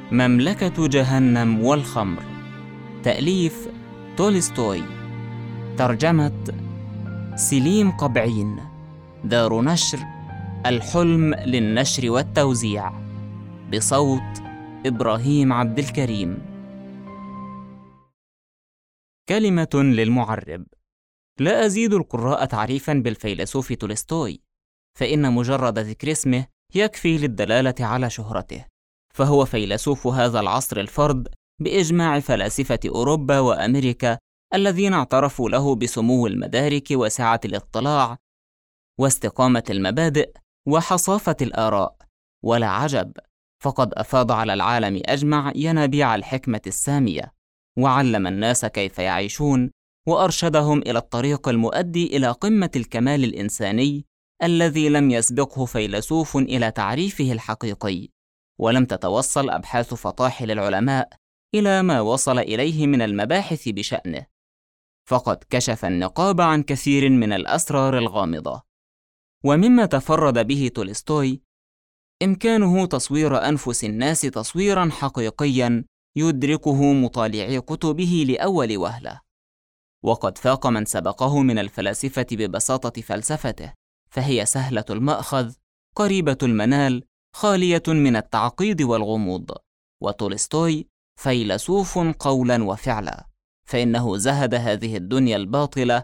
مملكة جهنم والخمر، تأليف تولستوي، ترجمة سليم قبعين، دار نشر الحلم للنشر والتوزيع، بصوت إبراهيم عبد الكريم. كلمة للمعرب. لا أزيد القراء تعريفا بالفيلسوف تولستوي، فإن مجرد ذكر اسمه يكفي للدلالة على شهرته، فهو فيلسوف هذا العصر الفرد بإجماع فلاسفة أوروبا وأمريكا الذين اعترفوا له بسمو المدارك وسعة الاطلاع واستقامة المبادئ وحصافة الآراء. ولا عجب، فقد أفاض على العالم أجمع ينابيع الحكمة السامية، وعلم الناس كيف يعيشون، وأرشدهم إلى الطريق المؤدي إلى قمة الكمال الإنساني الذي لم يسبقه فيلسوف إلى تعريفه الحقيقي، ولم تتوصل أبحاث فطاحل العلماء إلى ما وصل إليه من المباحث بشأنه. فقد كشف النقاب عن كثير من الأسرار الغامضة. ومما تفرد به تولستوي إمكانه تصوير أنفس الناس تصويراً حقيقياً يدركه مطالعي كتبه لأول وهلة. وقد فاق من سبقه من الفلاسفة ببساطة فلسفته، فهي سهلة المأخذ، قريبة المنال، خالية من التعقيد والغموض. وتولستوي فيلسوف قولاً وفعلا، فإنه زهد هذه الدنيا الباطلة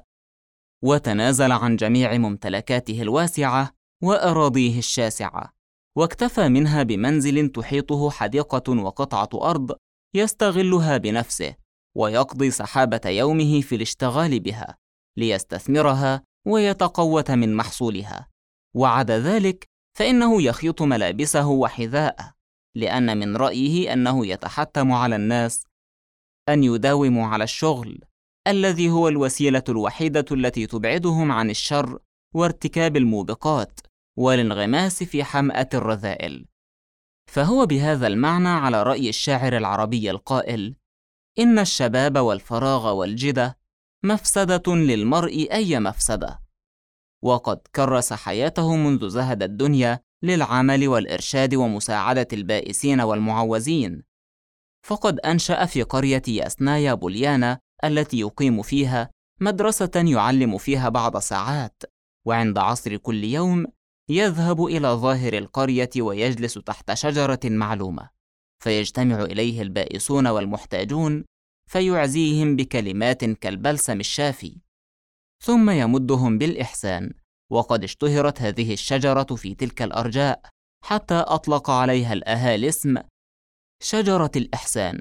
وتنازل عن جميع ممتلكاته الواسعة وأراضيه الشاسعة، واكتفى منها بمنزل تحيطه حديقة وقطعة أرض يستغلها بنفسه، ويقضي سحابة يومه في الاشتغال بها ليستثمرها ويتقوت من محصولها. وعدا ذلك فإنه يخيط ملابسه وحذاءه، لأن من رأيه أنه يتحتم على الناس أن يداوموا على الشغل الذي هو الوسيلة الوحيدة التي تبعدهم عن الشر وارتكاب الموبقات والانغماس في حمأة الرذائل. فهو بهذا المعنى على رأي الشاعر العربي القائل: إن الشباب والفراغ والجدة مفسدة للمرء أي مفسدة. وقد كرس حياته منذ زهد الدنيا للعمل والإرشاد ومساعدة البائسين والمعوزين. فقد أنشأ في قرية ياسنايا بوليانا التي يقيم فيها مدرسة يعلم فيها بعض ساعات، وعند عصر كل يوم يذهب إلى ظاهر القرية ويجلس تحت شجرة معلومة، فيجتمع إليه البائسون والمحتاجون فيعزيهم بكلمات كالبلسم الشافي، ثم يمدهم بالإحسان. وقد اشتهرت هذه الشجرة في تلك الأرجاء حتى أطلق عليها الأهالي اسم شجرة الإحسان.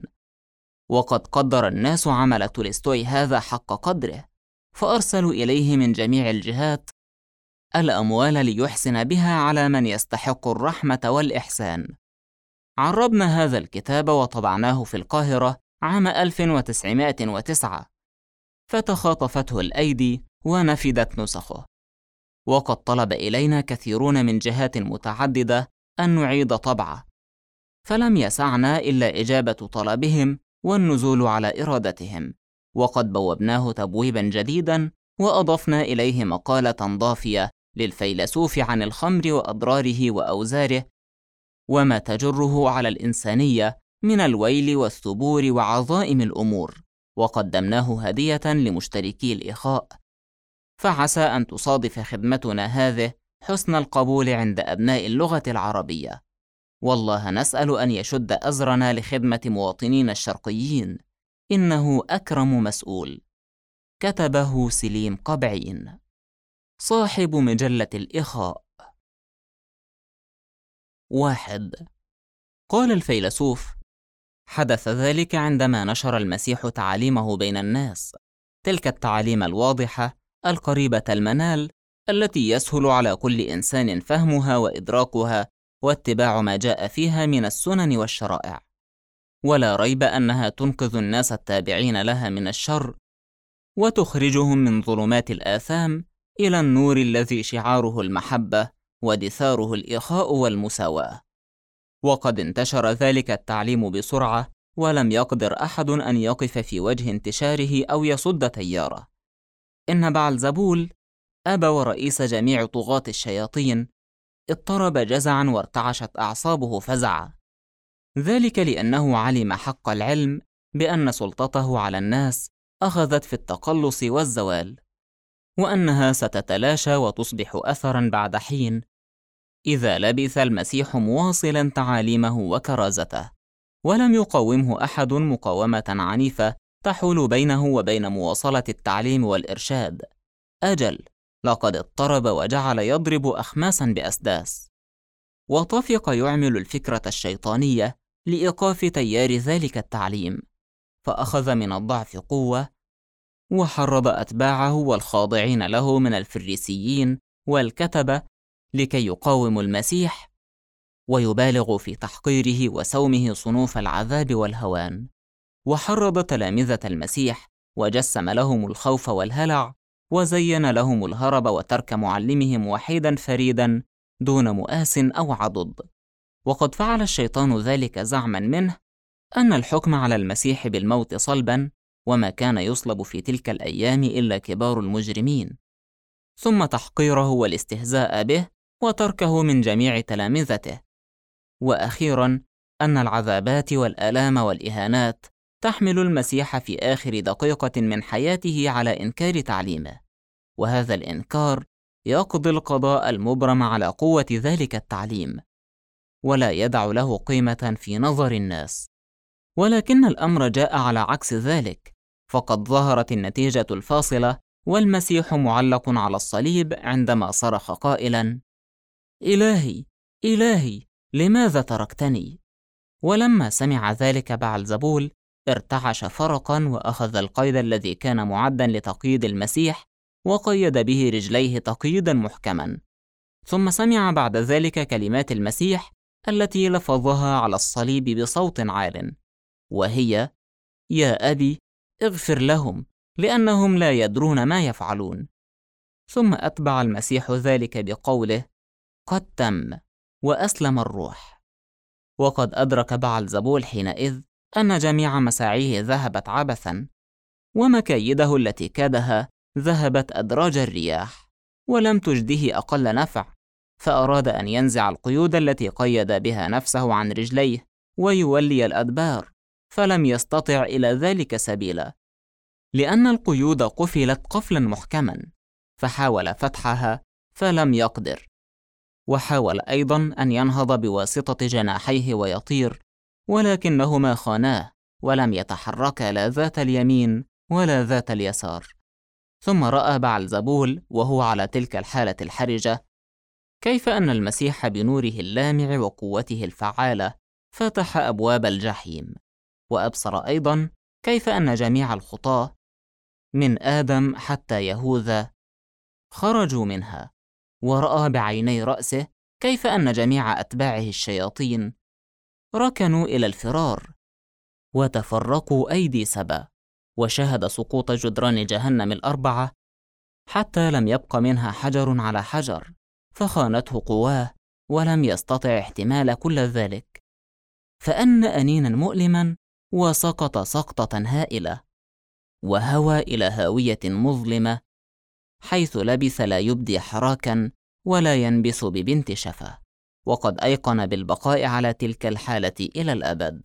وقد قدر الناس عمل تولستوي هذا حق قدره، فأرسلوا إليه من جميع الجهات الأموال ليحسن بها على من يستحق الرحمة والإحسان. عربنا هذا الكتاب وطبعناه في القاهرة عام 1909، فتخاطفته الأيدي ونفدت نسخه. وقد طلب إلينا كثيرون من جهات متعددة أن نعيد طبعه، فلم يسعنا إلا إجابة طلبهم والنزول على إرادتهم. وقد بوبناه تبويبا جديدا، وأضفنا إليه مقالة ضافية للفيلسوف عن الخمر وأضراره وأوزاره وما تجره على الإنسانية من الويل والثبور وعظائم الأمور، وقدمناه هدية لمشتركي الإخاء، فعسى أن تصادف خدمتنا هذه حسن القبول عند أبناء اللغة العربية. والله نسأل أن يشد أزرنا لخدمة مواطنين الشرقيين، إنه أكرم مسؤول. كتبه سليم قبعين، صاحب مجلة الإخاء. 1. قال الفيلسوف: حدث ذلك عندما نشر المسيح تعاليمه بين الناس، تلك التعاليم الواضحة القريبة المنال التي يسهل على كل إنسان فهمها وإدراكها واتباع ما جاء فيها من السنن والشرائع. ولا ريب أنها تنقذ الناس التابعين لها من الشر، وتخرجهم من ظلمات الآثام إلى النور الذي شعاره المحبة ودثاره الإخاء والمساواة. وقد انتشر ذلك التعليم بسرعة، ولم يقدر أحد أن يقف في وجه انتشاره أو يصد تياره. إن بعلزبول أب ورئيس جميع طغاة الشياطين اضطرب جزعا وارتعشت أعصابه فزعا، ذلك لأنه علم حق العلم بأن سلطته على الناس أخذت في التقلص والزوال، وأنها ستتلاشى وتصبح أثراً بعد حين إذا لبث المسيح مواصلاً تعاليمه وكرازته، ولم يقاومه أحد مقاومة عنيفة تحول بينه وبين مواصلة التعليم والإرشاد. أجل، لقد اضطرب وجعل يضرب أخماساً بأسداس، وطفق يعمل الفكرة الشيطانية لإيقاف تيار ذلك التعليم، فأخذ من الضعف قوة، وحرض أتباعه والخاضعين له من الفريسيين والكتبة لكي يقاوموا المسيح، ويبالغ في تحقيره وسومه صنوف العذاب والهوان. وحرض تلامذة المسيح وجسم لهم الخوف والهلع، وزين لهم الهرب وترك معلمهم وحيدا فريدا دون مؤاس أو عضد. وقد فعل الشيطان ذلك زعما منه أن الحكم على المسيح بالموت صلبا، وما كان يصلب في تلك الأيام إلا كبار المجرمين، ثم تحقيره والاستهزاء به وتركه من جميع تلامذته، وأخيرا أن العذابات والآلام والإهانات تحمل المسيح في آخر دقيقة من حياته على إنكار تعليمه، وهذا الإنكار يقضي القضاء المبرم على قوة ذلك التعليم، ولا يدع له قيمة في نظر الناس. ولكن الأمر جاء على عكس ذلك، فقد ظهرت النتيجة الفاصلة، والمسيح معلق على الصليب عندما صرخ قائلا: إلهي إلهي لماذا تركتني؟ ولما سمع ذلك بعلزبول ارتعش فرقا، وأخذ القيد الذي كان معدا لتقييد المسيح وقيد به رجليه تقييدا محكما، ثم سمع بعد ذلك كلمات المسيح التي لفظها على الصليب بصوت عال، وهي: يا أبي اغفر لهم لأنهم لا يدرون ما يفعلون. ثم أتبع المسيح ذلك بقوله: قد تم، وأسلم الروح. وقد أدرك بعلزبول حينئذ أن جميع مساعيه ذهبت عبثا، ومكايده التي كادها ذهبت أدراج الرياح، ولم تجده أقل نفع، فأراد أن ينزع القيود التي قيد بها نفسه عن رجليه ويولي الأدبار، فلم يستطع إلى ذلك سبيلا، لأن القيود قفلت قفلا محكما، فحاول فتحها فلم يقدر، وحاول أيضا أن ينهض بواسطة جناحيه ويطير، ولكنهما خاناه ولم يتحركا لا ذات اليمين ولا ذات اليسار. ثم رأى بعلزبول وهو على تلك الحالة الحرجة كيف أن المسيح بنوره اللامع وقوته الفعالة فتح أبواب الجحيم، وأبصر أيضا كيف أن جميع الخطاة من آدم حتى يهوذا خرجوا منها، ورأى بعيني رأسه كيف أن جميع أتباعه الشياطين ركنوا إلى الفرار وتفرقوا أيدي سبا، وشاهد سقوط جدران جهنم الأربعة حتى لم يبق منها حجر على حجر، فخانته قواه ولم يستطع احتمال كل ذلك، فأن أنينا مؤلما وسقط سقطة هائلة، وهوى إلى هاوية مظلمة حيث لبث لا يبدي حراكا ولا ينبث ببنت شفا، وقد أيقن بالبقاء على تلك الحالة إلى الأبد.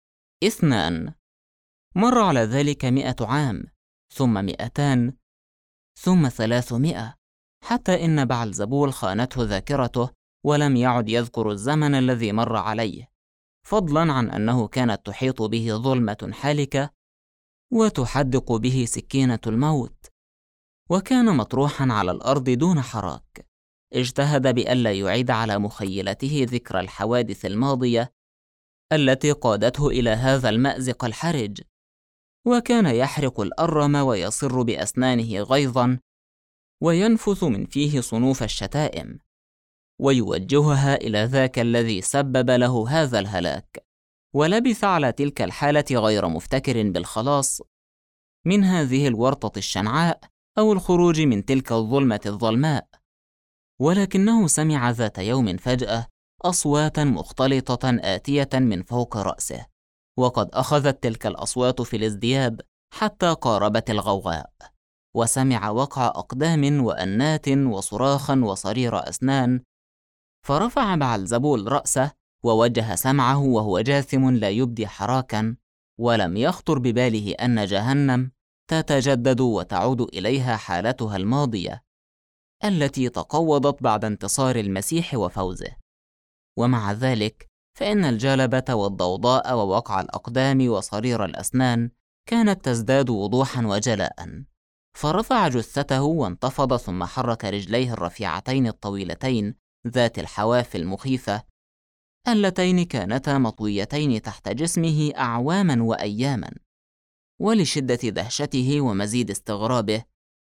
2. مر على ذلك 100 عام، ثم 200، ثم 300، حتى إن بعلزبول خانته ذاكرته ولم يعد يذكر الزمن الذي مر عليه، فضلا عن أنه كانت تحيط به ظلمة حالكة وتحدق به سكينة الموت، وكان مطروحا على الأرض دون حراك. اجتهد بألا يعيد على مخيلته ذكر الحوادث الماضية التي قادته إلى هذا المأزق الحرج، وكان يحرق الأرم ويصر بأسنانه غيظا وينفث من فيه صنوف الشتائم، ويوجهها إلى ذاك الذي سبب له هذا الهلاك، ولبث على تلك الحالة غير مفتكر بالخلاص من هذه الورطة الشنعاء أو الخروج من تلك الظلمة الظلماء. ولكنه سمع ذات يوم فجأة أصواتا مختلطة آتية من فوق رأسه، وقد أخذت تلك الأصوات في الازدياد حتى قاربت الغوغاء، وسمع وقع أقدام وأنات وصراخا وصرير أسنان، فرفع بعلزبول رأسه ووجه سمعه وهو جاثم لا يبدي حراكا، ولم يخطر بباله أن جهنم تتجدد وتعود إليها حالتها الماضية التي تقوضت بعد انتصار المسيح وفوزه. ومع ذلك فإن الجلبة والضوضاء ووقع الأقدام وصرير الأسنان كانت تزداد وضوحا وجلاء. فرفع جثته وانتفض، ثم حرك رجليه الرفيعتين الطويلتين ذات الحواف المخيفة اللتين كانتا مطويتين تحت جسمه أعواما وأياما. ولشدة دهشته ومزيد استغرابه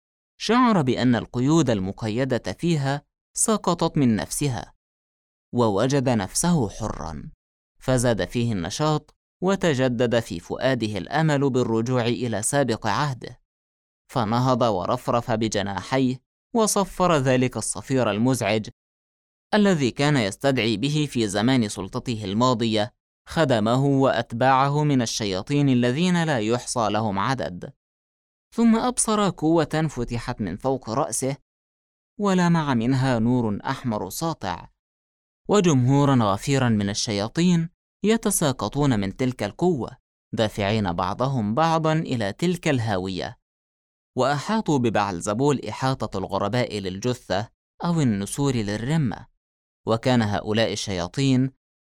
شعر بأن القيود المقيدة فيها سقطت من نفسها، ووجد نفسه حرا، فزاد فيه النشاط وتجدد في فؤاده الأمل بالرجوع إلى سابق عهده. فنهض ورفرف بجناحيه وصفر ذلك الصفير المزعج الذي كان يستدعي به في زمان سلطته الماضية خدمه وأتباعه من الشياطين الذين لا يحصى لهم عدد. ثم أبصر قوة فتحت من فوق رأسه ولمع منها نور أحمر ساطع، وجمهورا غفيرا من الشياطين يتساقطون من تلك القوة دافعين بعضهم بعضا إلى تلك الهاوية. وأحاطوا ببعلزبول إحاطة الغرباء للجثة أو النسور للرمة. وكان هؤلاء الشياطين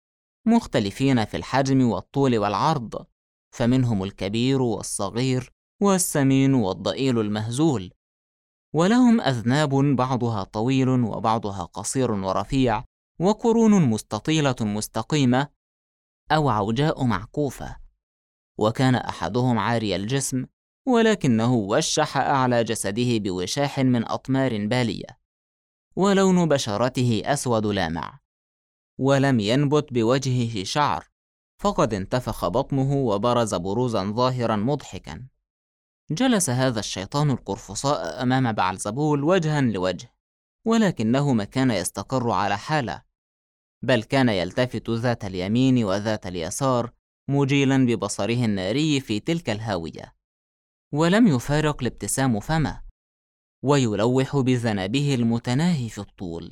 مختلفين في الحجم والطول والعرض، فمنهم الكبير والصغير والسمين والضئيل المهزول، ولهم أذناب بعضها طويل وبعضها قصير ورفيع، وقرون مستطيلة مستقيمة أو عوجاء معكوفة. وكان أحدهم عاري الجسم، ولكنه وشح أعلى جسده بوشاح من أطمار بالية، ولون بشرته أسود لامع، ولم ينبت بوجهه شعر، فقد انتفخ بطنه وبرز بروزا ظاهرا مضحكا. جلس هذا الشيطان القرفصاء أمام بعلزبول وجها لوجه، ولكنه ما كان يستقر على حالة، بل كان يلتفت ذات اليمين وذات اليسار مجيلا ببصره الناري في تلك الهاوية، ولم يفارق الابتسام فمه، ويلوح بذنبه المتناهي في الطول.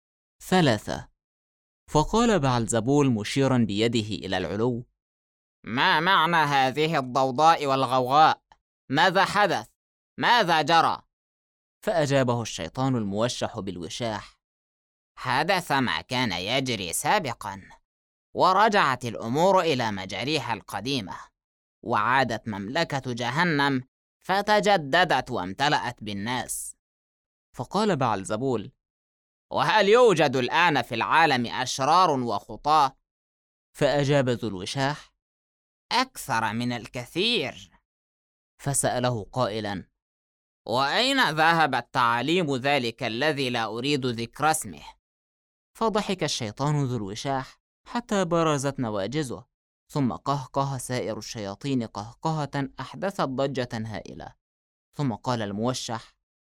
3. فقال بعلزبول مشيرا بيده إلى العلو: ما معنى هذه الضوضاء والغوغاء؟ ماذا حدث؟ ماذا جرى؟ فأجابه الشيطان الموشح بالوشاح: حدث ما كان يجري سابقا، ورجعت الأمور إلى مجاريها القديمة، وعادت مملكة جهنم فتجددت وامتلأت بالناس. فقال بعلزبول: وهل يوجد الآن في العالم أشرار وخطاة؟ فأجاب ذو الوشاح: أكثر من الكثير. فسأله قائلا: وأين ذهبت تعاليم ذلك الذي لا أريد ذكر اسمه؟ فضحك الشيطان ذو الوشاح حتى برزت نواجزه، ثم قهقه سائر الشياطين قهقهة أحدثت ضجة هائلة. ثم قال الموشح: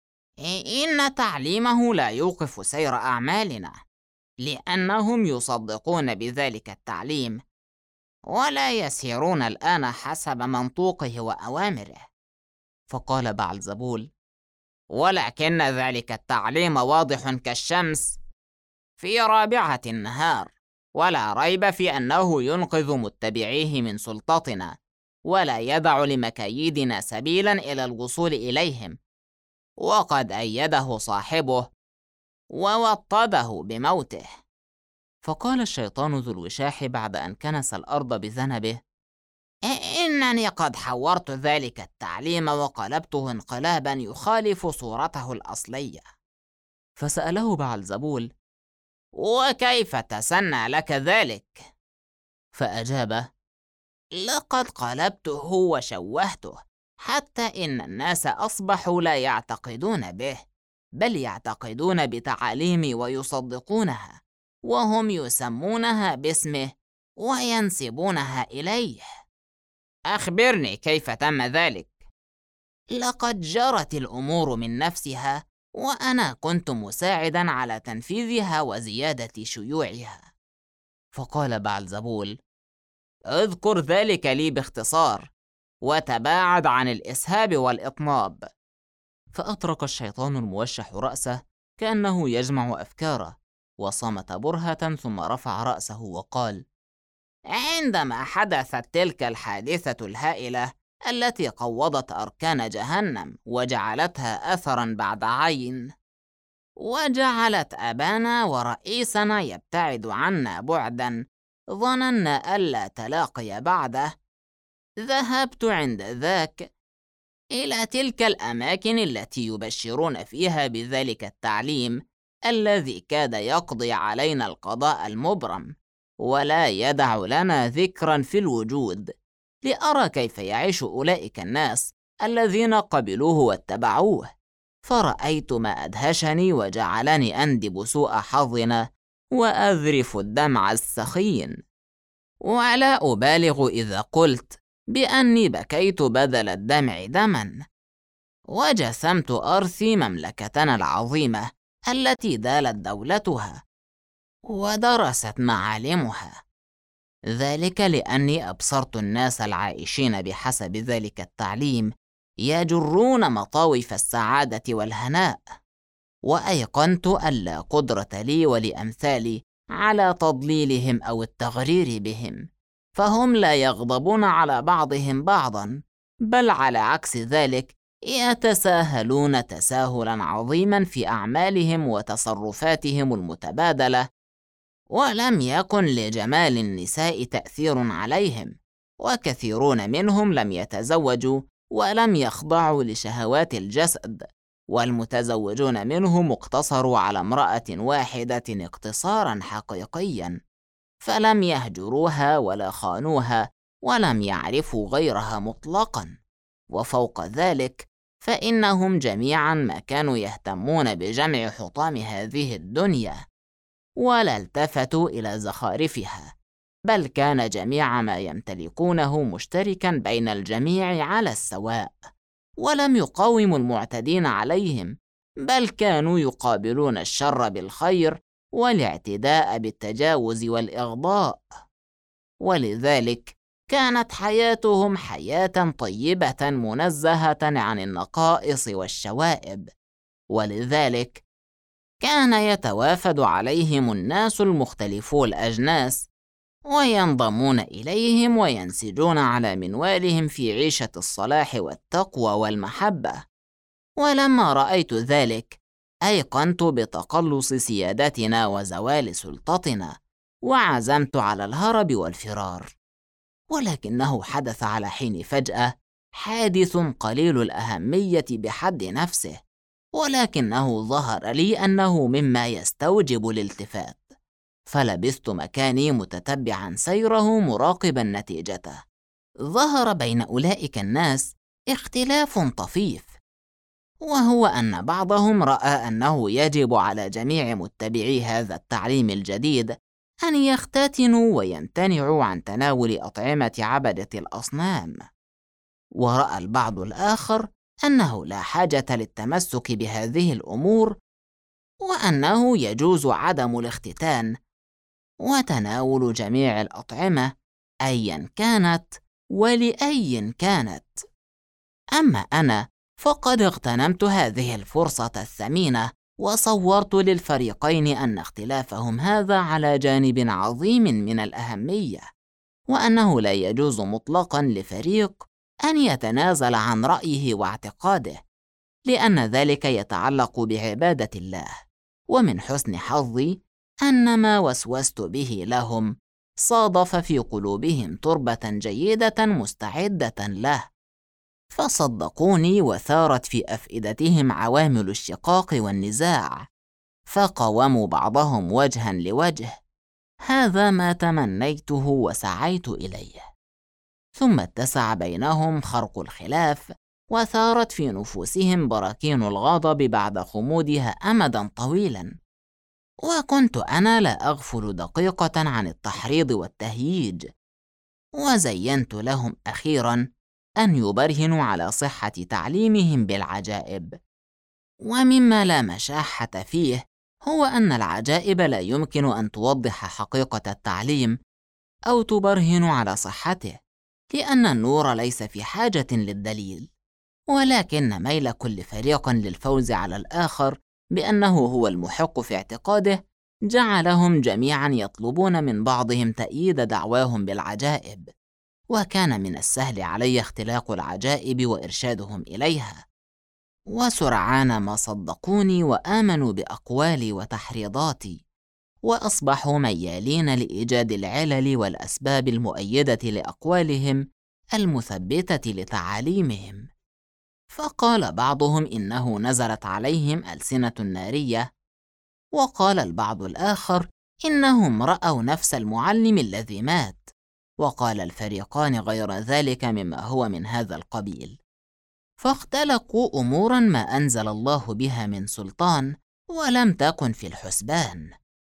إن تعليمه لا يوقف سير أعمالنا، لأنهم يصدقون بذلك التعليم ولا يسيرون الآن حسب منطوقه وأوامره. فقال بعلزبول: ولكن ذلك التعليم واضح كالشمس في رابعة النهار، ولا ريب في أنه ينقذ متبعيه من سلطتنا، ولا يدع لمكايدنا سبيلا إلى الوصول إليهم، وقد أيده صاحبه ووطده بموته. فقال الشيطان ذو الوشاح بعد أن كنس الأرض بذنبه: إنني قد حورت ذلك التعليم وقلبته انقلابا يخالف صورته الأصلية. فسأله بعلزبول: وكيف تسنى لك ذلك؟ فأجاب: لقد قلبته وشوهته حتى إن الناس أصبحوا لا يعتقدون به، بل يعتقدون بتعاليمي ويصدقونها، وهم يسمونها باسمه وينسبونها إليه. أخبرني كيف تم ذلك؟ لقد جرت الأمور من نفسها، وأنا كنت مساعدا على تنفيذها وزيادة شيوعها. فقال بعلزبول: اذكر ذلك لي باختصار، وتباعد عن الإسهاب والإطناب. فأطرق الشيطان الموشح رأسه كأنه يجمع أفكاره، وصمت برهة ثم رفع رأسه وقال: عندما حدثت تلك الحادثة الهائلة التي قوضت أركان جهنم وجعلتها أثراً بعد عين، وجعلت أبانا ورئيسنا يبتعد عنا بعداً ظننا ألا تلاقي بعده، ذهبت عند ذاك إلى تلك الأماكن التي يبشرون فيها بذلك التعليم الذي كاد يقضي علينا القضاء المبرم ولا يدع لنا ذكرا في الوجود، لأرى كيف يعيش أولئك الناس الذين قبلوه واتبعوه. فرأيت ما أدهشني وجعلني أندب سوء حظنا وأذرف الدمع السخين، ولا أبالغ إذا قلت بأني بكيت بدل الدمع دما، وجسمت أرثي مملكتنا العظيمة التي دالت دولتها ودرست معالمها، ذلك لأني أبصرت الناس العائشين بحسب ذلك التعليم يجرون مطاوف السعادة والهناء، وأيقنت أن لا قدرة لي ولأمثالي على تضليلهم أو التغرير بهم، فهم لا يغضبون على بعضهم بعضا، بل على عكس ذلك يتساهلون تساهلا عظيما في أعمالهم وتصرفاتهم المتبادلة، ولم يكن لجمال النساء تأثير عليهم، وكثيرون منهم لم يتزوجوا ولم يخضعوا لشهوات الجسد، والمتزوجون منهم اقتصروا على امرأة واحدة اقتصارا حقيقيا، فلم يهجروها ولا خانوها ولم يعرفوا غيرها مطلقا. وفوق ذلك فإنهم جميعا ما كانوا يهتمون بجمع حطام هذه الدنيا ولا التفتوا إلى زخارفها، بل كان جميع ما يمتلكونه مشتركا بين الجميع على السواء، ولم يقاوموا المعتدين عليهم، بل كانوا يقابلون الشر بالخير والاعتداء بالتجاوز والإغضاء. ولذلك كانت حياتهم حياة طيبة منزهة عن النقائص والشوائب، ولذلك كان يتوافد عليهم الناس المختلفو الأجناس وينضمون إليهم وينسجون على منوالهم في عيشة الصلاح والتقوى والمحبة. ولما رأيت ذلك أيقنت بتقلص سيادتنا وزوال سلطتنا، وعزمت على الهرب والفرار، ولكنه حدث على حين فجأة حادث قليل الأهمية بحد نفسه، ولكنه ظهر لي أنه مما يستوجب الالتفات، فلبثت مكاني متتبعا سيره مراقبا نتيجته. ظهر بين أولئك الناس اختلاف طفيف، وهو أن بعضهم رأى أنه يجب على جميع متبعي هذا التعليم الجديد أن يختتنوا ويمتنعوا عن تناول أطعمة عبدة الأصنام، ورأى البعض الآخر أنه لا حاجة للتمسك بهذه الأمور، وأنه يجوز عدم الاختتان وتناول جميع الأطعمة أيا كانت ولأي كانت. أما أنا فقد اغتنمت هذه الفرصة الثمينة وصورت للفريقين أن اختلافهم هذا على جانب عظيم من الأهمية، وأنه لا يجوز مطلقا لفريق أن يتنازل عن رأيه واعتقاده، لأن ذلك يتعلق بعبادة الله. ومن حسن حظي أن ما وسوست به لهم صادف في قلوبهم تربة جيدة مستعدة له، فصدقوني وثارت في أفئدتهم عوامل الشقاق والنزاع، فقاوموا بعضهم وجها لوجه. هذا ما تمنيته وسعيت إليه. ثم اتسع بينهم خرق الخلاف، وثارت في نفوسهم براكين الغضب بعد خمودها أمدا طويلا، وكنت أنا لا أغفل دقيقة عن التحريض والتهييج، وزينت لهم أخيرا أن يبرهنوا على صحة تعليمهم بالعجائب. ومما لا مشاحة فيه هو أن العجائب لا يمكن أن توضح حقيقة التعليم أو تبرهن على صحته، لأن النور ليس في حاجة للدليل، ولكن ميل كل فريق للفوز على الآخر بأنه هو المحق في اعتقاده جعلهم جميعا يطلبون من بعضهم تأييد دعواهم بالعجائب، وكان من السهل علي اختلاق العجائب وإرشادهم إليها، وسرعان ما صدقوني وآمنوا بأقوالي وتحريضاتي، وأصبحوا ميالين لإيجاد العلل والأسباب المؤيدة لأقوالهم المثبتة لتعاليمهم. فقال بعضهم إنه نزلت عليهم ألسنة نارية، وقال البعض الآخر إنهم رأوا نفس المعلم الذي مات، وقال الفريقان غير ذلك مما هو من هذا القبيل، فاختلقوا أمورا ما أنزل الله بها من سلطان ولم تكن في الحسبان،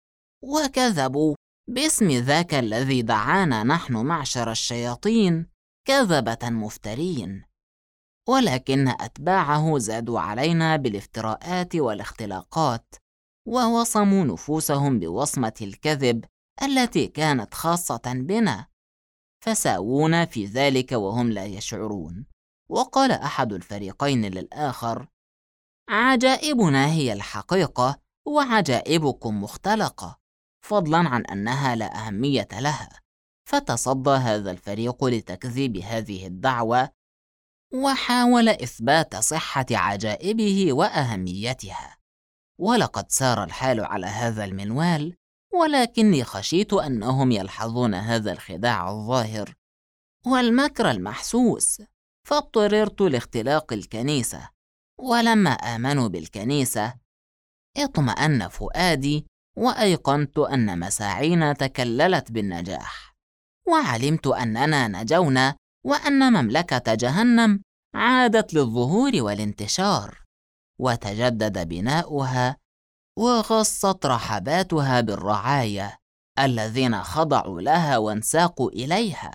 وكذبوا باسم ذاك الذي دعانا نحن معشر الشياطين كذبة مفترين، ولكن أتباعه زادوا علينا بالافتراءات والاختلاقات، ووصموا نفوسهم بوصمة الكذب التي كانت خاصة بنا، فساوونا في ذلك وهم لا يشعرون. وقال أحد الفريقين للآخر: عجائبنا هي الحقيقة وعجائبكم مختلقة، فضلا عن أنها لا أهمية لها. فتصدى هذا الفريق لتكذيب هذه الدعوة، وحاول إثبات صحة عجائبه وأهميتها. ولقد سار الحال على هذا المنوال، ولكني خشيت أنهم يلحظون هذا الخداع الظاهر والمكر المحسوس، فاضطررت لاختلاق الكنيسة. ولما آمنوا بالكنيسة اطمأن فؤادي، وأيقنت أن مساعينا تكللت بالنجاح، وعلمت أننا نجونا، وأن مملكة جهنم عادت للظهور والانتشار، وتجدد بناؤها، وغصت رحباتها بالرعايا الذين خضعوا لها وانساقوا إليها.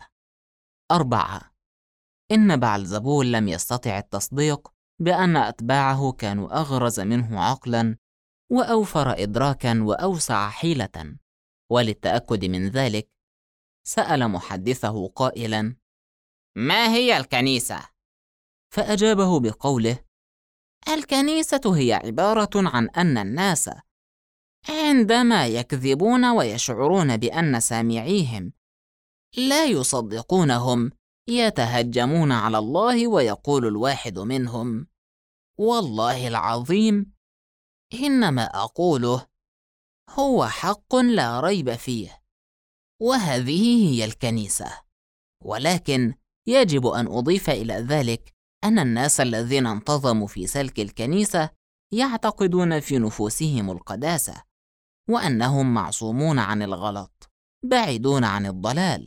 4. إن بعلزبول لم يستطع التصديق بأن أتباعه كانوا أغرز منه عقلاً وأوفر إدراكاً وأوسع حيلة، وللتأكد من ذلك سأل محدثه قائلاً: ما هي الكنيسة؟ فأجابه بقوله: الكنيسة هي عبارة عن أن الناس عندما يكذبون ويشعرون بأن سامعيهم لا يصدقونهم يتهجمون على الله، ويقول الواحد منهم: والله العظيم إن ما أقوله هو حق لا ريب فيه. وهذه هي الكنيسة. ولكن يجب أن أضيف إلى ذلك أن الناس الذين انتظموا في سلك الكنيسة يعتقدون في نفوسهم القداسة، وأنهم معصومون عن الغلط بعيدون عن الضلال،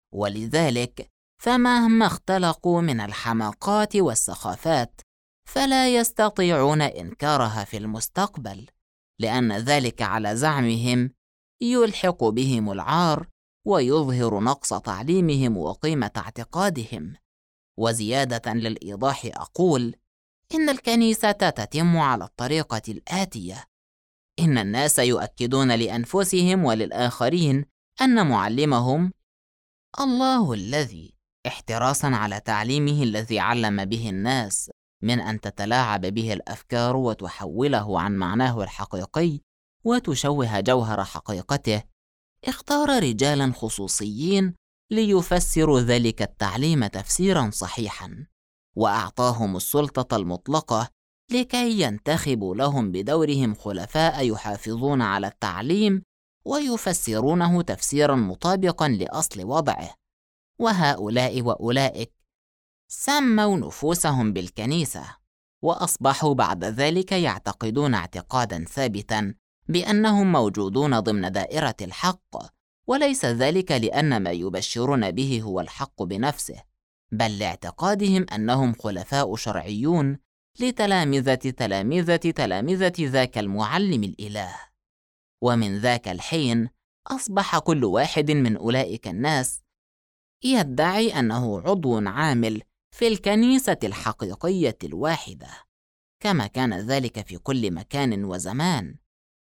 ولذلك فمهما اختلقوا من الحماقات والسخافات فلا يستطيعون إنكارها في المستقبل، لأن ذلك على زعمهم يلحق بهم العار ويظهر نقص تعليمهم وقيمة اعتقادهم. وزيادة للإيضاح أقول إن الكنيسة تتم على الطريقة الآتية: إن الناس يؤكدون لأنفسهم وللآخرين أن معلمهم الله الذي، احتراساً على تعليمه الذي علم به الناس من أن تتلاعب به الأفكار وتحوله عن معناه الحقيقي وتشوه جوهر حقيقته، اختار رجالاً خصوصيين ليفسروا ذلك التعليم تفسيراً صحيحاً، وأعطاهم السلطة المطلقة لكي ينتخبوا لهم بدورهم خلفاء يحافظون على التعليم ويفسرونه تفسيراً مطابقاً لأصل وضعه. وهؤلاء وأولئك سموا نفوسهم بالكنيسة، وأصبحوا بعد ذلك يعتقدون اعتقاداً ثابتاً بأنهم موجودون ضمن دائرة الحق، وليس ذلك لأن ما يبشرون به هو الحق بنفسه، بل لاعتقادهم أنهم خلفاء شرعيون لتلامذة تلامذة تلامذة ذاك المعلم الإله. ومن ذاك الحين أصبح كل واحد من أولئك الناس يدعي أنه عضو عامل في الكنيسة الحقيقية الواحدة، كما كان ذلك في كل مكان وزمان،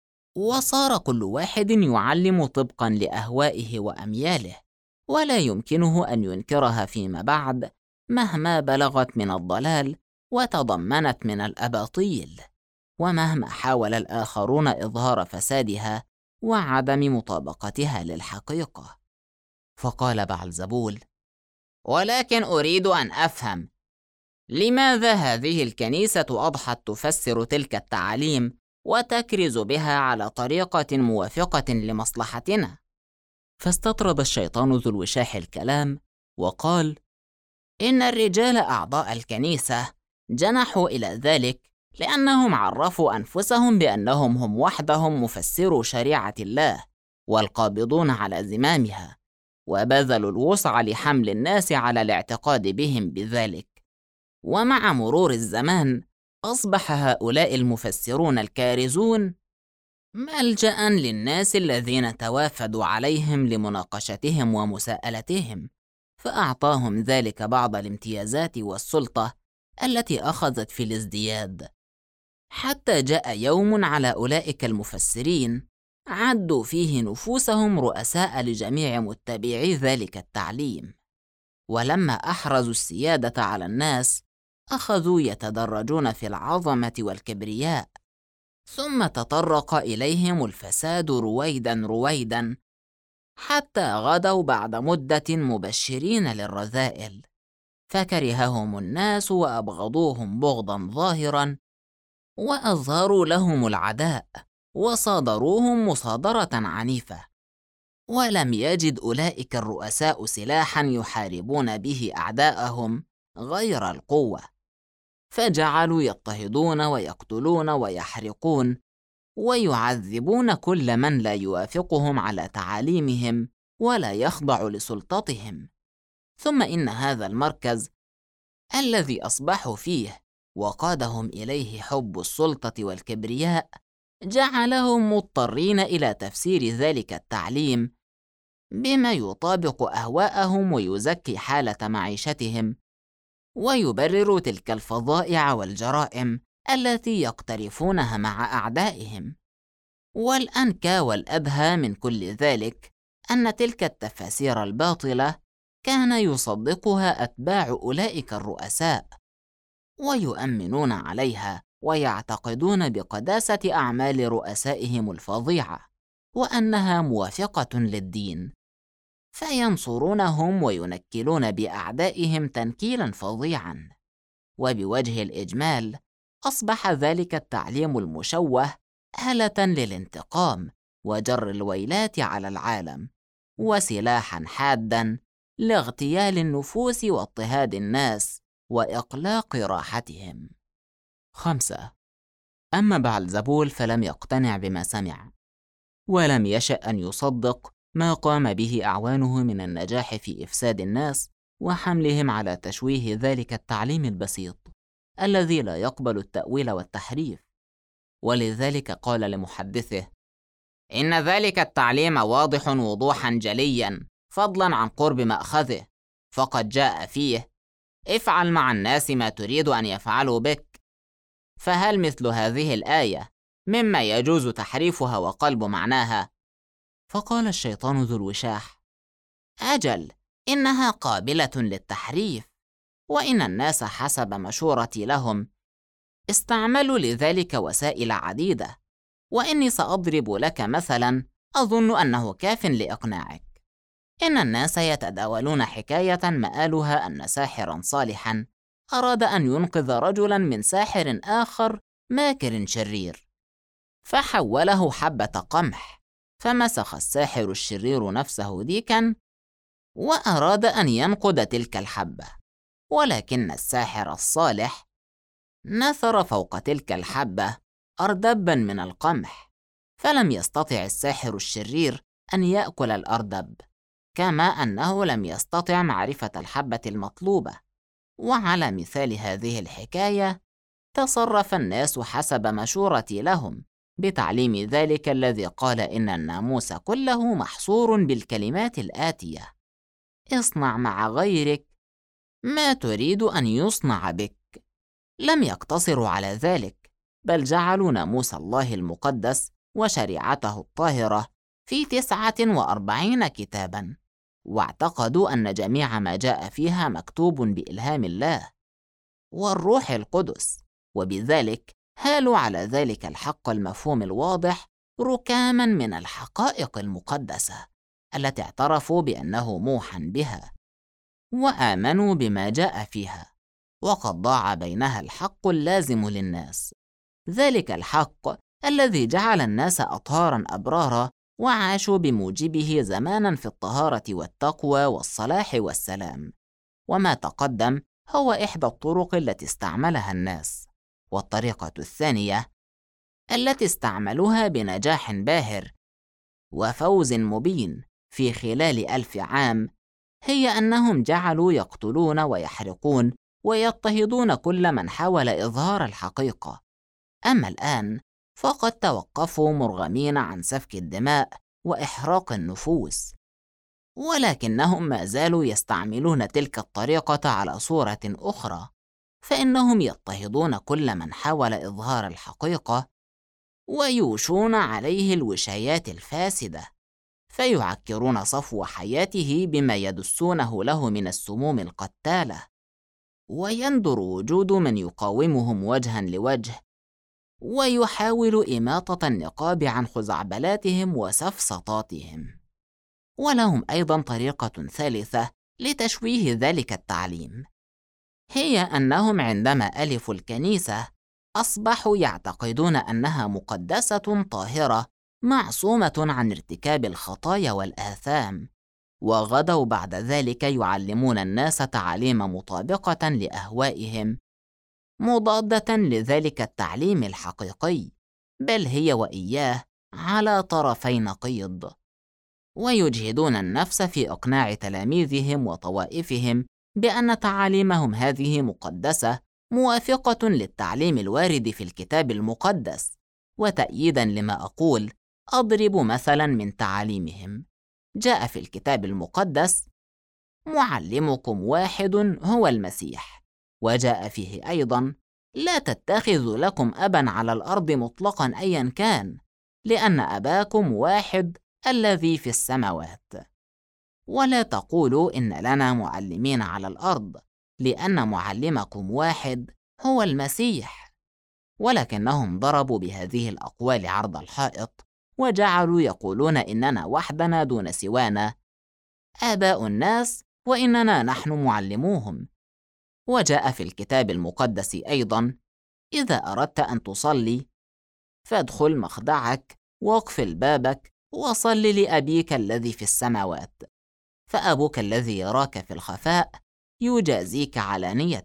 وصار كل واحد يعلم طبقاً لأهوائه وأمياله، ولا يمكنه أن ينكرها فيما بعد مهما بلغت من الضلال وتضمنت من الأباطيل، ومهما حاول الآخرون إظهار فسادها وعدم مطابقتها للحقيقة. فقال بعلزبول: ولكن أريد أن أفهم لماذا هذه الكنيسة أضحت تفسر تلك التعاليم وتكرز بها على طريقة موافقة لمصلحتنا؟ فاستطرد الشيطان ذو الوشاح الكلام وقال: إن الرجال أعضاء الكنيسة جنحوا إلى ذلك لأنهم عرفوا أنفسهم بأنهم هم وحدهم مفسرو شريعة الله والقابضون على زمامها، وبذلوا الوسع لحمل الناس على الاعتقاد بهم بذلك. ومع مرور الزمان أصبح هؤلاء المفسرون الكارزون ملجأ للناس الذين توافدوا عليهم لمناقشتهم ومساءلتهم، فأعطاهم ذلك بعض الامتيازات والسلطة التي أخذت في الازدياد، حتى جاء يوم على أولئك المفسرين عدوا فيه نفوسهم رؤساء لجميع متبعي ذلك التعليم، ولما أحرزوا السيادة على الناس أخذوا يتدرجون في العظمة والكبرياء، ثم تطرق إليهم الفساد رويدا حتى غدوا بعد مدة مبشرين للرذائل، فكرههم الناس وأبغضوهم بغضا ظاهرا، وأظهروا لهم العداء وصادروهم مصادرة عنيفة. ولم يجد أولئك الرؤساء سلاحا يحاربون به أعداءهم غير القوة، فجعلوا يضطهدون ويقتلون ويحرقون ويعذبون كل من لا يوافقهم على تعاليمهم ولا يخضع لسلطتهم. ثم إن هذا المركز الذي أصبحوا فيه وقادهم إليه حب السلطة والكبرياء جعلهم مضطرين إلى تفسير ذلك التعليم بما يطابق أهواءهم ويزكي حالة معيشتهم، ويبرر تلك الفظائع والجرائم التي يقترفونها مع أعدائهم. والأنكى والأدهى من كل ذلك أن تلك التفاسير الباطلة كان يصدقها أتباع أولئك الرؤساء ويؤمنون عليها، ويعتقدون بقداسة أعمال رؤسائهم الفظيعة وأنها موافقة للدين، فينصرونهم وينكلون بأعدائهم تنكيلا فظيعا. وبوجه الإجمال أصبح ذلك التعليم المشوه آلة للانتقام وجر الويلات على العالم، وسلاحا حادا لاغتيال النفوس واضطهاد الناس وإقلاق راحتهم. 5. أما بعلزبول فلم يقتنع بما سمع، ولم يشأ أن يصدق ما قام به أعوانه من النجاح في إفساد الناس وحملهم على تشويه ذلك التعليم البسيط الذي لا يقبل التأويل والتحريف، ولذلك قال لمحدثه: إن ذلك التعليم واضح وضوحا جليا فضلا عن قرب مأخذه، فقد جاء فيه: افعل مع الناس ما تريد أن يفعلوا بك. فهل مثل هذه الآية مما يجوز تحريفها وقلب معناها؟ فقال الشيطان ذو الوشاح: أجل، إنها قابلة للتحريف، وإن الناس حسب مشورتي لهم استعملوا لذلك وسائل عديدة، وإني سأضرب لك مثلا أظن أنه كاف لإقناعك. إن الناس يتداولون حكاية مآلها أن ساحرا صالحا أراد أن ينقذ رجلا من ساحر آخر ماكر شرير، فحوله حبة قمح، فمسخ الساحر الشرير نفسه ديكا وأراد أن ينقذ تلك الحبة، ولكن الساحر الصالح نثر فوق تلك الحبة أردبا من القمح، فلم يستطع الساحر الشرير أن يأكل الأردب، كما أنه لم يستطع معرفة الحبة المطلوبة. وعلى مثال هذه الحكاية تصرف الناس حسب مشورتي لهم بتعليم ذلك الذي قال إن الناموس كله محصور بالكلمات الآتية: اصنع مع غيرك ما تريد أن يصنع بك. لم يقتصروا على ذلك، بل جعلوا ناموس الله المقدس وشريعته الطاهرة في 49 كتابا، واعتقدوا أن جميع ما جاء فيها مكتوب بإلهام الله والروح القدس، وبذلك هالوا على ذلك الحق المفهوم الواضح ركاماً من الحقائق المقدسة التي اعترفوا بأنه موحى بها، وآمنوا بما جاء فيها، وقد ضاع بينها الحق اللازم للناس، ذلك الحق الذي جعل الناس أطهاراً أبرارا وعاشوا بموجبه زماناً في الطهارة والتقوى والصلاح والسلام. وما تقدم هو إحدى الطرق التي استعملها الناس. والطريقة الثانية التي استعملوها بنجاح باهر وفوز مبين في خلال 1000 عام هي أنهم جعلوا يقتلون ويحرقون ويضطهدون كل من حاول إظهار الحقيقة. أما الآن فقد توقفوا مرغمين عن سفك الدماء وإحراق النفوس، ولكنهم ما زالوا يستعملون تلك الطريقة على صورة أخرى، فإنهم يضطهدون كل من حاول إظهار الحقيقة ويوشون عليه الوشايات الفاسدة، فيعكرون صفو حياته بما يدسونه له من السموم القتالة، ويندر وجود من يقاومهم وجها لوجه، ويحاول إماطة النقاب عن خزعبلاتهم وسفسطاتهم. ولهم أيضا طريقة ثالثة لتشويه ذلك التعليم، هي أنهم عندما ألفوا الكنيسة أصبحوا يعتقدون أنها مقدسة طاهرة معصومة عن ارتكاب الخطايا والآثام، وغدوا بعد ذلك يعلمون الناس تعاليم مطابقة لأهوائهم مضادة لذلك التعليم الحقيقي، بل هي وإياه على طرفي نقيض، ويجهدون النفس في إقناع تلاميذهم وطوائفهم بأن تعاليمهم هذه مقدسة موافقة للتعليم الوارد في الكتاب المقدس. وتأييداً لما أقول أضرب مثلاً من تعاليمهم. جاء في الكتاب المقدس: معلمكم واحد هو المسيح. وجاء فيه أيضاً: لا تتخذوا لكم أباً على الأرض مطلقاً أياً كان، لأن أباكم واحد الذي في السماوات. ولا تقولوا إن لنا معلمين على الأرض، لأن معلمكم واحد هو المسيح. ولكنهم ضربوا بهذه الأقوال عرض الحائط، وجعلوا يقولون إننا وحدنا دون سوانا آباء الناس، وإننا نحن معلموهم. وجاء في الكتاب المقدس أيضاً: إذا أردت أن تصلي فادخل مخدعك واقفل بابك وصل لأبيك الذي في السماوات، فأبوك الذي يراك في الخفاء يجازيك علانية.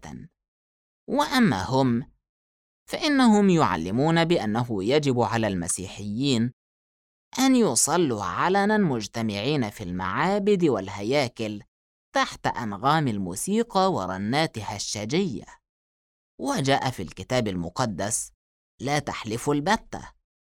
وأما هم فإنهم يعلمون بأنه يجب على المسيحيين أن يصلوا علنا مجتمعين في المعابد والهياكل تحت أنغام الموسيقى ورناتها الشجية. وجاء في الكتاب المقدس: لا تحلفوا البتة.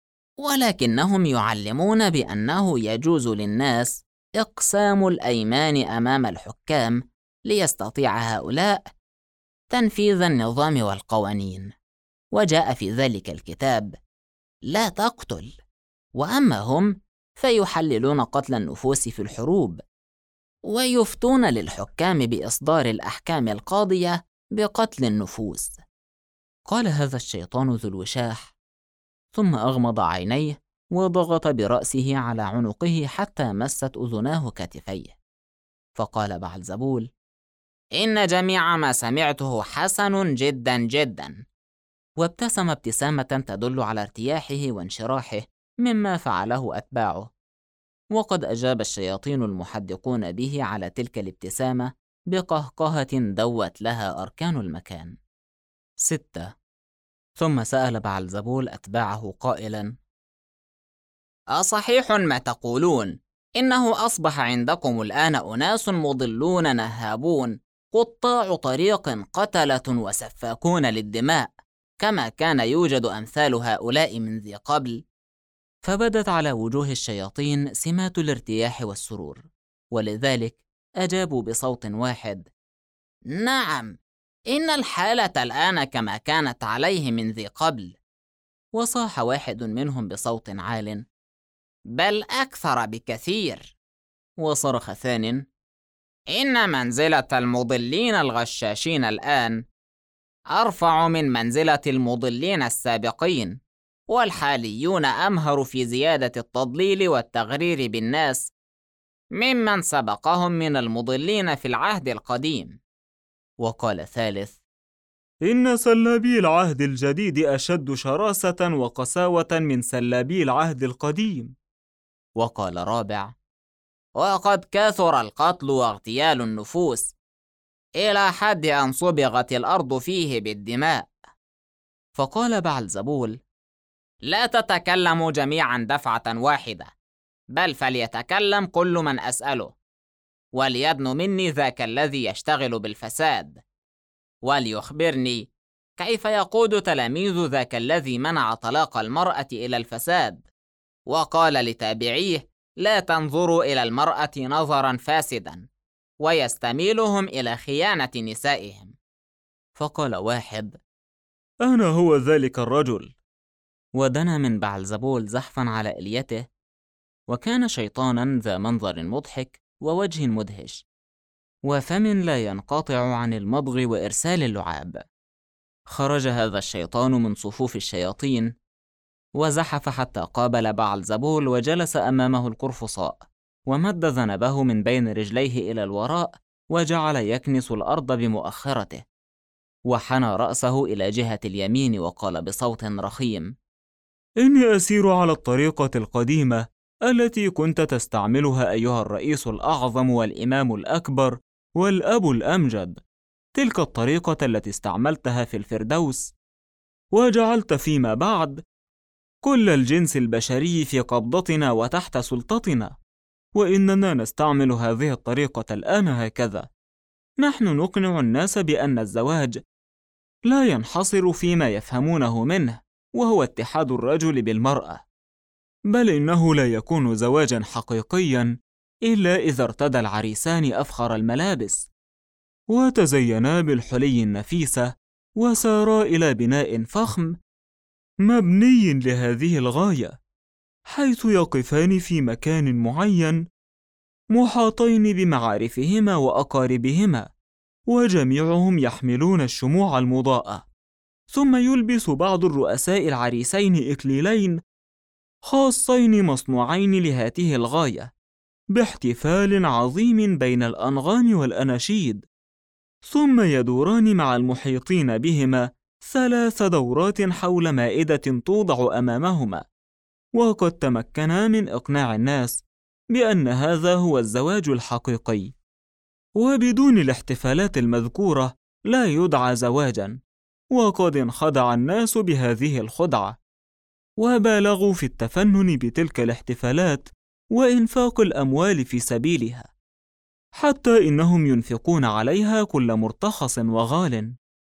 ولكنهم يعلمون بأنه يجوز للناس إقسام الأيمان أمام الحكام ليستطيع هؤلاء تنفيذ النظام والقوانين. وجاء في ذلك الكتاب: لا تقتل. وأما هم فيحللون قتل النفوس في الحروب، ويفتون للحكام بإصدار الأحكام القاضية بقتل النفوس. قال هذا الشيطان ذو الوشاح، ثم أغمض عينيه وضغط برأسه على عنقه حتى مست أذناه كتفيه. فقال بعلزبول: إن جميع ما سمعته حسن جدا جدا. وابتسم ابتسامة تدل على ارتياحه وانشراحه مما فعله أتباعه. وقد أجاب الشياطين المحدقون به على تلك الابتسامة بقهقهة دوت لها أركان المكان. 6. ثم سأل بعلزبول أتباعه قائلا: أصحيح ما تقولون إنه أصبح عندكم الآن أناس مضلون نهابون قطاع طريق قتلة وسفاكون للدماء، كما كان يوجد أمثال هؤلاء من ذي قبل؟ فبدت على وجوه الشياطين سمات الارتياح والسرور، ولذلك أجابوا بصوت واحد: نعم، إن الحالة الآن كما كانت عليه من ذي قبل. وصاح واحد منهم بصوت عال: بل أكثر بكثير. وصرخ ثان: إن منزلة المضلين الغشاشين الآن أرفع من منزلة المضلين السابقين، والحاليون أمهر في زيادة التضليل والتغرير بالناس ممن سبقهم من المضلين في العهد القديم. وقال ثالث: إن سلابي العهد الجديد أشد شراسة وقساوة من سلابي العهد القديم. وقال رابع: وقد كثر القتل واغتيال النفوس إلى حد أن صبغت الأرض فيه بالدماء. فقال بعلزبول: لا تتكلموا جميعا دفعة واحدة، بل فليتكلم كل من أسأله، وليدن مني ذاك الذي يشتغل بالفساد، وليخبرني كيف يقود تلاميذ ذاك الذي منع طلاق المرأة إلى الفساد، وقال لتابعيه: لا تنظروا إلى المرأة نظرا فاسدا، ويستميلهم إلى خيانة نسائهم. فقال واحد: أنا هو ذلك الرجل. ودنا من بعلزبول زحفا على إليته، وكان شيطانا ذا منظر مضحك ووجه مدهش وفم لا ينقطع عن المضغ وإرسال اللعاب. خرج هذا الشيطان من صفوف الشياطين وزحف حتى قابل بعلزبول وجلس أمامه القرفصاء، ومد ذنبه من بين رجليه إلى الوراء وجعل يكنس الأرض بمؤخرته، وحنى رأسه إلى جهة اليمين وقال بصوت رخيم: إني أسير على الطريقة القديمة التي كنت تستعملها أيها الرئيس الأعظم والإمام الأكبر والأب الأمجد، تلك الطريقة التي استعملتها في الفردوس، وجعلت فيما بعد كل الجنس البشري في قبضتنا وتحت سلطتنا، وإننا نستعمل هذه الطريقة الآن هكذا. نحن نقنع الناس بأن الزواج لا ينحصر فيما يفهمونه منه، وهو اتحاد الرجل بالمرأة، بل إنه لا يكون زواجا حقيقيا إلا إذا ارتدى العريسان أفخر الملابس وتزينا بالحلي النفيسة وسارا إلى بناء فخم مبني لهذه الغاية، حيث يقفان في مكان معين محاطين بمعارفهما وأقاربهما، وجميعهم يحملون الشموع المضاءة. ثم يلبس بعض الرؤساء العريسين إكليلين خاصين مصنوعين لهذه الغاية، باحتفال عظيم بين الأنغام والأناشيد، ثم يدوران مع المحيطين بهما 3 دورات حول مائدة توضع أمامهما، وقد تمكنا من إقناع الناس بأن هذا هو الزواج الحقيقي، وبدون الاحتفالات المذكورة لا يدعى زواجا. وقد انخدع الناس بهذه الخدعة، وبالغوا في التفنن بتلك الاحتفالات وإنفاق الأموال في سبيلها، حتى إنهم ينفقون عليها كل مرتخص وغال،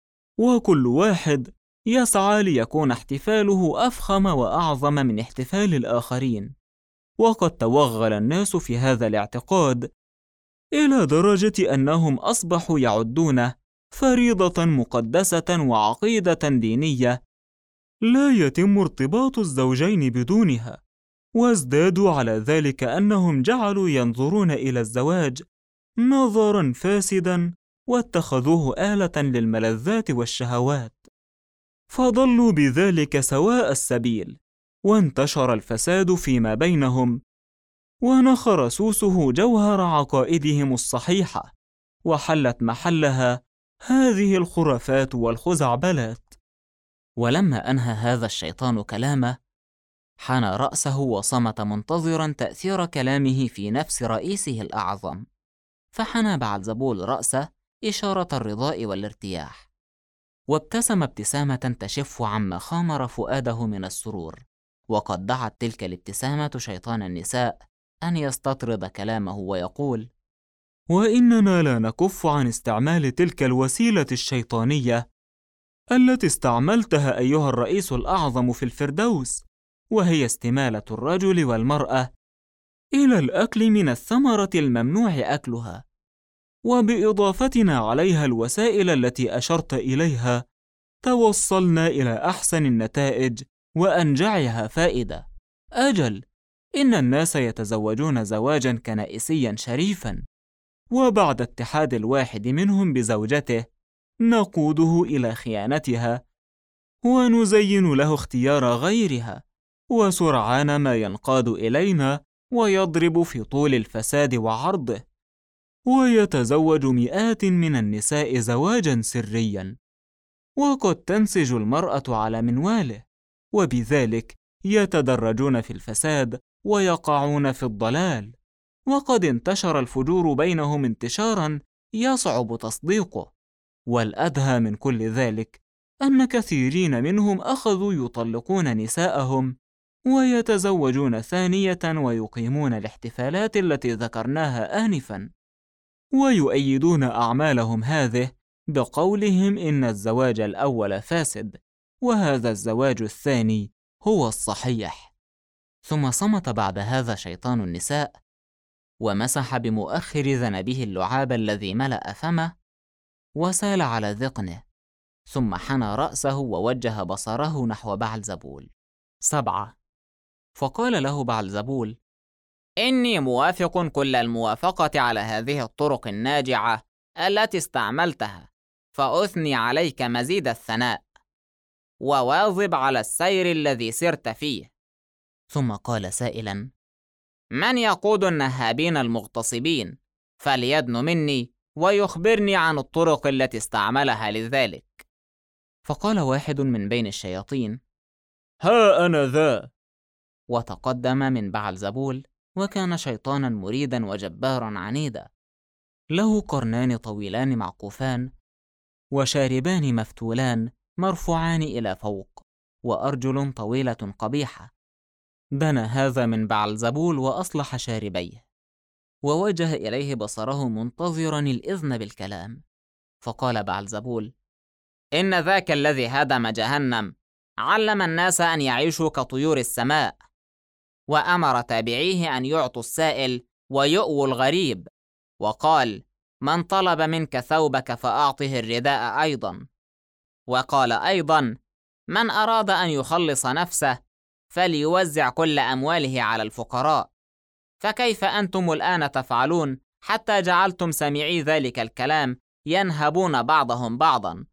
وكل واحد يسعى ليكون احتفاله أفخم وأعظم من احتفال الآخرين. وقد توغل الناس في هذا الاعتقاد إلى درجة أنهم أصبحوا يعدونه فريضة مقدسة وعقيدة دينية لا يتم ارتباط الزوجين بدونها، وازدادوا على ذلك أنهم جعلوا ينظرون إلى الزواج نظراً فاسداً، واتخذوه آلة للملذات والشهوات، فضلوا بذلك سواء السبيل، وانتشر الفساد فيما بينهم، ونخر سوسه جوهر عقائدهم الصحيحة، وحلت محلها هذه الخرافات والخزعبلات. ولما أنهى هذا الشيطان كلامه، حنى رأسه وصمت منتظرا تأثير كلامه في نفس رئيسه الأعظم، فحنى بعلزبول رأسه إشارة الرضاء والارتياح، وابتسم ابتسامة تشف عما خامر فؤاده من السرور. وقد دعت تلك الابتسامة شيطان النساء أن يستطرد كلامه ويقول: وإننا لا نكف عن استعمال تلك الوسيلة الشيطانية التي استعملتها أيها الرئيس الأعظم في الفردوس، وهي استمالة الرجل والمرأة إلى الأكل من الثمرة الممنوع أكلها، وبإضافتنا عليها الوسائل التي أشرت إليها توصلنا إلى أحسن النتائج وأنجعها فائدة. أجل، إن الناس يتزوجون زواجا كنائسيا شريفا، وبعد اتحاد الواحد منهم بزوجته نقوده إلى خيانتها ونزين له اختيار غيرها، وسرعان ما ينقاد إلينا ويضرب في طول الفساد وعرضه، ويتزوج مئات من النساء زواجا سريا، وقد تنسج المرأة على منواله، وبذلك يتدرجون في الفساد ويقعون في الضلال، وقد انتشر الفجور بينهم انتشارا يصعب تصديقه. والأدهى من كل ذلك أن كثيرين منهم أخذوا يطلقون نساءهم ويتزوجون ثانية ويقيمون الاحتفالات التي ذكرناها آنفا، ويؤيدون أعمالهم هذه بقولهم إن الزواج الأول فاسد وهذا الزواج الثاني هو الصحيح. ثم صمت بعد هذا شيطان النساء، ومسح بمؤخر ذنبه اللعاب الذي ملأ فمه، وسال على ذقنه، ثم حنى رأسه ووجه بصره نحو بعلزبول. 7. فقال له بعلزبول: إني موافق كل الموافقة على هذه الطرق الناجعة التي استعملتها، فأثني عليك مزيد الثناء، وواظب على السير الذي سرت فيه. ثم قال سائلا: من يقود النهابين المغتصبين؟ فليدن مني ويخبرني عن الطرق التي استعملها لذلك. فقال واحد من بين الشياطين: ها أنا ذا. وتقدم من بعلزبول، وكان شيطانا مريدا وجبارا عنيدا، له قرنان طويلان معقوفان، وشاربان مفتولان مرفوعان إلى فوق، وأرجل طويلة قبيحة. دنا هذا من بعلزبول وأصلح شاربيه، ووجه إليه بصره منتظرا الإذن بالكلام. فقال بعلزبول: إن ذاك الذي هدم جهنم علم الناس أن يعيشوا كطيور السماء، وأمر تابعيه أن يعطوا السائل ويؤووا الغريب، وقال: من طلب منك ثوبك فأعطه الرداء أيضا. وقال أيضا: من أراد أن يخلص نفسه فليوزع كل أمواله على الفقراء. فكيف أنتم الآن تفعلون حتى جعلتم سميعي ذلك الكلام ينهبون بعضهم بعضا،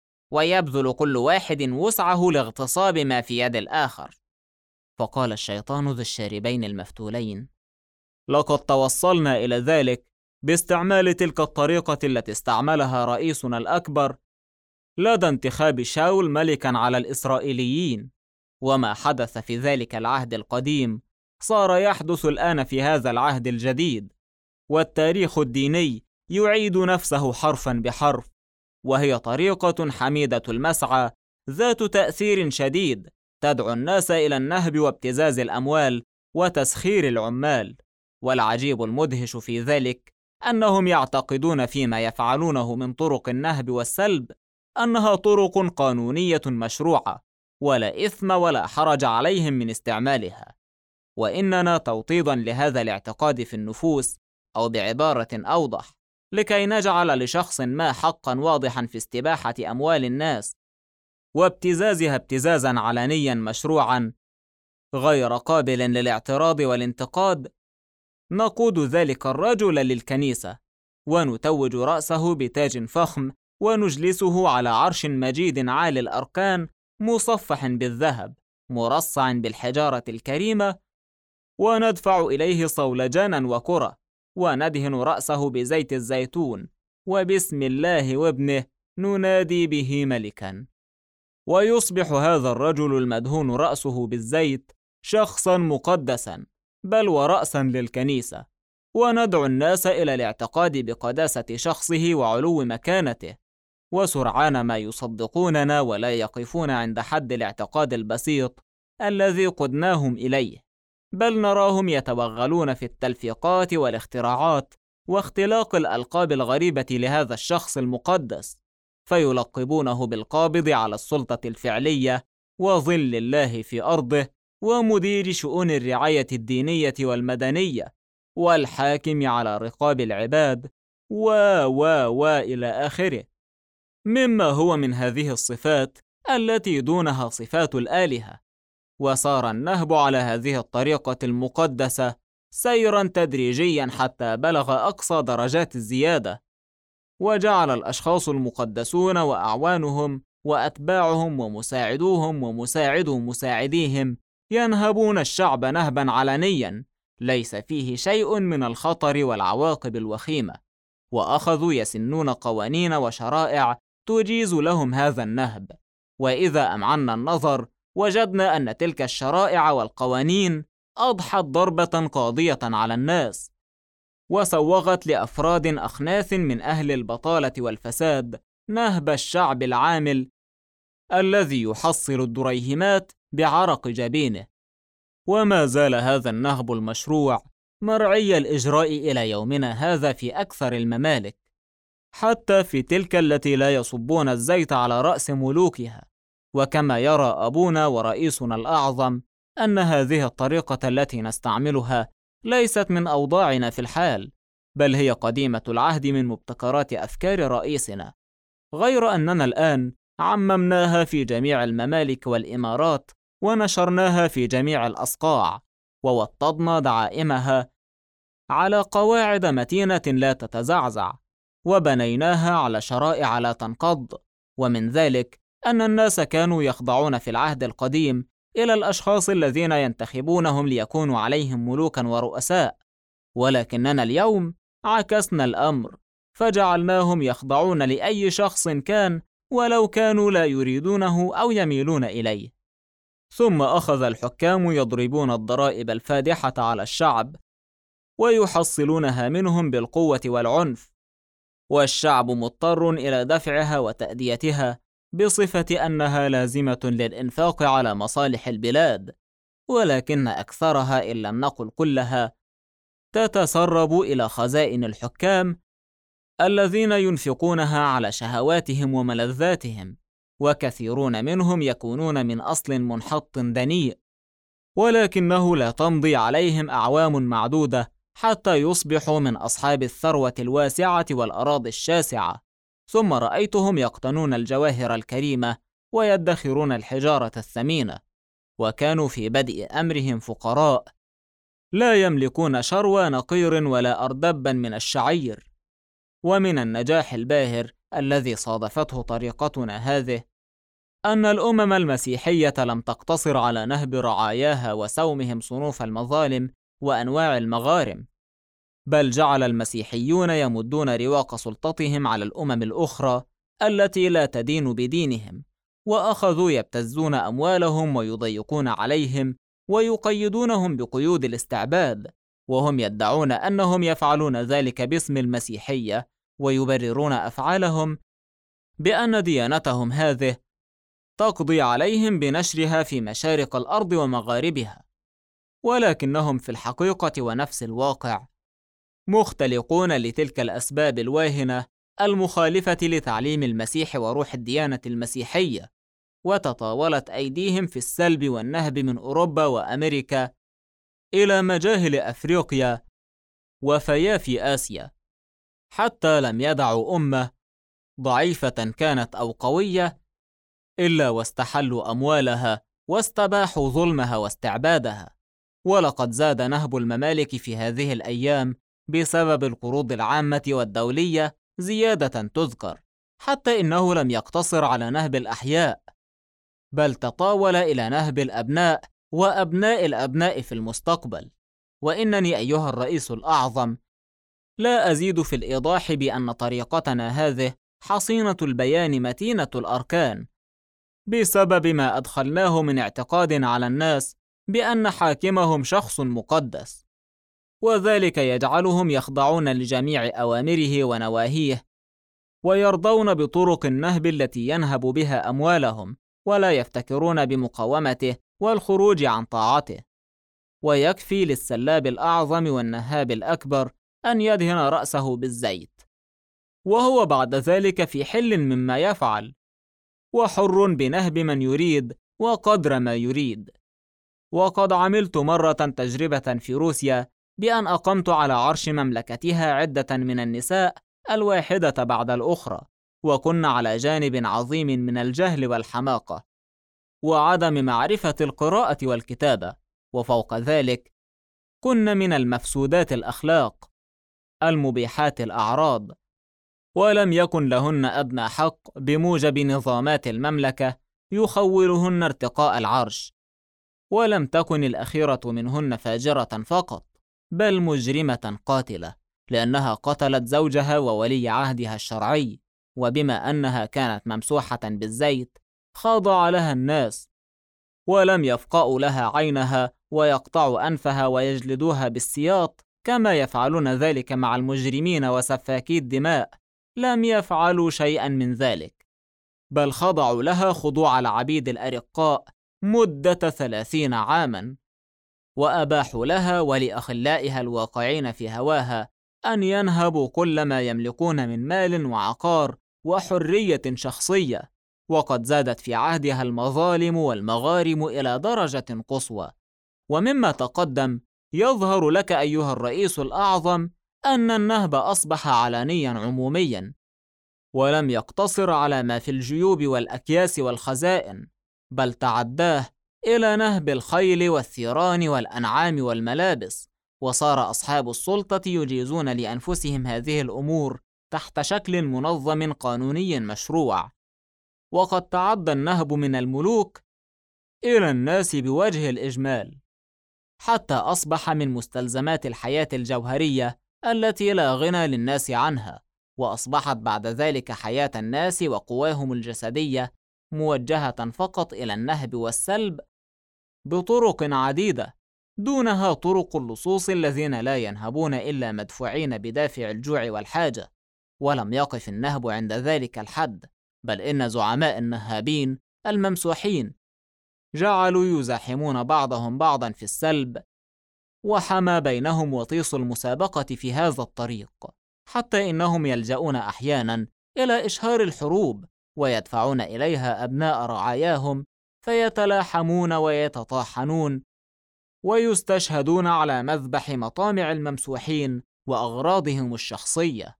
ويبذل كل واحد وسعه لاغتصاب ما في يد الآخر. فقال الشيطان ذو الشاربين المفتولين: لقد توصلنا إلى ذلك باستعمال تلك الطريقة التي استعملها رئيسنا الأكبر لدى انتخاب شاول ملكا على الإسرائيليين، وما حدث في ذلك العهد القديم صار يحدث الآن في هذا العهد الجديد، والتاريخ الديني يعيد نفسه حرفا بحرف، وهي طريقة حميدة المسعى ذات تأثير شديد تدعو الناس إلى النهب وابتزاز الأموال وتسخير العمال. والعجيب المدهش في ذلك أنهم يعتقدون فيما يفعلونه من طرق النهب والسلب أنها طرق قانونية مشروعة، ولا إثم ولا حرج عليهم من استعمالها. وإننا توطيدا لهذا الاعتقاد في النفوس، أو بعبارة أوضح، لكي نجعل لشخص ما حقا واضحا في استباحة أموال الناس وابتزازها ابتزازا علنيا مشروعا غير قابل للاعتراض والانتقاد، نقود ذلك الرجل للكنيسة، ونتوج رأسه بتاج فخم، ونجلسه على عرش مجيد عالي الأركان مصفح بالذهب مرصع بالحجارة الكريمة، وندفع إليه صولجانا وكرة، وندهن رأسه بزيت الزيتون، وبسم الله وابنه ننادي به ملكا. ويصبح هذا الرجل المدهون رأسه بالزيت شخصا مقدسا، بل ورأسا للكنيسة، وندعو الناس إلى الاعتقاد بقداسة شخصه وعلو مكانته، وسرعان ما يصدقوننا ولا يقفون عند حد الاعتقاد البسيط الذي قدناهم إليه، بل نراهم يتوغلون في التلفيقات والاختراعات واختلاق الألقاب الغريبة لهذا الشخص المقدس، فيلقبونه بالقابض على السلطة الفعلية وظل الله في أرضه ومدير شؤون الرعاية الدينية والمدنية والحاكم على رقاب العباد إلى آخره، مما هو من هذه الصفات التي دونها صفات الآلهة. وصار النهب على هذه الطريقة المقدسة سيرا تدريجيا حتى بلغ أقصى درجات الزيادة، وجعل الأشخاص المقدسون وأعوانهم وأتباعهم ومساعدوهم ومساعدو مساعديهم ينهبون الشعب نهبا علنيا ليس فيه شيء من الخطر والعواقب الوخيمة، وأخذوا يسنون قوانين وشرائع تجيز لهم هذا النهب. وإذا أمعنا النظر وجدنا أن تلك الشرائع والقوانين أضحت ضربة قاضية على الناس، وسوغت لأفراد أخناث من أهل البطالة والفساد نهب الشعب العامل الذي يحصل الدريهمات بعرق جبينه. وما زال هذا النهب المشروع مرعي الإجراء إلى يومنا هذا في أكثر الممالك، حتى في تلك التي لا يصبون الزيت على رأس ملوكها. وكما يرى أبونا ورئيسنا الأعظم أن هذه الطريقة التي نستعملها ليست من أوضاعنا في الحال، بل هي قديمة العهد من مبتكرات أفكار رئيسنا، غير أننا الآن عممناها في جميع الممالك والإمارات ونشرناها في جميع الأصقاع، ووطدنا دعائمها على قواعد متينة لا تتزعزع، وبنيناها على شرائع لا تنقض. ومن ذلك أن الناس كانوا يخضعون في العهد القديم إلى الأشخاص الذين ينتخبونهم ليكونوا عليهم ملوكا ورؤساء، ولكننا اليوم عكسنا الأمر، فجعلناهم يخضعون لأي شخص كان ولو كانوا لا يريدونه أو يميلون إليه. ثم أخذ الحكام يضربون الضرائب الفادحة على الشعب ويحصلونها منهم بالقوة والعنف، والشعب مضطر إلى دفعها وتأديتها بصفة أنها لازمة للإنفاق على مصالح البلاد، ولكن أكثرها إن لم نقل كلها تتسرب إلى خزائن الحكام الذين ينفقونها على شهواتهم وملذاتهم، وكثيرون منهم يكونون من أصل منحط دنيء، ولكنه لا تمضي عليهم أعوام معدودة حتى يصبحوا من أصحاب الثروة الواسعة والأراضي الشاسعة، ثم رأيتهم يقتنون الجواهر الكريمة ويدخرون الحجارة الثمينة، وكانوا في بدء أمرهم فقراء لا يملكون شروى نقير ولا أردبا من الشعير. ومن النجاح الباهر الذي صادفته طريقتنا هذه أن الأمم المسيحية لم تقتصر على نهب رعاياها وسومهم صنوف المظالم وأنواع المغارم، بل جعل المسيحيون يمدون رواق سلطتهم على الأمم الأخرى التي لا تدين بدينهم، وأخذوا يبتزون أموالهم ويضيقون عليهم ويقيدونهم بقيود الاستعباد، وهم يدعون أنهم يفعلون ذلك باسم المسيحية، ويبررون أفعالهم بأن ديانتهم هذه تقضي عليهم بنشرها في مشارق الأرض ومغاربها، ولكنهم في الحقيقة ونفس الواقع مختلقون لتلك الأسباب الواهنة المخالفة لتعليم المسيح وروح الديانة المسيحية، وتطاولت أيديهم في السلب والنهب من أوروبا وأمريكا إلى مجاهل أفريقيا وفيافي آسيا، حتى لم يدعوا أمة ضعيفة كانت أو قوية إلا واستحلوا أموالها واستباحوا ظلمها واستعبادها. ولقد زاد نهب الممالك في هذه الأيام بسبب القروض العامة والدولية زيادة تذكر، حتى إنه لم يقتصر على نهب الأحياء، بل تطاول إلى نهب الأبناء وأبناء الأبناء في المستقبل. وإنني أيها الرئيس الأعظم لا أزيد في الإيضاح بأن طريقتنا هذه حصينة البيان متينة الأركان، بسبب ما أدخلناه من اعتقاد على الناس بأن حاكمهم شخص مقدس، وذلك يجعلهم يخضعون لجميع أوامره ونواهيه، ويرضون بطرق النهب التي ينهب بها أموالهم، ولا يفتكرون بمقاومته والخروج عن طاعته. ويكفي للسلاب الأعظم والنهاب الأكبر أن يدهن رأسه بالزيت، وهو بعد ذلك في حل مما يفعل، وحر بنهب من يريد وقدر ما يريد. وقد عملت مرة تجربة في روسيا بأن أقمت على عرش مملكتها عدة من النساء الواحدة بعد الأخرى، وكن على جانب عظيم من الجهل والحماقة وعدم معرفة القراءة والكتابة، وفوق ذلك كن من المفسودات الأخلاق المبيحات الأعراض، ولم يكن لهن أدنى حق بموجب نظامات المملكة يخولهن ارتقاء العرش، ولم تكن الأخيرة منهن فاجرة فقط، بل مجرمة قاتلة، لأنها قتلت زوجها وولي عهدها الشرعي، وبما أنها كانت ممسوحة بالزيت خاضع لها الناس، ولم يفقأوا لها عينها ويقطعوا أنفها ويجلدوها بالسياط كما يفعلون ذلك مع المجرمين وسفاكي الدماء. لم يفعلوا شيئا من ذلك، بل خضعوا لها خضوع العبيد الأرقاء مدة 30 عاما، وأباحوا لها ولأخلائها الواقعين في هواها أن ينهبوا كل ما يملكون من مال وعقار وحرية شخصية، وقد زادت في عهدها المظالم والمغارم إلى درجة قصوى. ومما تقدم يظهر لك أيها الرئيس الأعظم أن النهب أصبح علانيا عموميا، ولم يقتصر على ما في الجيوب والأكياس والخزائن، بل تعداه إلى نهب الخيل والثيران والأنعام والملابس، وصار أصحاب السلطة يجيزون لأنفسهم هذه الأمور تحت شكل منظم قانوني مشروع. وقد تعدى النهب من الملوك إلى الناس بوجه الإجمال، حتى أصبح من مستلزمات الحياة الجوهرية التي لا غنى للناس عنها، وأصبحت بعد ذلك حياة الناس وقواهم الجسدية موجهة فقط إلى النهب والسلب بطرق عديدة، دونها طرق اللصوص الذين لا ينهبون إلا مدفوعين بدافع الجوع والحاجة. ولم يقف النهب عند ذلك الحد، بل إن زعماء النهابين الممسوحين جعلوا يزاحمون بعضهم بعضا في السلب، وحمى بينهم وطيس المسابقة في هذا الطريق، حتى إنهم يلجؤون أحيانا إلى إشهار الحروب ويدفعون إليها أبناء رعاياهم فيتلاحمون ويتطاحنون ويستشهدون على مذبح مطامع الممسوحين وأغراضهم الشخصية.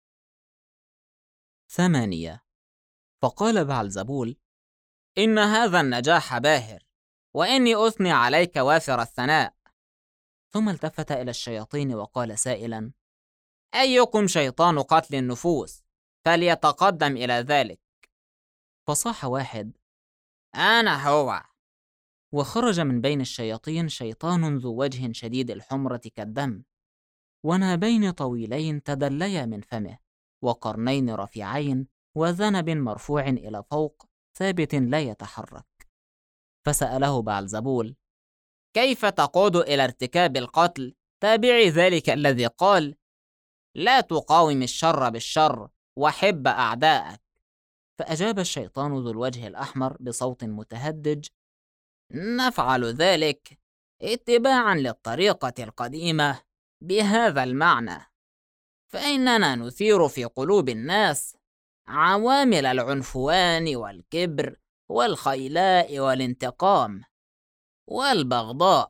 8. فقال بعلزبول: إن هذا النجاح باهر، وإني أثني عليك وافر الثناء. ثم التفت إلى الشياطين وقال سائلا: أيكم شيطان قتل النفوس؟ فليتقدم إلى ذلك. فصاح واحد: أنا هو. وخرج من بين الشياطين شيطان ذو وجه شديد الحمرة كالدم، ونابين طويلين تدليا من فمه، وقرنين رفيعين، وذنب مرفوع إلى فوق ثابت لا يتحرك. فسأله بعلزبول: كيف تقود إلى ارتكاب القتل؟ تابعي ذلك الذي قال: لا تقاوم الشر بالشر وحب أعداءك. فأجاب الشيطان ذو الوجه الأحمر بصوت متهدج: نفعل ذلك اتباعا للطريقة القديمة بهذا المعنى، فإننا نثير في قلوب الناس عوامل العنفوان والكبر والخيلاء والانتقام والبغضاء،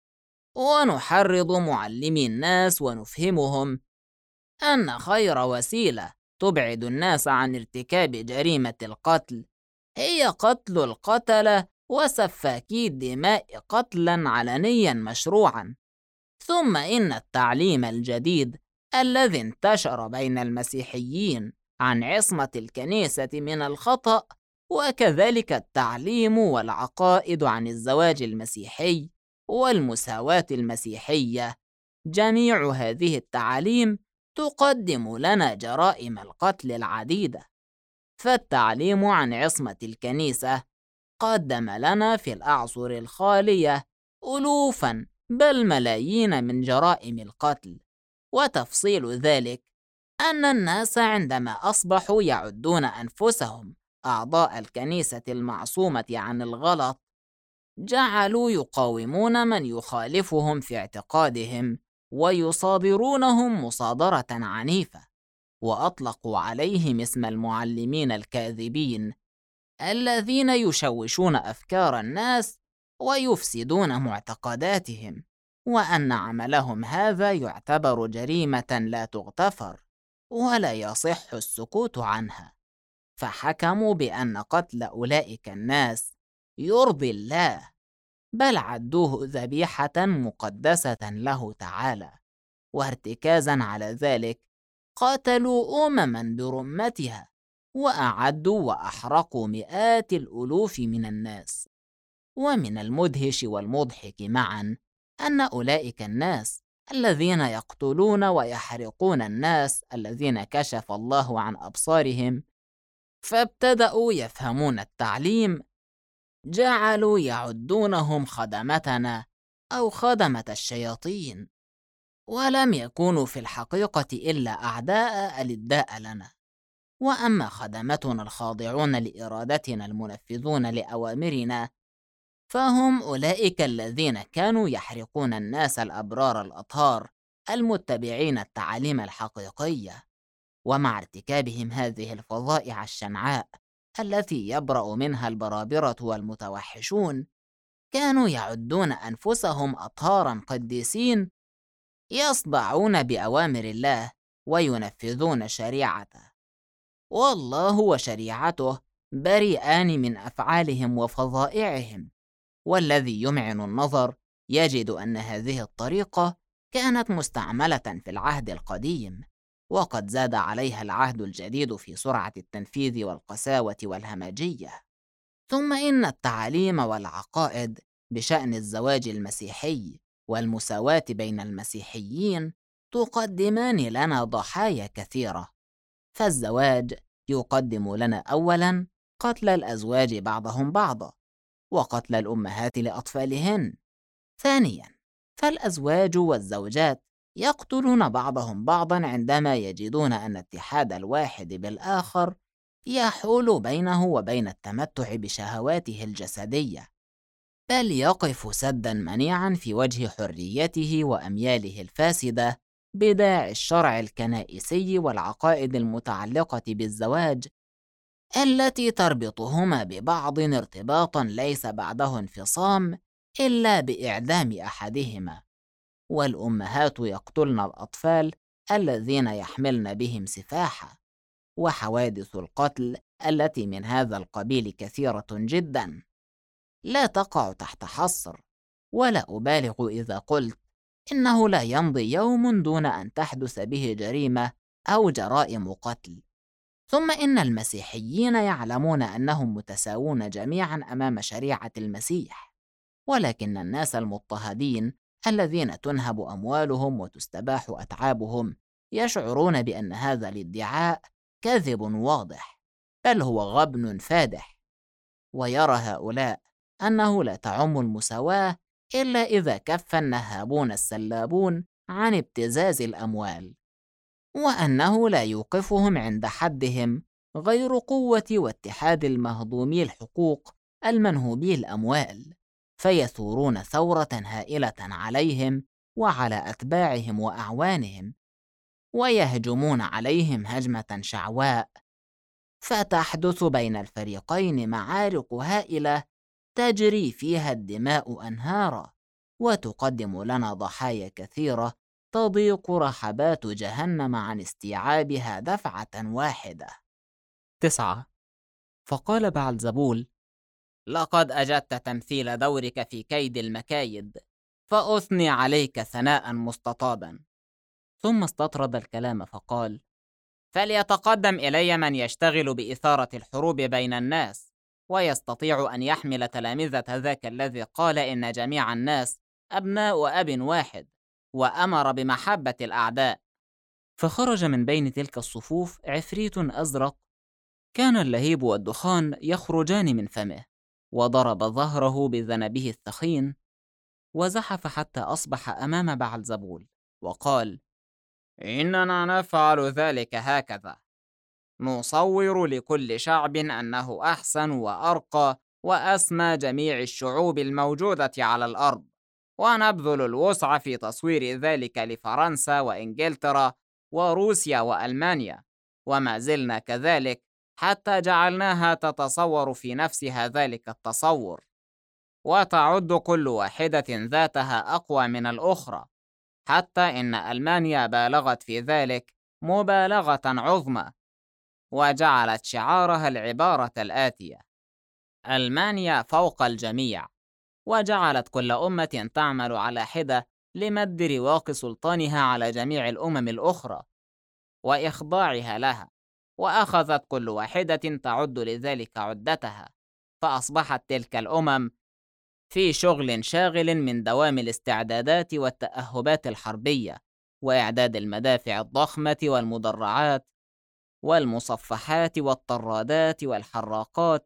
ونحرض معلمي الناس ونفهمهم أن خير وسيلة تبعد الناس عن ارتكاب جريمة القتل هي قتل القتلة وسفاكي الدماء قتلا علنيا مشروعا. ثم إن التعليم الجديد الذي انتشر بين المسيحيين عن عصمة الكنيسة من الخطأ، وكذلك التعليم والعقائد عن الزواج المسيحي والمساواة المسيحية، جميع هذه التعاليم تقدم لنا جرائم القتل العديدة. فالتعليم عن عصمة الكنيسة قدم لنا في الأعصر الخالية ألوفاً بل ملايين من جرائم القتل، وتفصيل ذلك أن الناس عندما أصبحوا يعدون أنفسهم أعضاء الكنيسة المعصومة عن الغلط، جعلوا يقاومون من يخالفهم في اعتقادهم ويصادرونهم مصادرة عنيفة، وأطلقوا عليهم اسم المعلمين الكاذبين الذين يشوشون أفكار الناس ويفسدون معتقداتهم، وأن عملهم هذا يعتبر جريمة لا تغتفر ولا يصح السكوت عنها. فحكموا بأن قتل أولئك الناس يرضي الله، بل عدوه ذبيحة مقدسة له تعالى، وارتكازا على ذلك قاتلوا أمماً برمتها، وأعدوا وأحرقوا مئات الألوف من الناس. ومن المدهش والمضحك معاً أن أولئك الناس الذين يقتلون ويحرقون الناس الذين كشف الله عن أبصارهم فابتدأوا يفهمون التعليم، جعلوا يعدونهم خدمتنا أو خدمة الشياطين، ولم يكونوا في الحقيقة إلا أعداء ألداء لنا. وأما خدمتنا الخاضعون لإرادتنا المنفذون لأوامرنا فهم أولئك الذين كانوا يحرقون الناس الأبرار الأطهار المتبعين التعاليم الحقيقية، ومع ارتكابهم هذه الفظائع الشنعاء التي يبرأ منها البرابرة والمتوحشون كانوا يعدون أنفسهم أطهارا قديسين يصدعون بأوامر الله وينفذون شريعته، والله وشريعته بريئان من أفعالهم وفظائعهم. والذي يمعن النظر يجد أن هذه الطريقة كانت مستعملة في العهد القديم، وقد زاد عليها العهد الجديد في سرعة التنفيذ والقساوة والهمجية. ثم إن التعاليم والعقائد بشأن الزواج المسيحي والمساواة بين المسيحيين تقدمان لنا ضحايا كثيرة. فالزواج يقدم لنا أولاً قتل الأزواج بعضهم بعضا، وقتل الأمهات لأطفالهن. ثانياً، فالأزواج والزوجات يقتلون بعضهم بعضاً عندما يجدون أن اتحاد الواحد بالآخر يحول بينه وبين التمتع بشهواته الجسدية، بل يقف سداً منيعاً في وجه حريته وأمياله الفاسدة بداعي الشرع الكنائسي والعقائد المتعلقة بالزواج التي تربطهما ببعض ارتباطاً ليس بعده انفصام إلا بإعدام أحدهما. والأمهات يقتلن الأطفال الذين يحملن بهم سفاحة، وحوادث القتل التي من هذا القبيل كثيرة جداً لا تقع تحت حصر، ولا أبالغ إذا قلت إنه لا يمضي يوم دون أن تحدث به جريمة أو جرائم قتل. ثم إن المسيحيين يعلمون أنهم متساوون جميعاً أمام شريعة المسيح، ولكن الناس المضطهدين الذين تنهب أموالهم وتستباح أتعابهم يشعرون بأن هذا الادعاء كذب واضح، بل هو غبن فادح. ويرى هؤلاء أنه لا تعم المساواة إلا إذا كف النهابون السلابون عن ابتزاز الأموال، وأنه لا يوقفهم عند حدهم غير قوة واتحاد المهضومي الحقوق المنهوبي الأموال، فيثورون ثورة هائلة عليهم وعلى أتباعهم وأعوانهم، ويهجمون عليهم هجمة شعواء، فتحدث بين الفريقين معارك هائلة تجري فيها الدماء أنهارا، وتقدم لنا ضحايا كثيرة تضيق رحبات جهنم عن استيعابها دفعة واحدة. 9. فقال بعلزبول: لقد أجدت تمثيل دورك في كيد المكايد، فأثني عليك ثناء مستطابا. ثم استطرد الكلام فقال: فليتقدم إلي من يشتغل بإثارة الحروب بين الناس، ويستطيع أن يحمل تلامذة ذاك الذي قال إن جميع الناس أبناء أب واحد، وأمر بمحبة الأعداء. فخرج من بين تلك الصفوف عفريت أزرق، كان اللهيب والدخان يخرجان من فمه، وضرب ظهره بذنبه الثخين، وزحف حتى أصبح أمام بعلزبول، وقال: إننا نفعل ذلك هكذا، نصور لكل شعب أنه أحسن وأرقى وأسمى جميع الشعوب الموجودة على الأرض، ونبذل الوسع في تصوير ذلك لفرنسا وإنجلترا وروسيا وألمانيا، وما زلنا كذلك حتى جعلناها تتصور في نفسها ذلك التصور، وتعد كل واحدة ذاتها أقوى من الأخرى، حتى إن ألمانيا بالغت في ذلك مبالغة عظمى، وجعلت شعارها العبارة الآتية: ألمانيا فوق الجميع، وجعلت كل أمة تعمل على حدة لمد رواق سلطانها على جميع الأمم الأخرى. وإخضاعها لها، وأخذت كل واحدة تعد لذلك عدتها، فأصبحت تلك الأمم في شغل شاغل من دوام الاستعدادات والتأهبات الحربية، وإعداد المدافع الضخمة والمدرعات والمصفحات والطرادات والحراقات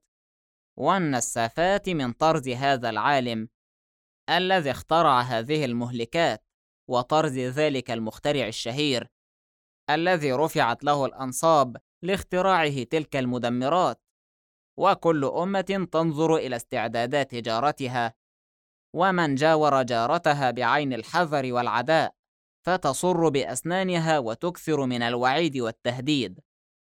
والنسافات، من طرز هذا العالم الذي اخترع هذه المهلكات، وطرز ذلك المخترع الشهير الذي رفعت له الأنصاب لاختراعه تلك المدمرات. وكل أمة تنظر إلى استعدادات جارتها ومن جاور جارتها بعين الحذر والعداء، فتصر بأسنانها وتكثر من الوعيد والتهديد،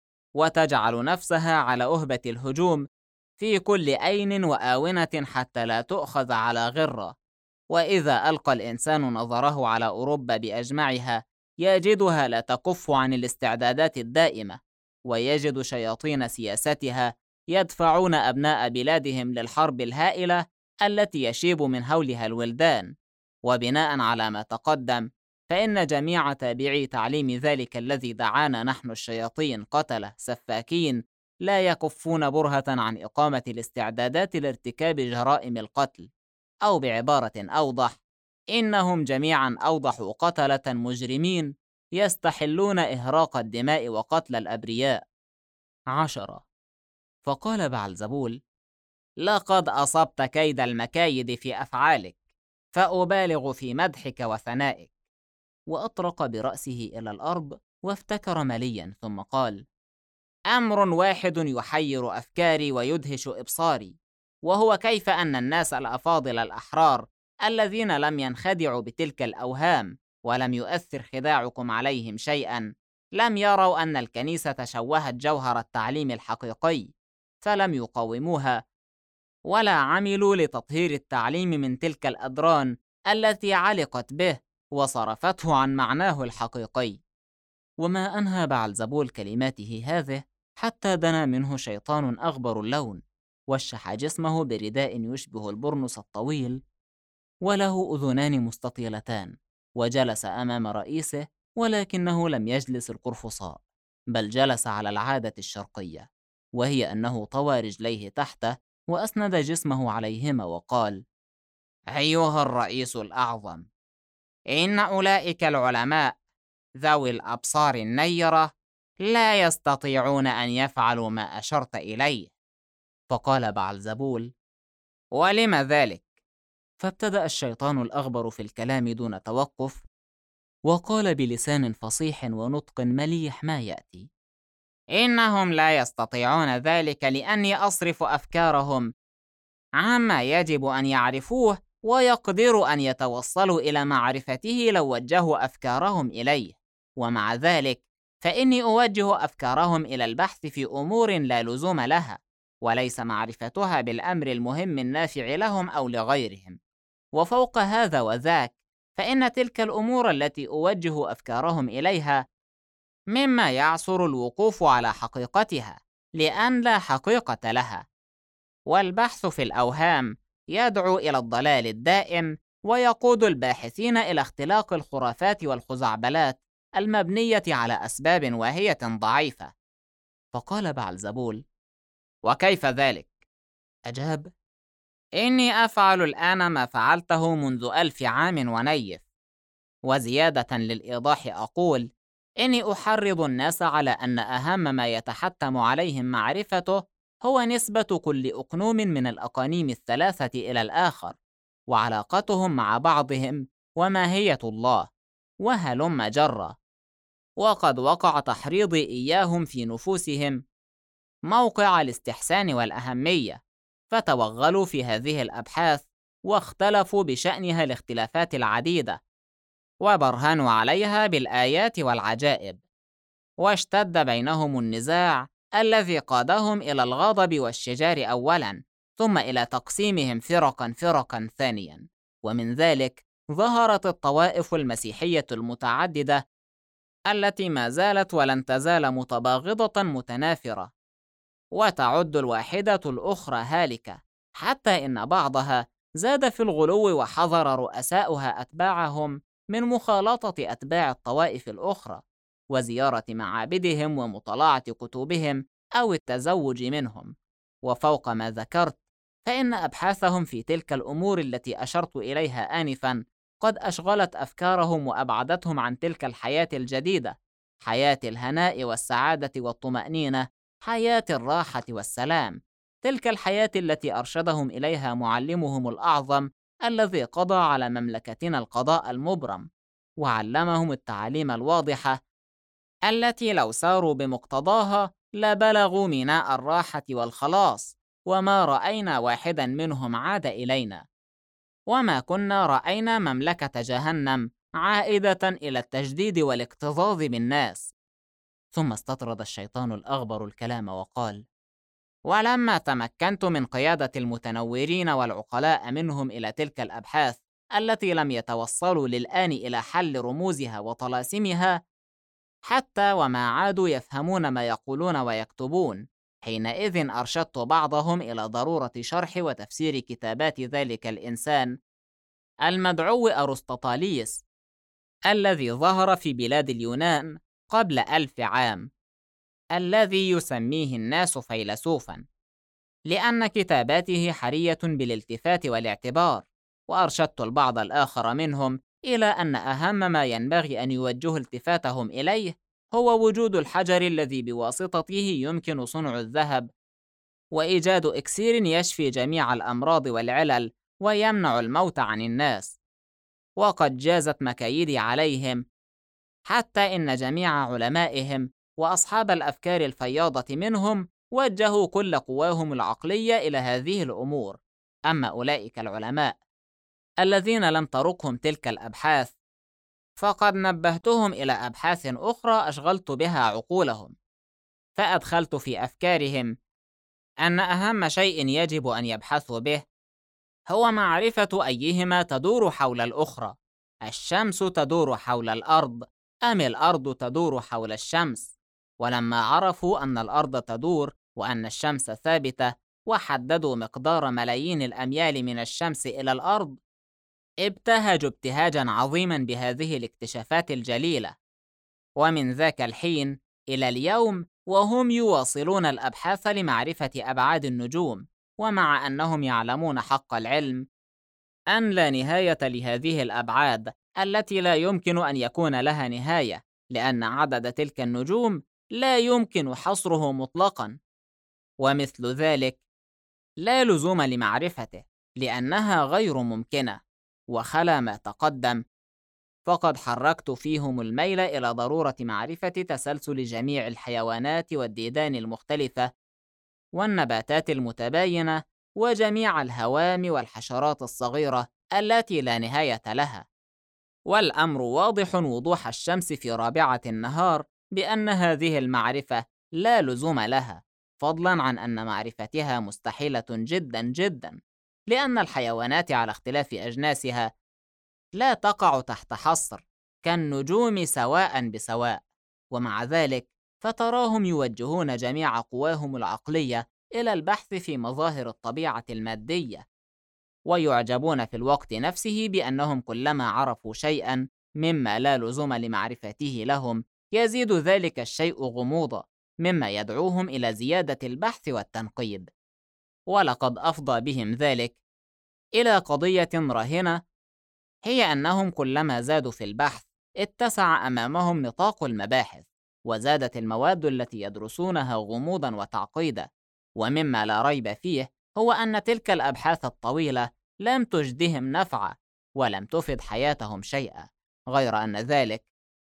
وتجعل نفسها على أهبة الهجوم في كل أين وآونة حتى لا تؤخذ على غرة. وإذا ألقى الإنسان نظره على أوروبا بأجمعها يجدها لا تكف عن الاستعدادات الدائمة، ويجد شياطين سياستها يدفعون أبناء بلادهم للحرب الهائلة التي يشيب من هولها الولدان. وبناء على ما تقدم، فإن جميع تابعي تعليم ذلك الذي دعانا نحن الشياطين قتلة سفاكين لا يكفون برهة عن إقامة الاستعدادات لارتكاب جرائم القتل، أو بعبارة أوضح، إنهم جميعا أوضحوا قتلة مجرمين يستحلون إهراق الدماء وقتل الأبرياء. 10. فقال بعلزبول: لقد أصبت كيد المكايد في أفعالك، فأبالغ في مدحك وثنائك. وأطرق برأسه إلى الأرض وافتكر مليا، ثم قال: أمر واحد يحير أفكاري ويدهش إبصاري، وهو كيف أن الناس الأفاضل الأحرار الذين لم ينخدعوا بتلك الأوهام ولم يؤثر خداعكم عليهم شيئا، لم يروا أن الكنيسة شوهت جوهر التعليم الحقيقي، فلم يقاوموها ولا عملوا لتطهير التعليم من تلك الأدران التي علقت به وصرفته عن معناه الحقيقي. وما أنهى بعلزبول كلماته هذه حتى دنا منه شيطان أغبر اللون، وشح جسمه برداء يشبه البرنس الطويل وله أذنان مستطيلتان، وجلس أمام رئيسه، ولكنه لم يجلس القرفصاء، بل جلس على العادة الشرقية، وهي أنه طوى رجليه تحته وأسند جسمه عليهما وقال: أيها الرئيس الأعظم، إن أولئك العلماء ذوي الأبصار النيرة لا يستطيعون أن يفعلوا ما أشرت إليه. فقال بعلزبول: ولم ذلك؟ فابتدأ الشيطان الأغبر في الكلام دون توقف، وقال بلسان فصيح ونطق مليح ما يأتي: إنهم لا يستطيعون ذلك لأني أصرف أفكارهم عما يجب أن يعرفوه ويقدروا أن يتوصلوا إلى معرفته لو وجهوا أفكارهم إليه، ومع ذلك فإني أوجه أفكارهم إلى البحث في أمور لا لزوم لها، وليس معرفتها بالأمر المهم النافع لهم أو لغيرهم. وفوق هذا وذاك، فإن تلك الأمور التي أوجه أفكارهم إليها مما يعصر الوقوف على حقيقتها، لأن لا حقيقة لها. والبحث في الأوهام يدعو إلى الضلال الدائم، ويقود الباحثين إلى اختلاق الخرافات والخزعبلات المبنية على أسباب واهية ضعيفة. فقال بعلزبول: وكيف ذلك؟ أجاب: إني أفعل الآن ما فعلته منذ 1000 عام ونيف. وزيادة للإيضاح أقول إني أحرض الناس على أن أهم ما يتحتم عليهم معرفته هو نسبة كل أقنوم من الأقانيم الثلاثة إلى الآخر، وعلاقتهم مع بعضهم، وماهية الله، وهلم جرة. وقد وقع تحريضي إياهم في نفوسهم موقع الاستحسان والأهمية، فتوغلوا في هذه الأبحاث واختلفوا بشأنها الاختلافات العديدة، وبرهنوا عليها بالآيات والعجائب، واشتد بينهم النزاع الذي قادهم إلى الغضب والشجار أولاً، ثم إلى تقسيمهم فرقاً ثانياً. ومن ذلك ظهرت الطوائف المسيحية المتعددة التي ما زالت ولن تزال متباغضة متنافرة، وتعد الواحدة الأخرى هالكة، حتى إن بعضها زاد في الغلو وحذر رؤساؤها أتباعهم من مخالطة أتباع الطوائف الأخرى. وزيارة معابدهم ومطالعة كتبهم أو التزوج منهم. وفوق ما ذكرت، فإن أبحاثهم في تلك الأمور التي أشرت إليها آنفاً قد أشغلت أفكارهم وأبعدتهم عن تلك الحياة الجديدة، حياة الهناء والسعادة والطمأنينة، حياة الراحة والسلام، تلك الحياة التي أرشدهم إليها معلمهم الأعظم الذي قضى على مملكتنا القضاء المبرم، وعلمهم التعاليم الواضحة التي لو ساروا بمقتضاها لبلغوا ميناء الراحة والخلاص، وما رأينا واحدا منهم عاد إلينا، وما كنا رأينا مملكة جهنم عائدة إلى التجديد والاكتظاظ بالناس. ثم استطرد الشيطان الأغبر الكلام وقال: ولما تمكنت من قيادة المتنورين والعقلاء منهم إلى تلك الأبحاث التي لم يتوصلوا للآن إلى حل رموزها وطلاسمها، حتى وما عادوا يفهمون ما يقولون ويكتبون، حينئذ أرشدت بعضهم إلى ضرورة شرح وتفسير كتابات ذلك الإنسان المدعو أرسطاطاليس الذي ظهر في بلاد اليونان قبل 1000 عام، الذي يسميه الناس فيلسوفاً، لأن كتاباته حرية بالالتفات والاعتبار. وأرشدت البعض الآخر منهم إلى أن أهم ما ينبغي أن يوجه التفاتهم إليه هو وجود الحجر الذي بواسطته يمكن صنع الذهب، وإيجاد إكسير يشفي جميع الأمراض والعلل ويمنع الموت عن الناس. وقد جازت مكايدي عليهم، حتى إن جميع علمائهم وأصحاب الأفكار الفياضة منهم وجهوا كل قواهم العقلية إلى هذه الأمور. أما أولئك العلماء الذين لم ترقهم تلك الأبحاث فقد نبهتهم إلى أبحاث أخرى أشغلت بها عقولهم، فأدخلت في أفكارهم أن أهم شيء يجب أن يبحثوا به هو معرفة أيهما تدور حول الأخرى، الشمس تدور حول الأرض أم الأرض تدور حول الشمس. ولما عرفوا أن الأرض تدور وأن الشمس ثابتة، وحددوا مقدار ملايين الأميال من الشمس إلى الأرض، ابتهجوا ابتهاجا عظيما بهذه الاكتشافات الجليلة. ومن ذاك الحين إلى اليوم وهم يواصلون الأبحاث لمعرفة أبعاد النجوم، ومع أنهم يعلمون حق العلم أن لا نهاية لهذه الأبعاد التي لا يمكن أن يكون لها نهاية، لأن عدد تلك النجوم لا يمكن حصره مطلقا، ومثل ذلك لا لزوم لمعرفته لأنها غير ممكنة. وخلا ما تقدم، فقد حركت فيهم الميل إلى ضرورة معرفة تسلسل جميع الحيوانات والديدان المختلفة والنباتات المتباينة وجميع الهوام والحشرات الصغيرة التي لا نهاية لها. والأمر واضح وضوح الشمس في رابعة النهار بأن هذه المعرفة لا لزوم لها، فضلاً عن أن معرفتها مستحيلة جداً جداً، لأن الحيوانات على اختلاف أجناسها لا تقع تحت حصر كالنجوم سواء بسواء. ومع ذلك فتراهم يوجهون جميع قواهم العقلية إلى البحث في مظاهر الطبيعة المادية، ويعجبون في الوقت نفسه بأنهم كلما عرفوا شيئاً مما لا لزوم لمعرفته لهم يزيد ذلك الشيء غموضا، مما يدعوهم إلى زيادة البحث والتنقيب. ولقد أفضى بهم ذلك إلى قضية راهنة، هي أنهم كلما زادوا في البحث اتسع أمامهم نطاق المباحث، وزادت المواد التي يدرسونها غموضا وتعقيدا. ومما لا ريب فيه هو أن تلك الأبحاث الطويلة لم تجدهم نفعا ولم تفد حياتهم شيئا، غير أن ذلك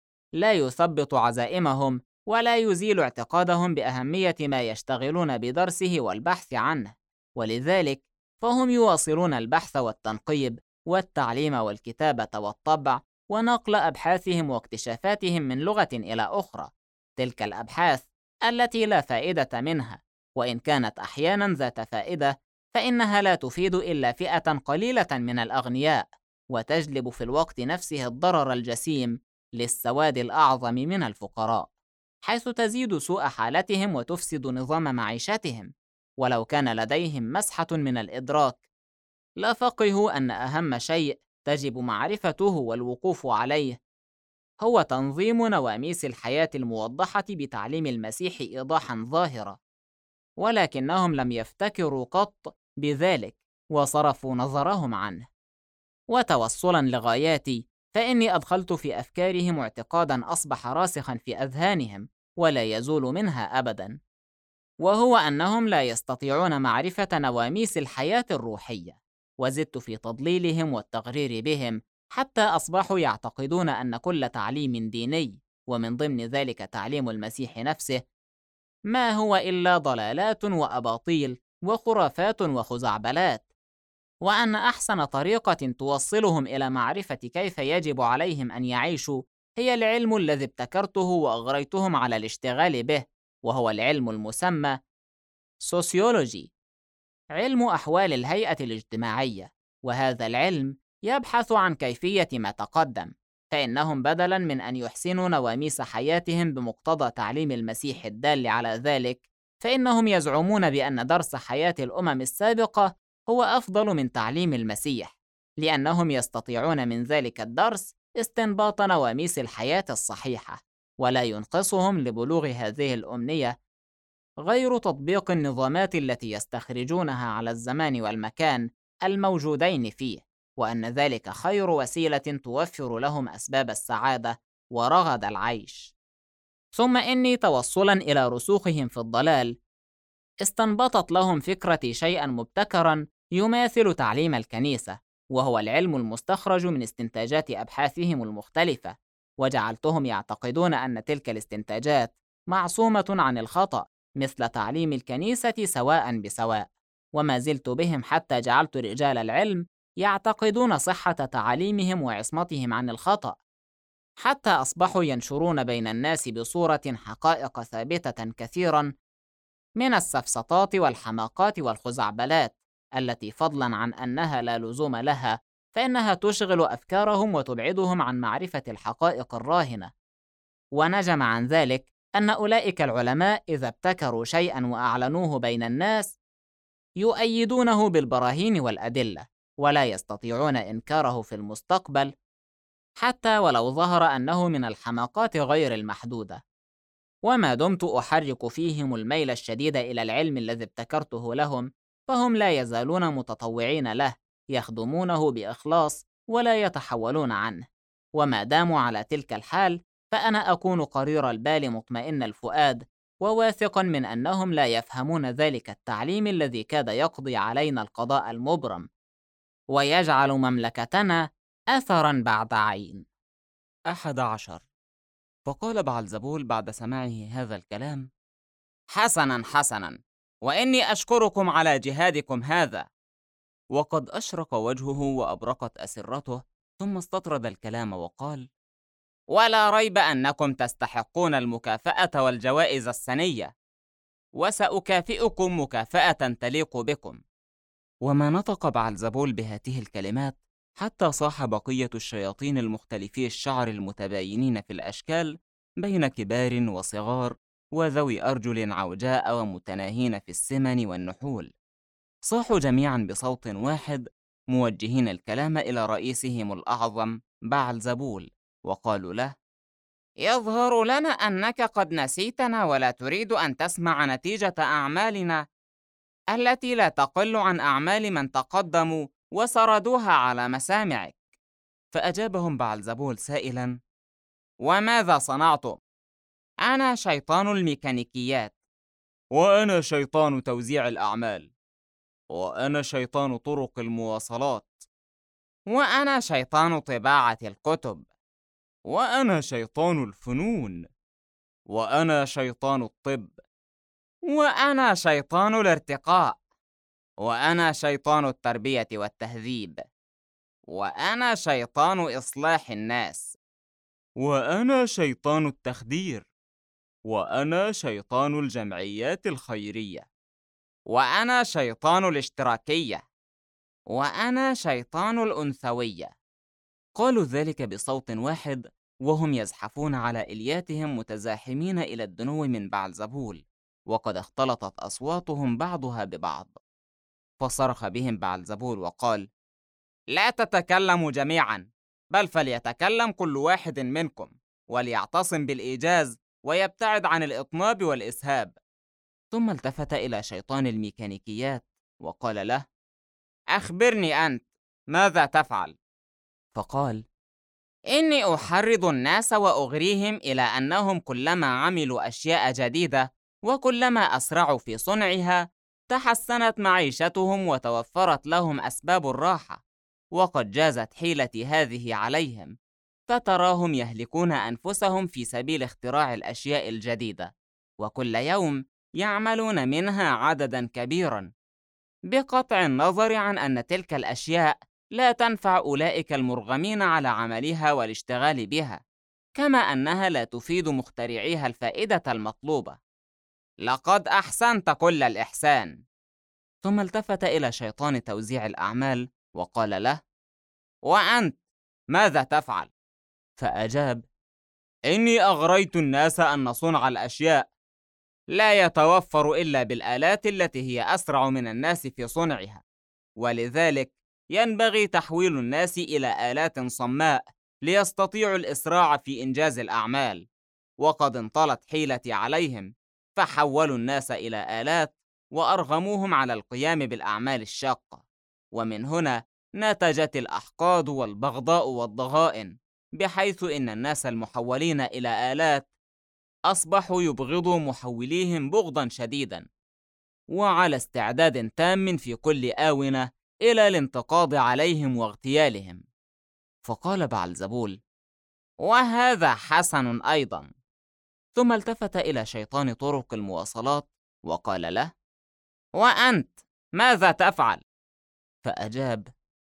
لا يثبط عزائمهم ولا يزيل اعتقادهم بأهمية ما يشتغلون بدرسه والبحث عنه. ولذلك فهم يواصلون البحث والتنقيب والتعليم والكتابة والطبع ونقل أبحاثهم واكتشافاتهم من لغة إلى أخرى، تلك الأبحاث التي لا فائدة منها، وإن كانت أحيانا ذات فائدة فإنها لا تفيد إلا فئة قليلة من الأغنياء، وتجلب في الوقت نفسه الضرر الجسيم للسواد الأعظم من الفقراء، حيث تزيد سوء حالتهم وتفسد نظام معيشتهم. ولو كان لديهم مسحة من الإدراك لفقهوا أن أهم شيء تجب معرفته والوقوف عليه هو تنظيم نواميس الحياة الموضحة بتعليم المسيح إيضاحًا ظاهرًا، ولكنهم لم يفتكروا قط بذلك وصرفوا نظرهم عنه. وتوصلًا لغاياتي، فإني أدخلت في أفكارهم اعتقادًا أصبح راسخًا في أذهانهم ولا يزول منها أبدًا، وهو أنهم لا يستطيعون معرفة نواميس الحياة الروحية. وزدت في تضليلهم والتغرير بهم حتى أصبحوا يعتقدون أن كل تعليم ديني، ومن ضمن ذلك تعليم المسيح نفسه، ما هو إلا ضلالات وأباطيل وخرافات وخزعبلات، وأن أحسن طريقة توصلهم إلى معرفة كيف يجب عليهم أن يعيشوا هي العلم الذي ابتكرته وأغريتهم على الاشتغال به، وهو العلم المسمى سوسيولوجي، علم أحوال الهيئة الاجتماعية. وهذا العلم يبحث عن كيفية ما تقدم، فإنهم بدلاً من أن يحسنوا نواميس حياتهم بمقتضى تعليم المسيح الدال على ذلك، فإنهم يزعمون بأن درس حياة الأمم السابقة هو أفضل من تعليم المسيح، لأنهم يستطيعون من ذلك الدرس استنباط نواميس الحياة الصحيحة، ولا ينقصهم لبلوغ هذه الأمنية غير تطبيق النظامات التي يستخرجونها على الزمان والمكان الموجودين فيه، وأن ذلك خير وسيلة توفر لهم أسباب السعادة ورغد العيش. ثم إني توصلاً إلى رسوخهم في الضلال استنبطت لهم فكرتي شيئاً مبتكراً يماثل تعليم الكنيسة، وهو العلم المستخرج من استنتاجات أبحاثهم المختلفة، وجعلتهم يعتقدون أن تلك الاستنتاجات معصومة عن الخطأ مثل تعليم الكنيسة سواء بسواء. وما زلت بهم حتى جعلت رجال العلم يعتقدون صحة تعاليمهم وعصمتهم عن الخطأ، حتى أصبحوا ينشرون بين الناس بصورة حقائق ثابتة كثيراً من السفسطات والحماقات والخزعبلات، التي فضلاً عن أنها لا لزوم لها فإنها تشغل أفكارهم وتبعدهم عن معرفة الحقائق الراهنة. ونجم عن ذلك أن أولئك العلماء إذا ابتكروا شيئاً وأعلنوه بين الناس يؤيدونه بالبراهين والأدلة، ولا يستطيعون إنكاره في المستقبل حتى ولو ظهر أنه من الحماقات غير المحدودة. وما دمت أحرك فيهم الميل الشديد إلى العلم الذي ابتكرته لهم، فهم لا يزالون متطوعين له، يخدمونه بإخلاص ولا يتحولون عنه. وما داموا على تلك الحال، فأنا أكون قرير البال مطمئن الفؤاد، وواثقا من أنهم لا يفهمون ذلك التعليم الذي كاد يقضي علينا القضاء المبرم، ويجعل مملكتنا أثرا بعد عين. 11. فقال بعلزبول بعد سماعه هذا الكلام: حسنا حسنا، وإني أشكركم على جهادكم هذا. وقد أشرق وجهه وأبرقت أسرته، ثم استطرد الكلام وقال: ولا ريب أنكم تستحقون المكافأة والجوائز السنية، وسأكافئكم مكافأة تليق بكم. وما نطق بعلزبول بهذه الكلمات حتى صاح بقية الشياطين المختلفي الشعر المتباينين في الأشكال بين كبار وصغار وذوي أرجل عوجاء ومتناهين في السمن والنحول. صاحوا جميعا بصوت واحد موجهين الكلام إلى رئيسهم الأعظم بعلزبول، وقالوا له: يظهر لنا أنك قد نسيتنا ولا تريد أن تسمع نتيجة أعمالنا التي لا تقل عن أعمال من تقدموا وسردوها على مسامعك. فأجابهم بعلزبول سائلا: وماذا صنعتم؟ أنا شيطان الميكانيكيات، وأنا شيطان توزيع الأعمال، وأنا شيطان طرق المواصلات، وأنا شيطان طباعة الكتب، وأنا شيطان الفنون، وأنا شيطان الطب، وأنا شيطان الارتقاء، وأنا شيطان التربية والتهذيب، وأنا شيطان إصلاح الناس، وأنا شيطان التخدير، وأنا شيطان الجمعيات الخيرية، وأنا شيطان الاشتراكية، وأنا شيطان الأنثوية. قالوا ذلك بصوت واحد وهم يزحفون على إلياتهم متزاحمين إلى الدنو من بعلزبول، وقد اختلطت أصواتهم بعضها ببعض. فصرخ بهم بعلزبول وقال: لا تتكلموا جميعا، بل فليتكلم كل واحد منكم، وليعتصم بالإيجاز ويبتعد عن الإطناب والإسهاب. ثم التفت إلى شيطان الميكانيكيات وقال له: أخبرني أنت، ماذا تفعل؟ فقال: إني أحرض الناس وأغريهم إلى أنهم كلما عملوا أشياء جديدة وكلما أسرعوا في صنعها تحسنت معيشتهم وتوفرت لهم أسباب الراحة، وقد جازت حيلتي هذه عليهم، فتراهم يهلكون أنفسهم في سبيل اختراع الأشياء الجديدة، وكل يوم يعملون منها عدداً كبيراً، بقطع النظر عن أن تلك الأشياء لا تنفع أولئك المرغمين على عملها والاشتغال بها، كما أنها لا تفيد مخترعيها الفائدة المطلوبة. لقد أحسنت كل الإحسان. ثم التفت إلى شيطان توزيع الأعمال وقال له: وأنت ماذا تفعل؟ فأجاب: إني أغريت الناس أن صنع الأشياء لا يتوفر إلا بالآلات التي هي أسرع من الناس في صنعها، ولذلك ينبغي تحويل الناس إلى آلات صماء ليستطيعوا الإسراع في إنجاز الأعمال، وقد انطلت حيلتي عليهم فحولوا الناس إلى آلات وأرغموهم على القيام بالأعمال الشاقة، ومن هنا نتجت الأحقاد والبغضاء والضغائن، بحيث إن الناس المحولين إلى آلات أصبحوا يبغضوا محوليهم بغضاً شديداً، وعلى استعداد تام في كل آونة إلى الانتقاض عليهم واغتيالهم. فقال بعلزبول: وهذا حسن أيضاً. ثم التفت إلى شيطان طرق المواصلات وقال له: وأنت ماذا تفعل؟ فأجاب: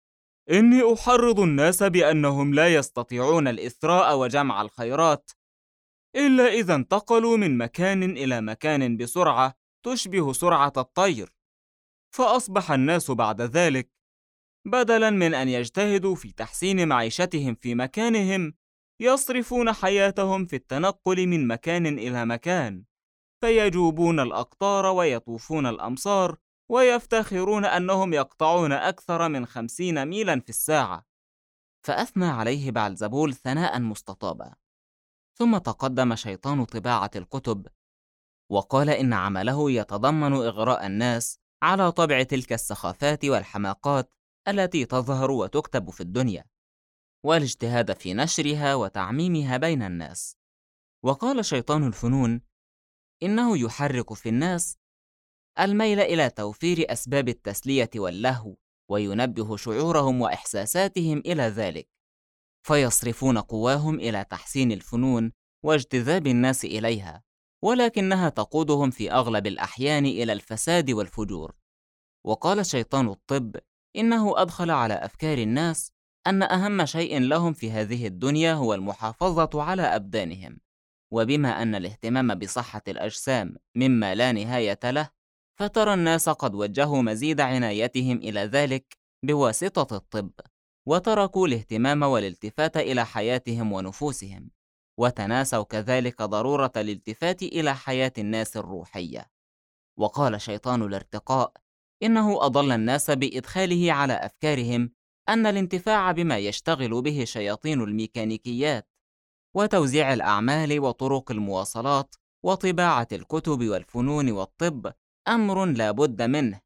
إني أحرض الناس بأنهم لا يستطيعون الإثراء وجمع الخيرات إلا إذا انتقلوا من مكان إلى مكان بسرعة تشبه سرعة الطير، فأصبح الناس بعد ذلك بدلاً من أن يجتهدوا في تحسين معيشتهم في مكانهم يصرفون حياتهم في التنقل من مكان إلى مكان، فيجوبون الأقطار ويطوفون الأمصار ويفتخرون أنهم يقطعون أكثر من 50 ميلاً في الساعة. فأثنى عليه بعلزبول ثناء مستطابا. ثم تقدم شيطان طباعة الكتب وقال إن عمله يتضمن إغراء الناس على طبع تلك السخافات والحماقات التي تظهر وتكتب في الدنيا، والاجتهاد في نشرها وتعميمها بين الناس. وقال شيطان الفنون إنه يحرك في الناس الميل إلى توفير أسباب التسلية واللهو، وينبه شعورهم وإحساساتهم إلى ذلك، فيصرفون قواهم إلى تحسين الفنون واجتذاب الناس إليها، ولكنها تقودهم في أغلب الأحيان إلى الفساد والفجور. وقال شيطان الطب إنه أدخل على أفكار الناس أن أهم شيء لهم في هذه الدنيا هو المحافظة على أبدانهم، وبما أن الاهتمام بصحة الأجسام مما لا نهاية له، فترى الناس قد وجهوا مزيد عنايتهم إلى ذلك بواسطة الطب، وتركوا الاهتمام والالتفات إلى حياتهم ونفوسهم، وتناسوا كذلك ضرورة الالتفات إلى حياة الناس الروحية. وقال شيطان الارتقاء إنه أضل الناس بإدخاله على أفكارهم أن الانتفاع بما يشتغل به شياطين الميكانيكيات وتوزيع الأعمال وطرق المواصلات وطباعة الكتب والفنون والطب أمر لا بد منه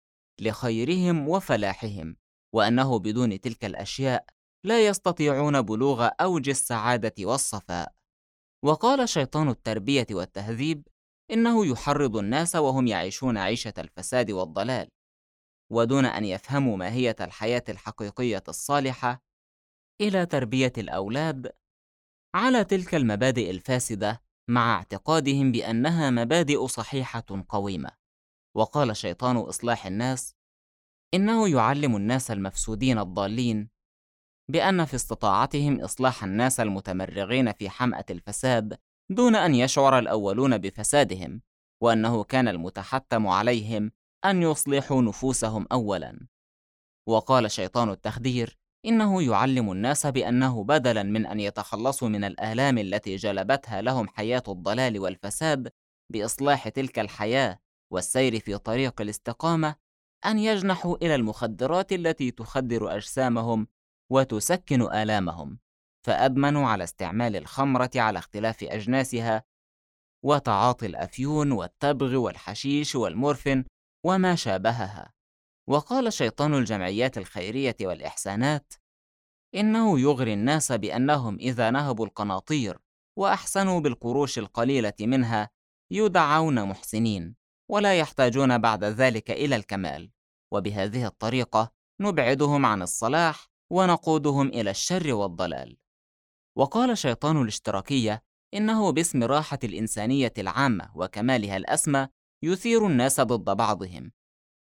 لخيرهم وفلاحهم، وأنه بدون تلك الأشياء لا يستطيعون بلوغ أوج السعادة والصفاء. وقال شيطان التربية والتهذيب إنه يحرض الناس وهم يعيشون عيشة الفساد والضلال، ودون أن يفهموا ماهية الحياة الحقيقية الصالحة، إلى تربية الأولاد على تلك المبادئ الفاسدة مع اعتقادهم بأنها مبادئ صحيحة قويمة. وقال شيطان إصلاح الناس إنه يعلم الناس المفسودين الضالين بأن في استطاعتهم إصلاح الناس المتمرغين في حمأة الفساد دون أن يشعر الأولون بفسادهم، وأنه كان المتحتم عليهم أن يصلحوا نفوسهم أولاً. وقال شيطان التخدير إنه يعلم الناس بأنه بدلاً من أن يتخلصوا من الآلام التي جلبتها لهم حياة الضلال والفساد بإصلاح تلك الحياة والسير في طريق الاستقامة، أن يجنحوا إلى المخدرات التي تخدر أجسامهم وتسكن آلامهم، فأدمنوا على استعمال الخمرة على اختلاف أجناسها، وتعاطي الأفيون والتبغ والحشيش والمورفين وما شابهها. وقال شيطان الجمعيات الخيرية والإحسانات إنه يغري الناس بأنهم إذا نهبوا القناطير وأحسنوا بالقروش القليلة منها يدعون محسنين، ولا يحتاجون بعد ذلك إلى الكمال، وبهذه الطريقة نبعدهم عن الصلاح ونقودهم إلى الشر والضلال. وقال شيطان الاشتراكية إنه باسم راحة الإنسانية العامة وكمالها الأسمى يثير الناس ضد بعضهم،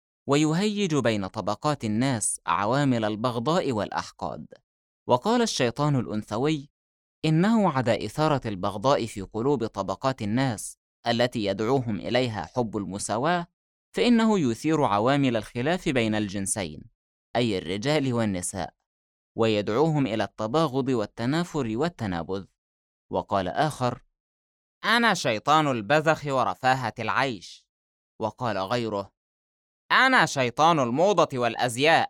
ويهيج بين طبقات الناس عوامل البغضاء والأحقاد. وقال الشيطان الأنثوي إنه عدا إثارة البغضاء في قلوب طبقات الناس التي يدعوهم إليها حب المساواة، فإنه يثير عوامل الخلاف بين الجنسين، أي الرجال والنساء، ويدعوهم إلى التباغض والتنافر والتنابذ. وقال آخر: أنا شيطان البذخ ورفاهة العيش. وقال غيره: أنا شيطان الموضة والأزياء.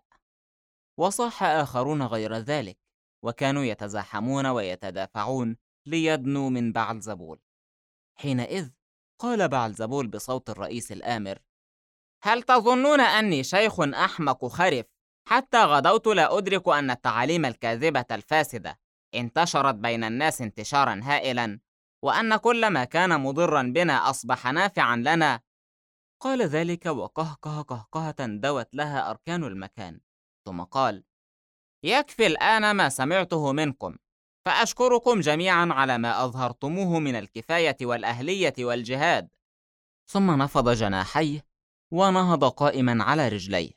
وصاح آخرون غير ذلك، وكانوا يتزاحمون ويتدافعون ليدنوا من بعلزبول. حينئذ قال بعلزبول بصوت الرئيس الآمر: هل تظنون أني شيخ أحمق خرف حتى غدوت لا أدرك أن التعاليم الكاذبة الفاسدة انتشرت بين الناس انتشارا هائلا، وأن كل ما كان مضرا بنا أصبح نافعا لنا؟ قال ذلك وقهقه قهقهة دوت لها أركان المكان، ثم قال: يكفي الآن ما سمعته منكم، فأشكركم جميعا على ما أظهرتموه من الكفاية والأهلية والجهاد. ثم نفض جناحيه ونهض قائما على رجليه،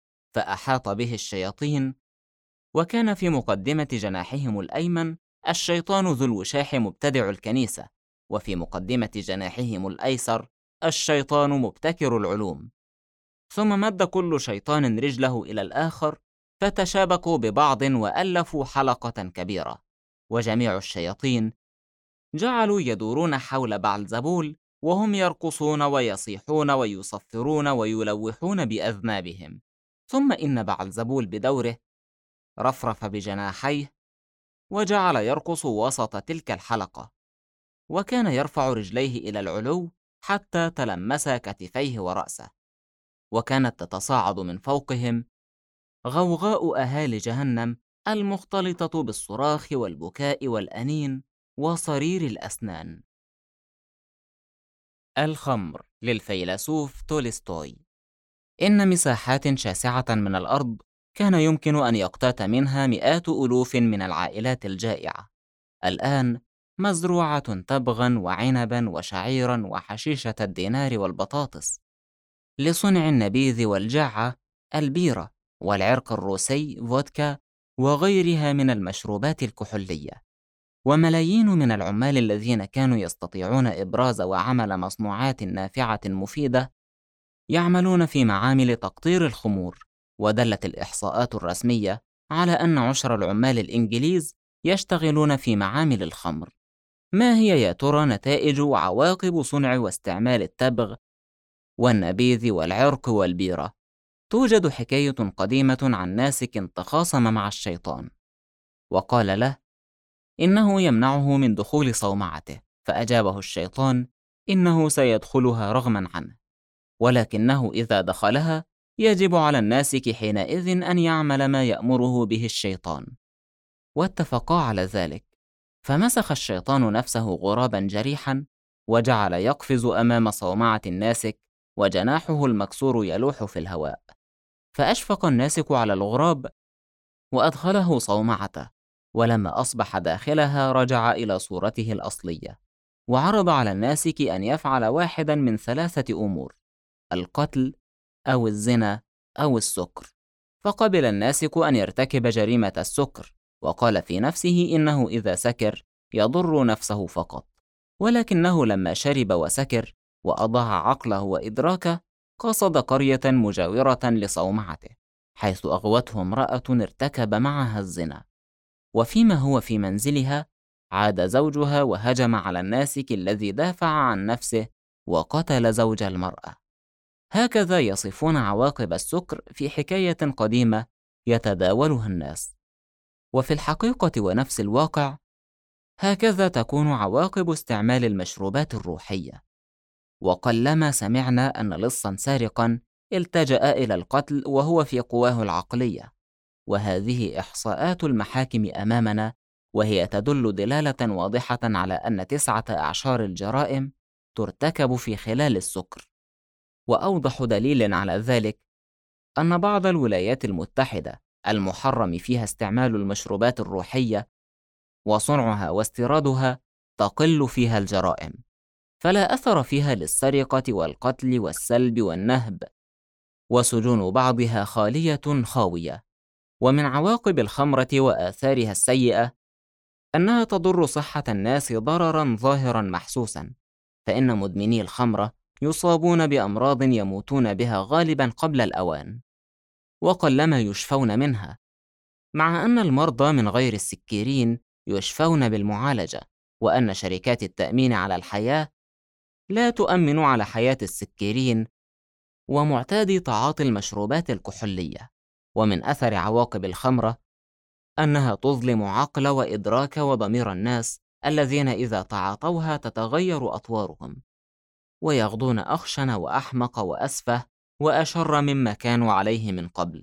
فأحاط به الشياطين، وكان في مقدمة جناحهم الأيمن الشيطان ذو الوشاح مبتدع الكنيسة، وفي مقدمة جناحهم الأيسر الشيطان مبتكر العلوم. ثم مد كل شيطان رجله إلى الآخر، فتشابكوا ببعض وألفوا حلقة كبيرة، وجميع الشياطين جعلوا يدورون حول بعلزبول، وهم يرقصون ويصيحون ويصفرون ويلوحون بأذنابهم. ثم إن بعلزبول بدوره رفرف بجناحيه وجعل يرقص وسط تلك الحلقة، وكان يرفع رجليه إلى العلو حتى تلمس كتفيه ورأسه، وكانت تتصاعد من فوقهم غوغاء أهالي جهنم المختلطة بالصراخ والبكاء والأنين وصرير الأسنان. الخمر للفيلسوف تولستوي. إن مساحات شاسعة من الأرض كان يمكن أن يقتات منها مئات ألوف من العائلات الجائعة، الآن مزروعة تبغا وعنبا وشعيرا وحشيشة الدينار والبطاطس، لصنع النبيذ والجعة البيرة والعرق الروسي فودكا وغيرها من المشروبات الكحولية. وملايين من العمال الذين كانوا يستطيعون إبراز وعمل مصنوعات نافعة مفيدة يعملون في معامل تقطير الخمور. ودلت الإحصاءات الرسمية على أن عشر العمال الإنجليز يشتغلون في معامل الخمر. ما هي يا ترى نتائج وعواقب صنع واستعمال التبغ والنبيذ والعرق والبيرة؟ توجد حكاية قديمة عن ناسك تخاصم مع الشيطان، وقال له إنه يمنعه من دخول صومعته، فأجابه الشيطان إنه سيدخلها رغما عنه، ولكنه إذا دخلها يجب على الناسك حينئذ أن يعمل ما يأمره به الشيطان. واتفقا على ذلك، فمسخ الشيطان نفسه غرابا جريحا وجعل يقفز أمام صومعة الناسك، وجناحه المكسور يلوح في الهواء، فأشفق الناسك على الغراب وأدخله صومعته، ولما أصبح داخلها رجع إلى صورته الأصلية، وعرض على الناسك أن يفعل واحدا من ثلاثة أمور: القتل أو الزنا أو السكر. فقبل الناسك أن يرتكب جريمة السكر، وقال في نفسه إنه إذا سكر يضر نفسه فقط، ولكنه لما شرب وسكر وأضاع عقله وإدراكه قصد قرية مجاورة لصومعته، حيث أغوته امرأة ارتكب معها الزنا، وفيما هو في منزلها عاد زوجها وهجم على الناسك الذي دافع عن نفسه وقتل زوج المرأة. هكذا يصفون عواقب السكر في حكاية قديمة يتداولها الناس. وفي الحقيقة ونفس الواقع، هكذا تكون عواقب استعمال المشروبات الروحية. وقلما سمعنا أن لصاً سارقاً التجأ إلى القتل وهو في قواه العقلية، وهذه إحصاءات المحاكم أمامنا، وهي تدل دلالة واضحة على أن 19 الجرائم ترتكب في خلال السكر. وأوضح دليل على ذلك أن بعض الولايات المتحدة المحرم فيها استعمال المشروبات الروحية وصنعها واستيرادها تقل فيها الجرائم، فلا أثر فيها للسرقة والقتل والسلب والنهب، وسجون بعضها خالية خاوية. ومن عواقب الخمرة وآثارها السيئة أنها تضر صحة الناس ضرراً ظاهراً محسوساً، فإن مدمني الخمرة يصابون بأمراض يموتون بها غالباً قبل الأوان، وقلما يشفون منها، مع أن المرضى من غير السكيرين يشفون بالمعالجة، وأن شركات التأمين على الحياة لا تؤمن على حياة السكيرين ومعتادي تعاطي المشروبات الكحولية. ومن أثر عواقب الخمرة أنها تظلم عقل وإدراك وضمير الناس الذين إذا تعاطوها تتغير أطوارهم، ويغضون أخشن وأحمق وأسفه وأشر مما كانوا عليه من قبل.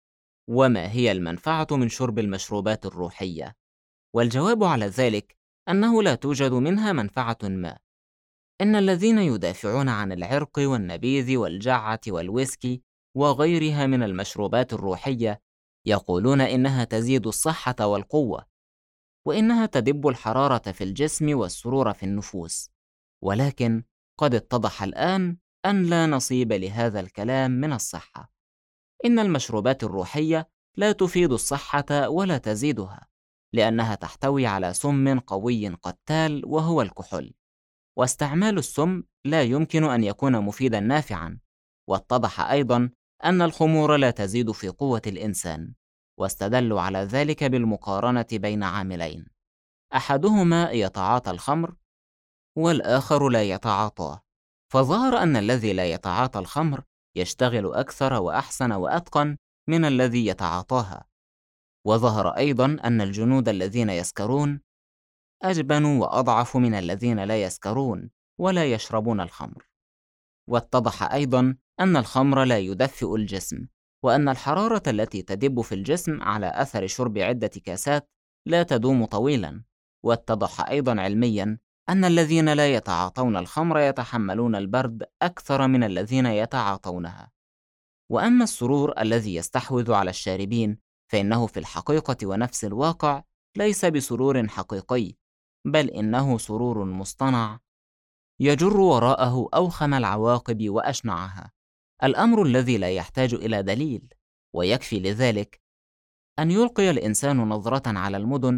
وما هي المنفعة من شرب المشروبات الروحية؟ والجواب على ذلك أنه لا توجد منها منفعة ما. إن الذين يدافعون عن العرق والنبيذ والجعة والويسكي وغيرها من المشروبات الروحية يقولون إنها تزيد الصحة والقوة، وإنها تدب الحرارة في الجسم والسرور في النفوس، ولكن قد اتضح الآن أن لا نصيب لهذا الكلام من الصحة. إن المشروبات الروحية لا تفيد الصحة ولا تزيدها، لأنها تحتوي على سم قوي قتال وهو الكحول، واستعمال السم لا يمكن أن يكون مفيداً نافعاً. واتضح أيضاً أن الخمور لا تزيد في قوة الإنسان، واستدلوا على ذلك بالمقارنة بين عاملين، أحدهما يتعاطى الخمر والآخر لا يتعاطاه، فظهر أن الذي لا يتعاطى الخمر يشتغل أكثر وأحسن وأتقن من الذي يتعاطاها. وظهر أيضاً أن الجنود الذين يسكرون أجبن وأضعف من الذين لا يسكرون ولا يشربون الخمر. واتضح أيضاً أن الخمر لا يدفئ الجسم، وأن الحرارة التي تدب في الجسم على أثر شرب عدة كاسات لا تدوم طويلاً. واتضح أيضاً علمياً أن الذين لا يتعاطون الخمر يتحملون البرد أكثر من الذين يتعاطونها. وأما السرور الذي يستحوذ على الشاربين فإنه في الحقيقة ونفس الواقع ليس بسرور حقيقي، بل إنه سرور مصطنع يجر وراءه أوخم العواقب وأشنعها، الأمر الذي لا يحتاج إلى دليل، ويكفي لذلك أن يلقي الإنسان نظرة على المدن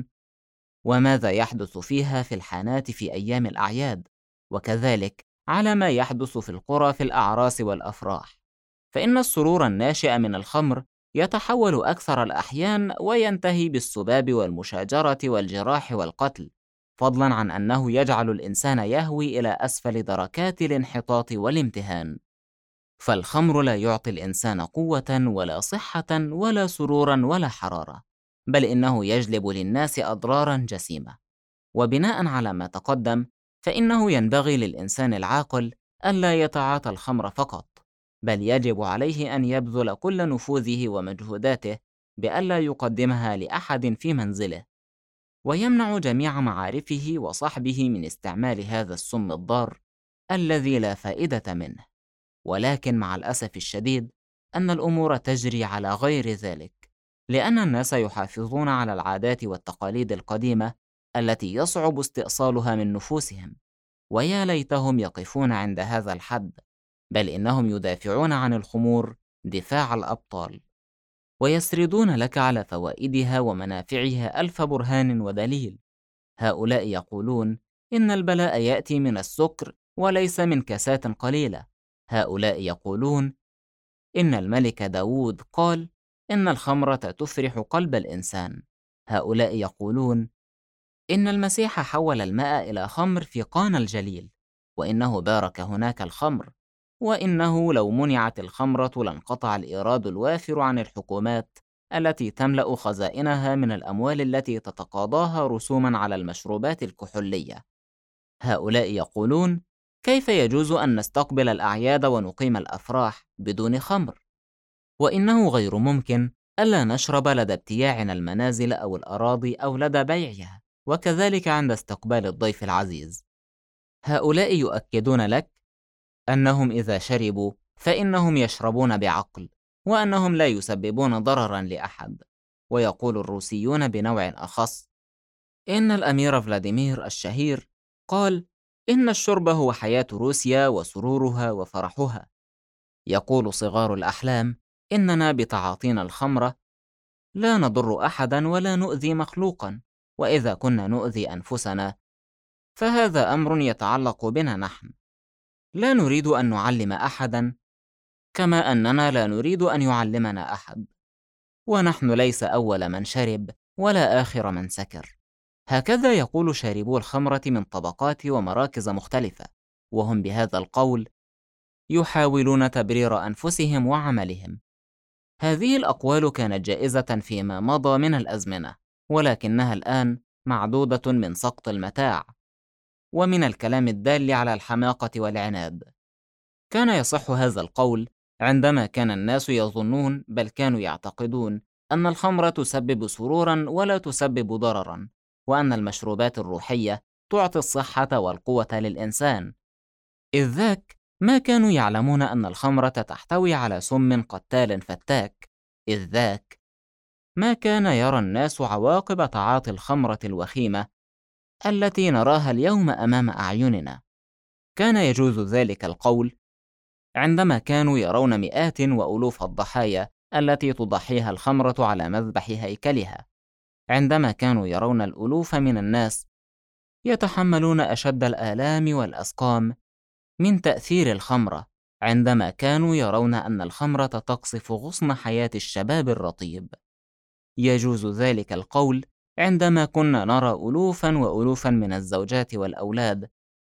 وماذا يحدث فيها في الحانات في أيام الأعياد، وكذلك على ما يحدث في القرى في الأعراس والأفراح، فإن السرور الناشئ من الخمر يتحول أكثر الأحيان وينتهي بالسباب والمشاجرة والجراح والقتل، فضلاً عن أنه يجعل الإنسان يهوي إلى أسفل دركات الانحطاط والامتهان. فالخمر لا يعطي الإنسان قوة ولا صحة ولا سرورا ولا حرارة، بل إنه يجلب للناس أضرارا جسيمة. وبناء على ما تقدم، فإنه ينبغي للإنسان العاقل ألا يتعاطى الخمر فقط، بل يجب عليه أن يبذل كل نفوذه ومجهوداته بألا يقدمها لأحد في منزله، ويمنع جميع معارفه وصحبه من استعمال هذا السم الضار الذي لا فائدة منه. ولكن مع الأسف الشديد أن الأمور تجري على غير ذلك، لأن الناس يحافظون على العادات والتقاليد القديمة التي يصعب استئصالها من نفوسهم، ويا ليتهم يقفون عند هذا الحد، بل إنهم يدافعون عن الخمور دفاع الأبطال، ويسردون لك على فوائدها ومنافعها ألف برهان ودليل. هؤلاء يقولون إن البلاء يأتي من السكر وليس من كاسات قليلة. هؤلاء يقولون إن الملك داود قال إن الخمرة تفرح قلب الإنسان. هؤلاء يقولون إن المسيح حول الماء إلى خمر في قانا الجليل، وإنه بارك هناك الخمر، وإنه لو منعت الخمرة لانقطع الإيراد الوافر عن الحكومات التي تملأ خزائنها من الأموال التي تتقاضاها رسوما على المشروبات الكحولية. هؤلاء يقولون: كيف يجوز أن نستقبل الأعياد ونقيم الأفراح بدون خمر؟ وإنه غير ممكن ألا نشرب لدى ابتياعنا المنازل أو الأراضي أو لدى بيعها، وكذلك عند استقبال الضيف العزيز. هؤلاء يؤكدون لك أنهم إذا شربوا فإنهم يشربون بعقل، وأنهم لا يسببون ضررا لأحد. ويقول الروسيون بنوع أخص إن الأمير فلاديمير الشهير قال: إن الشرب هو حياة روسيا وسرورها وفرحها. يقول صغار الأحلام إننا بتعاطينا الخمرة لا نضر أحدا ولا نؤذي مخلوقا، وإذا كنا نؤذي أنفسنا فهذا أمر يتعلق بنا نحن. لا نريد أن نعلم أحدا، كما أننا لا نريد أن يعلمنا أحد، ونحن ليس أول من شرب ولا آخر من سكر. هكذا يقول شاربو الخمرة من طبقات ومراكز مختلفة، وهم بهذا القول يحاولون تبرير أنفسهم وعملهم. هذه الأقوال كانت جائزة فيما مضى من الأزمنة، ولكنها الآن معدودة من سقط المتاع ومن الكلام الدال على الحماقة والعناد. كان يصح هذا القول عندما كان الناس يظنون، بل كانوا يعتقدون، أن الخمر تسبب سرورا ولا تسبب ضررا، وأن المشروبات الروحية تعطي الصحة والقوة للإنسان. إذ ذاك ما كانوا يعلمون أن الخمرة تحتوي على سم قتال فتاك. إذ ذاك ما كان يرى الناس عواقب تعاطي الخمرة الوخيمة التي نراها اليوم أمام أعيننا. كان يجوز ذلك القول عندما كانوا يرون مئات وألوف الضحايا التي تضحيها الخمرة على مذبح هيكلها، عندما كانوا يرون الألوف من الناس يتحملون أشد الآلام والأسقام من تأثير الخمرة، عندما كانوا يرون أن الخمرة تقصف غصن حياة الشباب الرطيب. يجوز ذلك القول عندما كنا نرى ألوفا وألوفا من الزوجات والأولاد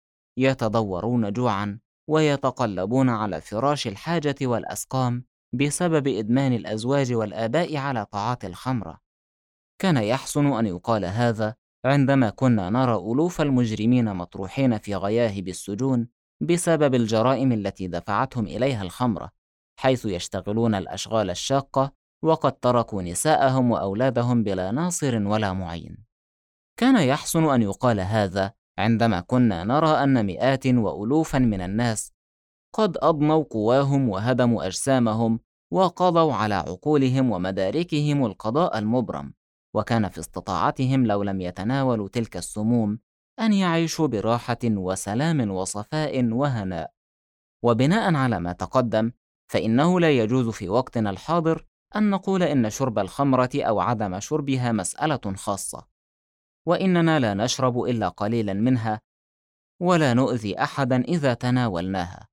يتضورون جوعا ويتقلبون على فراش الحاجة والأسقام بسبب إدمان الأزواج والآباء على تعاطي الخمرة. كان يحسن أن يقال هذا عندما كنا نرى ألوف المجرمين مطروحين في غياهب السجون بسبب الجرائم التي دفعتهم إليها الخمرة، حيث يشتغلون الأشغال الشاقة وقد تركوا نساءهم وأولادهم بلا ناصر ولا معين. كان يحسن أن يقال هذا عندما كنا نرى أن مئات وألوفا من الناس قد أضنوا قواهم وهدموا أجسامهم وقضوا على عقولهم ومداركهم القضاء المبرم، وكان في استطاعتهم لو لم يتناولوا تلك السموم أن يعيشوا براحة وسلام وصفاء وهناء. وبناء على ما تقدم، فإنه لا يجوز في وقتنا الحاضر أن نقول إن شرب الخمرة أو عدم شربها مسألة خاصة، وإننا لا نشرب إلا قليلا منها ولا نؤذي أحدا إذا تناولناها.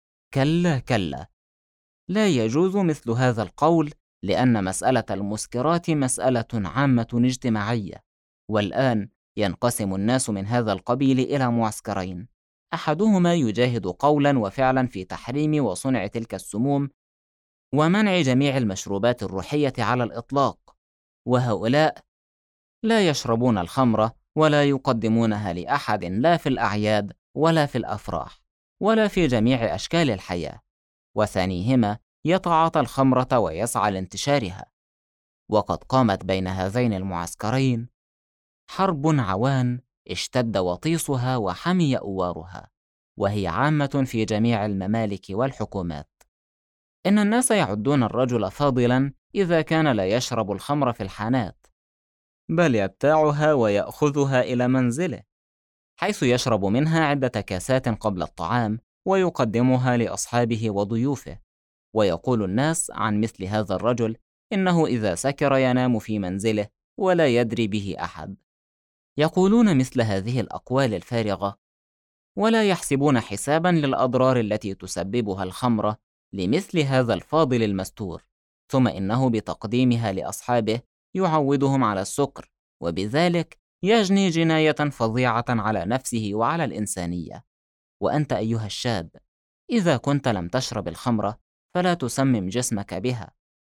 كلا كلا، لا يجوز مثل هذا القول، لأن مسألة المسكرات مسألة عامة اجتماعية، والآن ينقسم الناس من هذا القبيل إلى معسكرين: أحدهما يجاهد قولا وفعلا في تحريم وصنع تلك السموم ومنع جميع المشروبات الروحية على الإطلاق، وهؤلاء لا يشربون الخمرة ولا يقدمونها لأحد، لا في الأعياد ولا في الأفراح ولا في جميع أشكال الحياة. وثانيهما يتعاطى الخمرة ويسعى لانتشارها. وقد قامت بين هذين المعسكرين حرب عوان اشتد وطيسها وحمي أوارها، وهي عامة في جميع الممالك والحكومات. إن الناس يعدون الرجل فاضلا إذا كان لا يشرب الخمر في الحانات، بل يبتاعها ويأخذها إلى منزله، حيث يشرب منها عدة كاسات قبل الطعام ويقدمها لأصحابه وضيوفه. ويقول الناس عن مثل هذا الرجل إنه إذا سكر ينام في منزله ولا يدري به أحد. يقولون مثل هذه الأقوال الفارغة ولا يحسبون حسابا للأضرار التي تسببها الخمرة لمثل هذا الفاضل المستور، ثم إنه بتقديمها لأصحابه يعودهم على السكر، وبذلك يجني جناية فظيعة على نفسه وعلى الإنسانية. وأنت أيها الشاب، إذا كنت لم تشرب الخمرة فلا تسمم جسمك بها،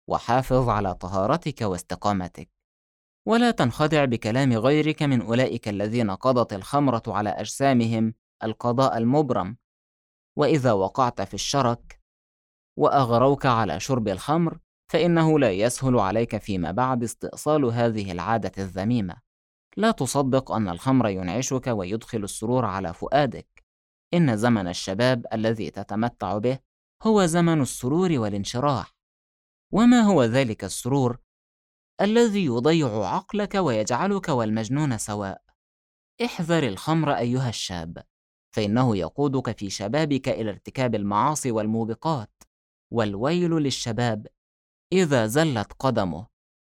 وحافظ على طهارتك واستقامتك، ولا تنخدع بكلام غيرك من أولئك الذين قضت الخمرة على أجسامهم القضاء المبرم، وإذا وقعت في الشرك وأغروك على شرب الخمر فإنه لا يسهل عليك فيما بعد استئصال هذه العادة الذميمة. لا تصدق أن الخمر ينعشك ويدخل السرور على فؤادك. إن زمن الشباب الذي تتمتع به هو زمن السرور والانشراح. وما هو ذلك السرور الذي يضيع عقلك ويجعلك والمجنون سواء؟ احذر الخمر أيها الشاب، فإنه يقودك في شبابك إلى ارتكاب المعاصي والموبقات. والويل للشباب إذا زلت قدمه،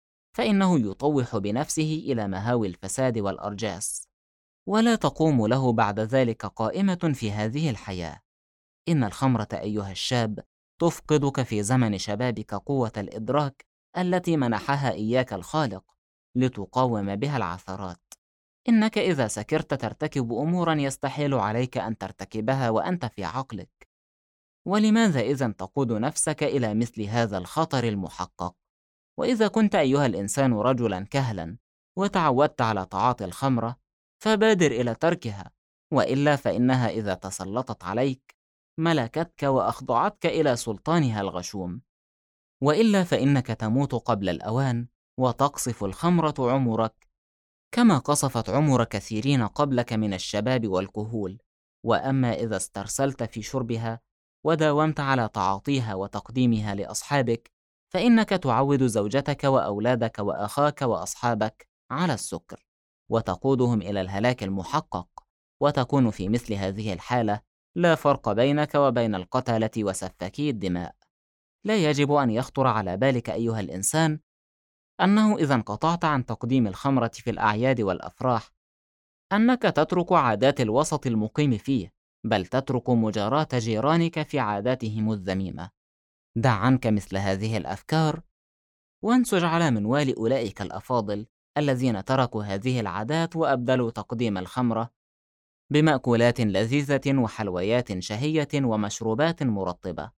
فإنه يطوح بنفسه إلى مهاوي الفساد والأرجاس، ولا تقوم له بعد ذلك قائمة في هذه الحياة. إن الخمرة أيها الشاب تفقدك في زمن شبابك قوة الإدراك التي منحها إياك الخالق لتقاوم بها العثرات. إنك إذا سكرت ترتكب أمورا يستحيل عليك أن ترتكبها وأنت في عقلك. ولماذا إذن تقود نفسك إلى مثل هذا الخطر المحقق؟ وإذا كنت أيها الإنسان رجلا كهلا وتعودت على تعاطي الخمرة فبادر إلى تركها، وإلا فإنها إذا تسلطت عليك ملكتك وأخضعتك إلى سلطانها الغشوم، وإلا فإنك تموت قبل الأوان وتقصف الخمرة عمرك كما قصفت عمر كثيرين قبلك من الشباب والكهول. وأما إذا استرسلت في شربها وداومت على تعاطيها وتقديمها لأصحابك فإنك تعود زوجتك وأولادك وأخاك وأصحابك على السكر وتقودهم إلى الهلاك المحقق. وتكون في مثل هذه الحالة لا فرق بينك وبين القتلة وسفاكي الدماء. لا يجب أن يخطر على بالك أيها الإنسان أنه إذا انقطعت عن تقديم الخمرة في الأعياد والأفراح أنك تترك عادات الوسط المقيم فيه، بل تترك مجاراة جيرانك في عاداتهم الذميمة. دع عنك مثل هذه الأفكار وانسج على منوال أولئك الأفاضل الذين تركوا هذه العادات وأبدلوا تقديم الخمرة بمأكولات لذيذة وحلويات شهية ومشروبات مرطبة.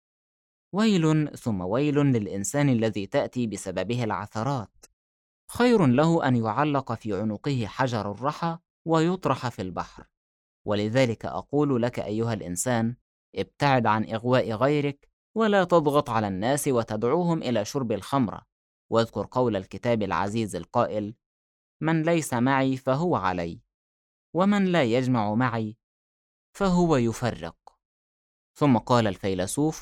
ويل ثم ويل للإنسان الذي تأتي بسببه العثرات. خير له أن يعلق في عنقه حجر الرحى ويطرح في البحر. ولذلك أقول لك أيها الإنسان، ابتعد عن إغواء غيرك ولا تضغط على الناس وتدعوهم إلى شرب الخمرة. واذكر قول الكتاب العزيز القائل: من ليس معي فهو علي، ومن لا يجمع معي فهو يفرق. ثم قال الفيلسوف: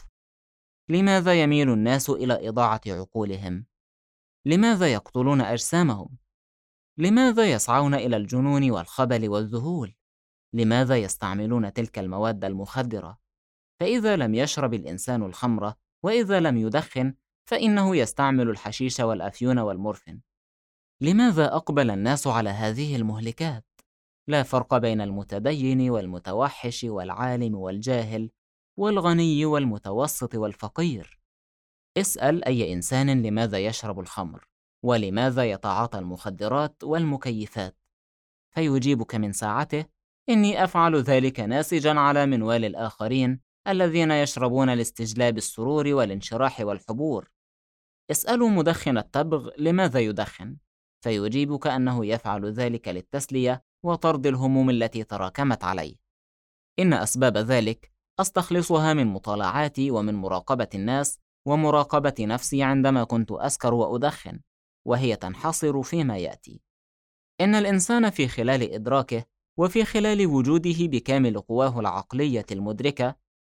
لماذا يميل الناس إلى إضاعة عقولهم؟ لماذا يقتلون أجسامهم؟ لماذا يسعون إلى الجنون والخبل والذهول؟ لماذا يستعملون تلك المواد المخدرة؟ فإذا لم يشرب الإنسان الخمرة وإذا لم يدخن فإنه يستعمل الحشيش والأفيون والمورفين. لماذا أقبل الناس على هذه المهلكات؟ لا فرق بين المتدين والمتوحش والعالم والجاهل والغني والمتوسط والفقير. اسأل أي إنسان لماذا يشرب الخمر ولماذا يتعاطى المخدرات والمكيفات، فيجيبك من ساعته: إني أفعل ذلك ناسجا على منوال الآخرين الذين يشربون لاستجلاب السرور والانشراح والحبور. اسألوا مدخن التبغ لماذا يدخن، فيجيبك أنه يفعل ذلك للتسلية وطرد الهموم التي تراكمت عليه. إن أسباب ذلك أستخلصها من مطالعاتي ومن مراقبة الناس ومراقبة نفسي عندما كنت أسكر وأدخن، وهي تنحصر فيما يأتي. إن الإنسان في خلال إدراكه وفي خلال وجوده بكامل قواه العقلية المدركة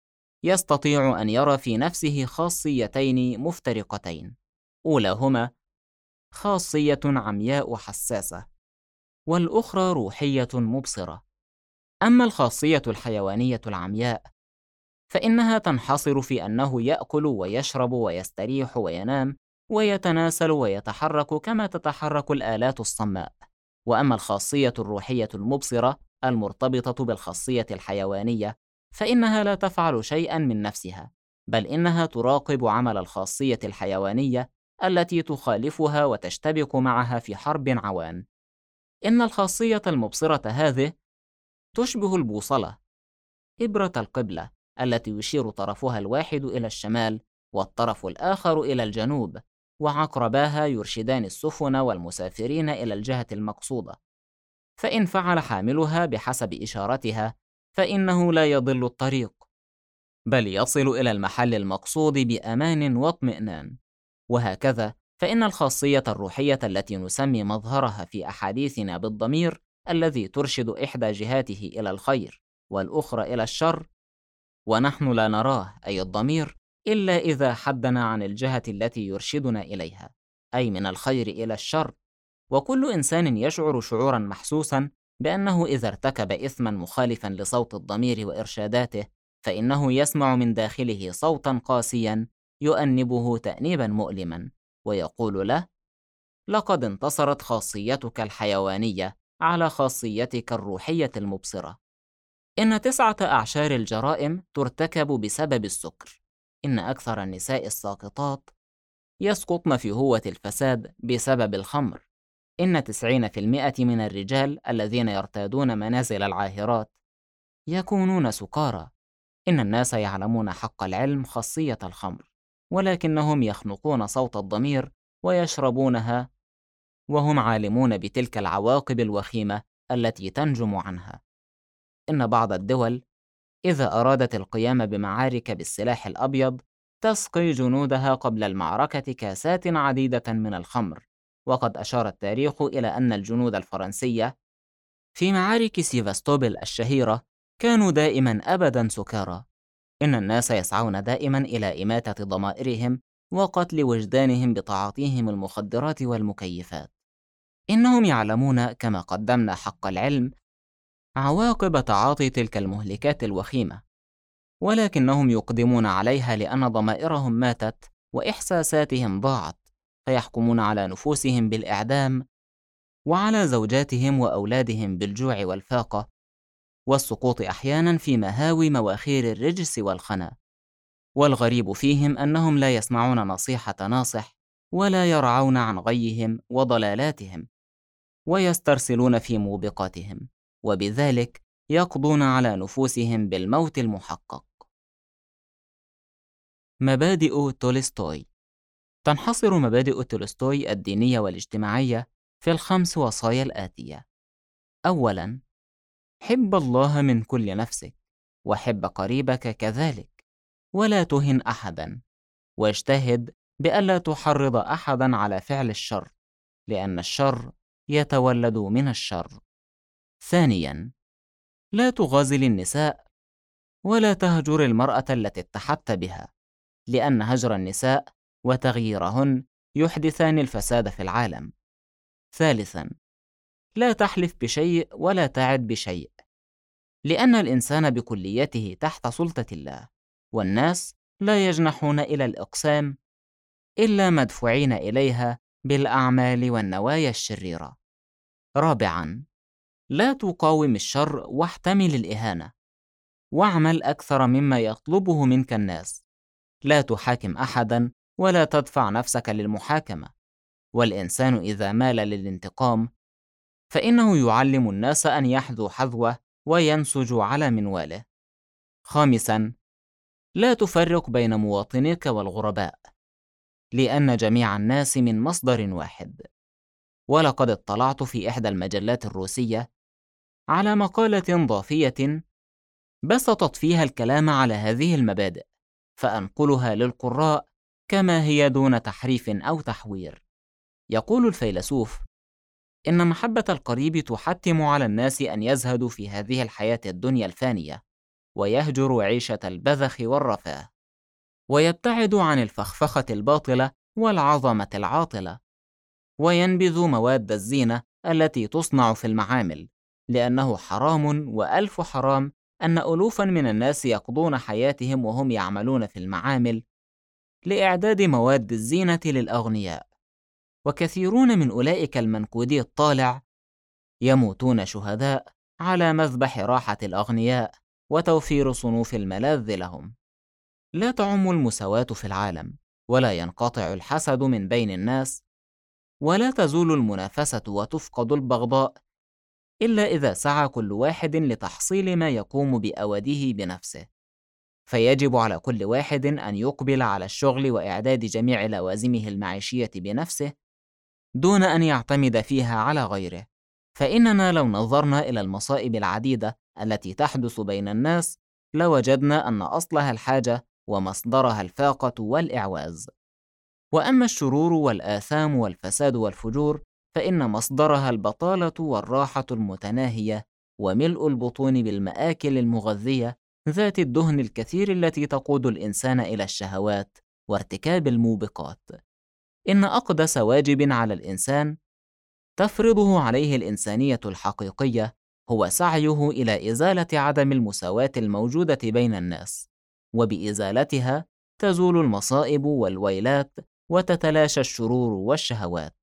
يستطيع أن يرى في نفسه خاصيتين مفترقتين: أولاهما خاصية عمياء حساسة، والأخرى روحية مبصرة. أما الخاصية الحيوانية العمياء فإنها تنحصر في أنه يأكل ويشرب ويستريح وينام ويتناسل ويتحرك كما تتحرك الآلات الصماء. وأما الخاصية الروحية المبصرة المرتبطة بالخاصية الحيوانية فإنها لا تفعل شيئا من نفسها، بل إنها تراقب عمل الخاصية الحيوانية التي تخالفها وتشتبك معها في حرب عوان. إن الخاصية المبصرة هذه تشبه البوصلة، إبرة القبلة التي يشير طرفها الواحد إلى الشمال والطرف الآخر إلى الجنوب، وعقرباها يرشدان السفن والمسافرين إلى الجهة المقصودة، فإن فعل حاملها بحسب إشارتها فإنه لا يضل الطريق، بل يصل إلى المحل المقصود بأمان واطمئنان. وهكذا فإن الخاصية الروحية التي نسمي مظهرها في أحاديثنا بالضمير الذي ترشد إحدى جهاته إلى الخير والأخرى إلى الشر، ونحن لا نراه أي الضمير إلا إذا حدنا عن الجهة التي يرشدنا إليها، أي من الخير إلى الشر. وكل إنسان يشعر شعوراً محسوساً بأنه إذا ارتكب إثماً مخالفاً لصوت الضمير وإرشاداته فإنه يسمع من داخله صوتاً قاسياً يؤنبه تأنيباً مؤلماً، ويقول له: لقد انتصرت خاصيتك الحيوانية على خاصيتك الروحية المبصرة. إن 9 أعشار الجرائم ترتكب بسبب السكر. إن أكثر النساء الساقطات يسقطن في هوة الفساد بسبب الخمر. إن 90% من الرجال الذين يرتادون منازل العاهرات يكونون سكارى. إن الناس يعلمون حق العلم خاصية الخمر، ولكنهم يخنقون صوت الضمير ويشربونها وهم عالمون بتلك العواقب الوخيمة التي تنجم عنها. إن بعض الدول إذا أرادت القيام بمعارك بالسلاح الأبيض تسقي جنودها قبل المعركة كاسات عديدة من الخمر، وقد أشار التاريخ إلى أن الجنود الفرنسية في معارك سيفاستوبل الشهيرة كانوا دائما أبدا سكارى. إن الناس يسعون دائما إلى إماتة ضمائرهم وقتل وجدانهم بتعاطيهم المخدرات والمكيفات. إنهم يعلمون كما قدمنا حق العلم عواقب تعاطي تلك المهلكات الوخيمة، ولكنهم يقدمون عليها لأن ضمائرهم ماتت وإحساساتهم ضاعت، فيحكمون على نفوسهم بالإعدام وعلى زوجاتهم وأولادهم بالجوع والفاقة والسقوط أحيانا في مهاوي مواخير الرجس والخنا. والغريب فيهم أنهم لا يسمعون نصيحة ناصح ولا يرعون عن غيهم وضلالاتهم، ويسترسلون في موبقاتهم، وبذلك يقضون على نفوسهم بالموت المحقق. مبادئ تولستوي. تنحصر مبادئ تولستوي الدينية والاجتماعية في ال5 وصايا الآتية. أولاً: حب الله من كل نفسك، وحب قريبك كذلك، ولا تهن أحداً، واجتهد بألا تحرض أحداً على فعل الشر، لأن الشر يتولد من الشر. ثانياً: لا تغازل النساء ولا تهجر المرأة التي اتحدت بها، لأن هجر النساء وتغييرهن يحدثان الفساد في العالم. ثالثاً: لا تحلف بشيء ولا تعد بشيء، لأن الإنسان بكليته تحت سلطة الله، والناس لا يجنحون إلى الإقسام إلا مدفوعين إليها بالأعمال والنوايا الشريرة. رابعاً: لا تقاوم الشر واحتمل الإهانة، واعمل أكثر مما يطلبه منك الناس. لا تحاكم أحداً ولا تدفع نفسك للمحاكمة، والإنسان إذا مال للانتقام فإنه يعلم الناس أن يحذو حذوه وينسجوا على منواله. خامساً: لا تفرق بين مواطنيك والغرباء، لأن جميع الناس من مصدر واحد. ولقد اطلعت في إحدى المجلات الروسية على مقالة ضافية بسطت فيها الكلام على هذه المبادئ، فأنقلها للقراء كما هي دون تحريف أو تحوير. يقول الفيلسوف: إن محبة القريب تحتم على الناس أن يزهدوا في هذه الحياة الدنيا الفانية، ويهجروا عيشة البذخ والرفاه، ويبتعدوا عن الفخفخة الباطلة والعظمة العاطلة، وينبذوا مواد الزينة التي تصنع في المعامل، لأنه حرام وألف حرام أن ألوفاً من الناس يقضون حياتهم وهم يعملون في المعامل لإعداد مواد الزينة للأغنياء، وكثيرون من أولئك المنكودي الطالع يموتون شهداء على مذبح راحة الأغنياء وتوفير صنوف الملاذ لهم. لا تعم المساواة في العالم، ولا ينقطع الحسد من بين الناس، ولا تزول المنافسة وتفقد البغضاء إلا إذا سعى كل واحد لتحصيل ما يقوم بأوده بنفسه. فيجب على كل واحد أن يقبل على الشغل وإعداد جميع لوازمه المعيشية بنفسه دون أن يعتمد فيها على غيره. فإننا لو نظرنا إلى المصائب العديدة التي تحدث بين الناس لوجدنا أن أصلها الحاجة ومصدرها الفاقة والإعواز. وأما الشرور والآثام والفساد والفجور فإن مصدرها البطالة والراحة المتناهية وملء البطون بالمآكل المغذية ذات الدهن الكثير التي تقود الإنسان إلى الشهوات وارتكاب الموبقات. إن أقدس واجب على الإنسان تفرضه عليه الإنسانية الحقيقية هو سعيه إلى إزالة عدم المساواة الموجودة بين الناس، وبإزالتها تزول المصائب والويلات وتتلاشى الشرور والشهوات.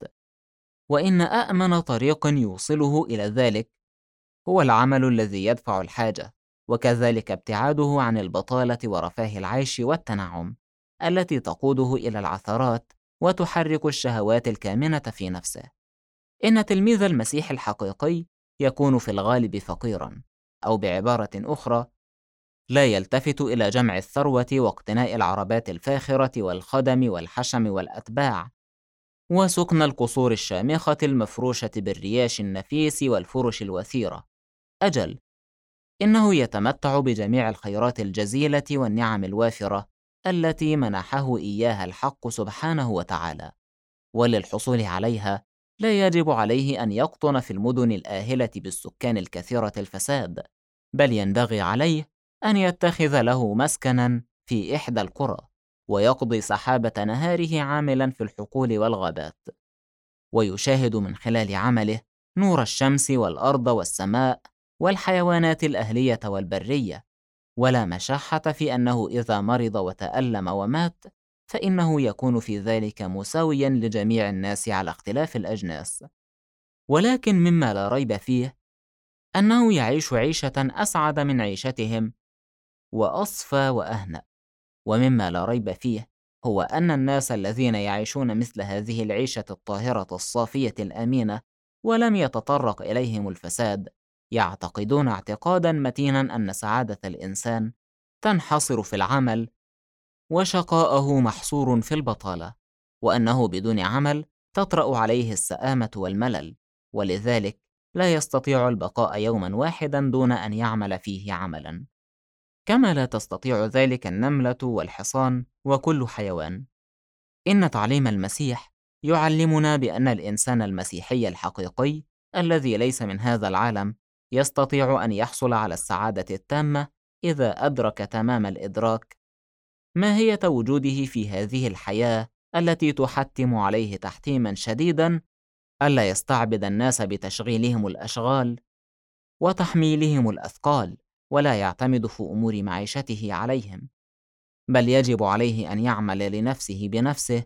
وإن أأمن طريق يوصله إلى ذلك هو العمل الذي يدفع الحاجة، وكذلك ابتعاده عن البطالة ورفاه العيش والتنعم التي تقوده إلى العثرات وتحرك الشهوات الكامنة في نفسه. إن تلميذ المسيح الحقيقي يكون في الغالب فقيراً، أو بعبارة أخرى لا يلتفت إلى جمع الثروة واقتناء العربات الفاخرة والخدم والحشم والأتباع وسكن القصور الشامخة المفروشة بالرياش النفيس والفرش الوثيرة. أجل، إنه يتمتع بجميع الخيرات الجزيلة والنعم الوافرة التي منحه إياها الحق سبحانه وتعالى، وللحصول عليها لا يجب عليه أن يقطن في المدن الآهلة بالسكان الكثيرة الفساد، بل ينبغي عليه أن يتخذ له مسكناً في إحدى القرى ويقضي سحابة نهاره عاملاً في الحقول والغابات، ويشاهد من خلال عمله نور الشمس والأرض والسماء والحيوانات الأهلية والبرية، ولا مشاحة في أنه إذا مرض وتألم ومات فإنه يكون في ذلك مساوياً لجميع الناس على اختلاف الأجناس. ولكن مما لا ريب فيه أنه يعيش عيشة أسعد من عيشتهم وأصفى وأهنأ. ومما لا ريب فيه هو أن الناس الذين يعيشون مثل هذه العيشة الطاهرة الصافية الأمينة ولم يتطرق إليهم الفساد يعتقدون اعتقاداً متيناً أن سعادة الإنسان تنحصر في العمل وشقاءه محصور في البطالة، وأنه بدون عمل تطرأ عليه السآمة والملل، ولذلك لا يستطيع البقاء يوماً واحداً دون أن يعمل فيه عملاً، كما لا تستطيع ذلك النملة والحصان وكل حيوان. إن تعليم المسيح يعلمنا بأن الإنسان المسيحي الحقيقي الذي ليس من هذا العالم يستطيع أن يحصل على السعادة التامة إذا أدرك تمام الإدراك ماهية وجوده في هذه الحياة التي تحتم عليه تحتيماً شديداً ألا يستعبد الناس بتشغيلهم الأشغال وتحميلهم الأثقال، ولا يعتمد في أمور معيشته عليهم، بل يجب عليه أن يعمل لنفسه بنفسه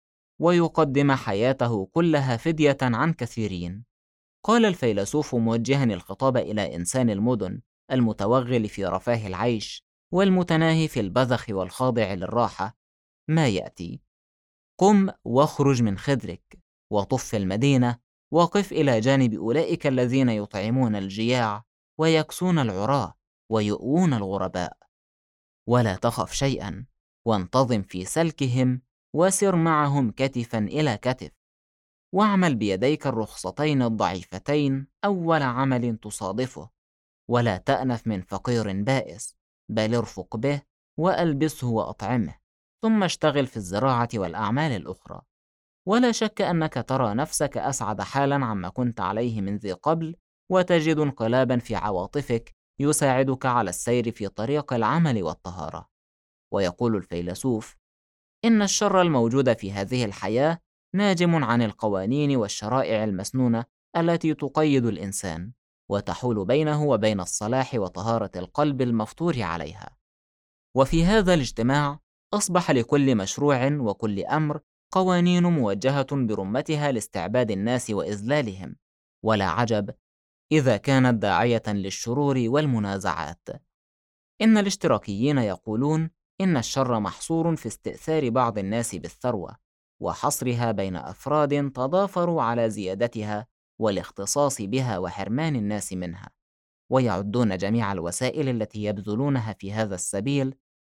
ويقدم حياته كلها فدية عن كثيرين. قال الفيلسوف موجها الخطاب إلى إنسان المدن المتوغل في رفاه العيش والمتناهي في البذخ والخاضع للراحة ما يأتي: قم واخرج من خدرك وطف المدينة وقف إلى جانب أولئك الذين يطعمون الجياع ويكسون العراة ويؤوون الغرباء، ولا تخف شيئا، وانتظم في سلكهم وسر معهم كتفا إلى كتف، واعمل بيديك الرخصتين الضعيفتين أول عمل تصادفه، ولا تأنف من فقير بائس، بل ارفق به وألبسه وأطعمه، ثم اشتغل في الزراعة والأعمال الأخرى. ولا شك أنك ترى نفسك أسعد حالا عما كنت عليه من ذي قبل، وتجد انقلابا في عواطفك يساعدك على السير في طريق العمل والطهارة. ويقول الفيلسوف: إن الشر الموجود في هذه الحياة ناجم عن القوانين والشرائع المسنونة التي تقيد الإنسان وتحول بينه وبين الصلاح وطهارة القلب المفطور عليها. وفي هذا الاجتماع أصبح لكل مشروع وكل أمر قوانين موجهة برمتها لاستعباد الناس وإذلالهم، ولا عجب إذا كانت داعية للشرور والمنازعات. إن الاشتراكيين يقولون إن الشر محصور في استئثار بعض الناس بالثروة وحصرها بين أفراد تضافروا على زيادتها والاختصاص بها وحرمان الناس منها، ويعدون جميع الوسائل التي يبذلونها في هذا السبيل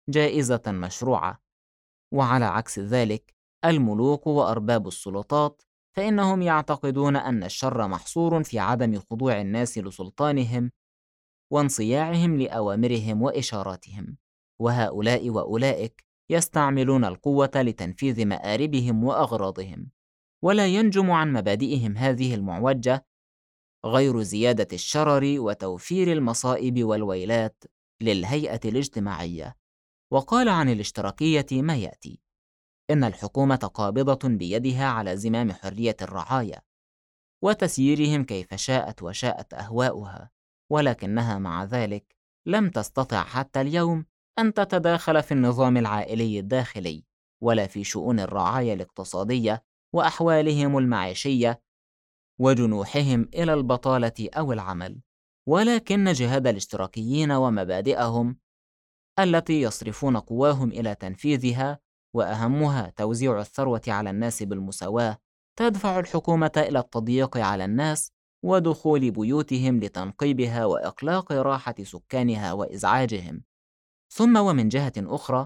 جائزة مشروعة. وعلى عكس ذلك، الملوك وأرباب السلطات فإنهم يعتقدون أن الشر محصور في عدم خضوع الناس لسلطانهم وانصياعهم لأوامرهم وإشاراتهم، وهؤلاء وأولئك يستعملون القوة لتنفيذ مآربهم وأغراضهم، ولا ينجم عن مبادئهم هذه المعوجة غير زيادة الشرر وتوفير المصائب والويلات للهيئة الاجتماعية. وقال عن الاشتراكية ما يأتي: إن الحكومة قابضة بيدها على زمام حرية الرعايا وتسييرهم كيف شاءت وشاءت أهواؤها، ولكنها مع ذلك لم تستطع حتى اليوم أن تتداخل في النظام العائلي الداخلي ولا في شؤون الرعايا الاقتصادية وأحوالهم المعيشية وجنوحهم إلى البطالة أو العمل. ولكن جهاد الاشتراكيين ومبادئهم التي يصرفون قواهم إلى تنفيذها، وأهمها توزيع الثروة على الناس بالمساواة، تدفع الحكومة إلى التضييق على الناس ودخول بيوتهم لتنقيبها وإقلاق راحة سكانها وإزعاجهم. ثم ومن جهة أخرى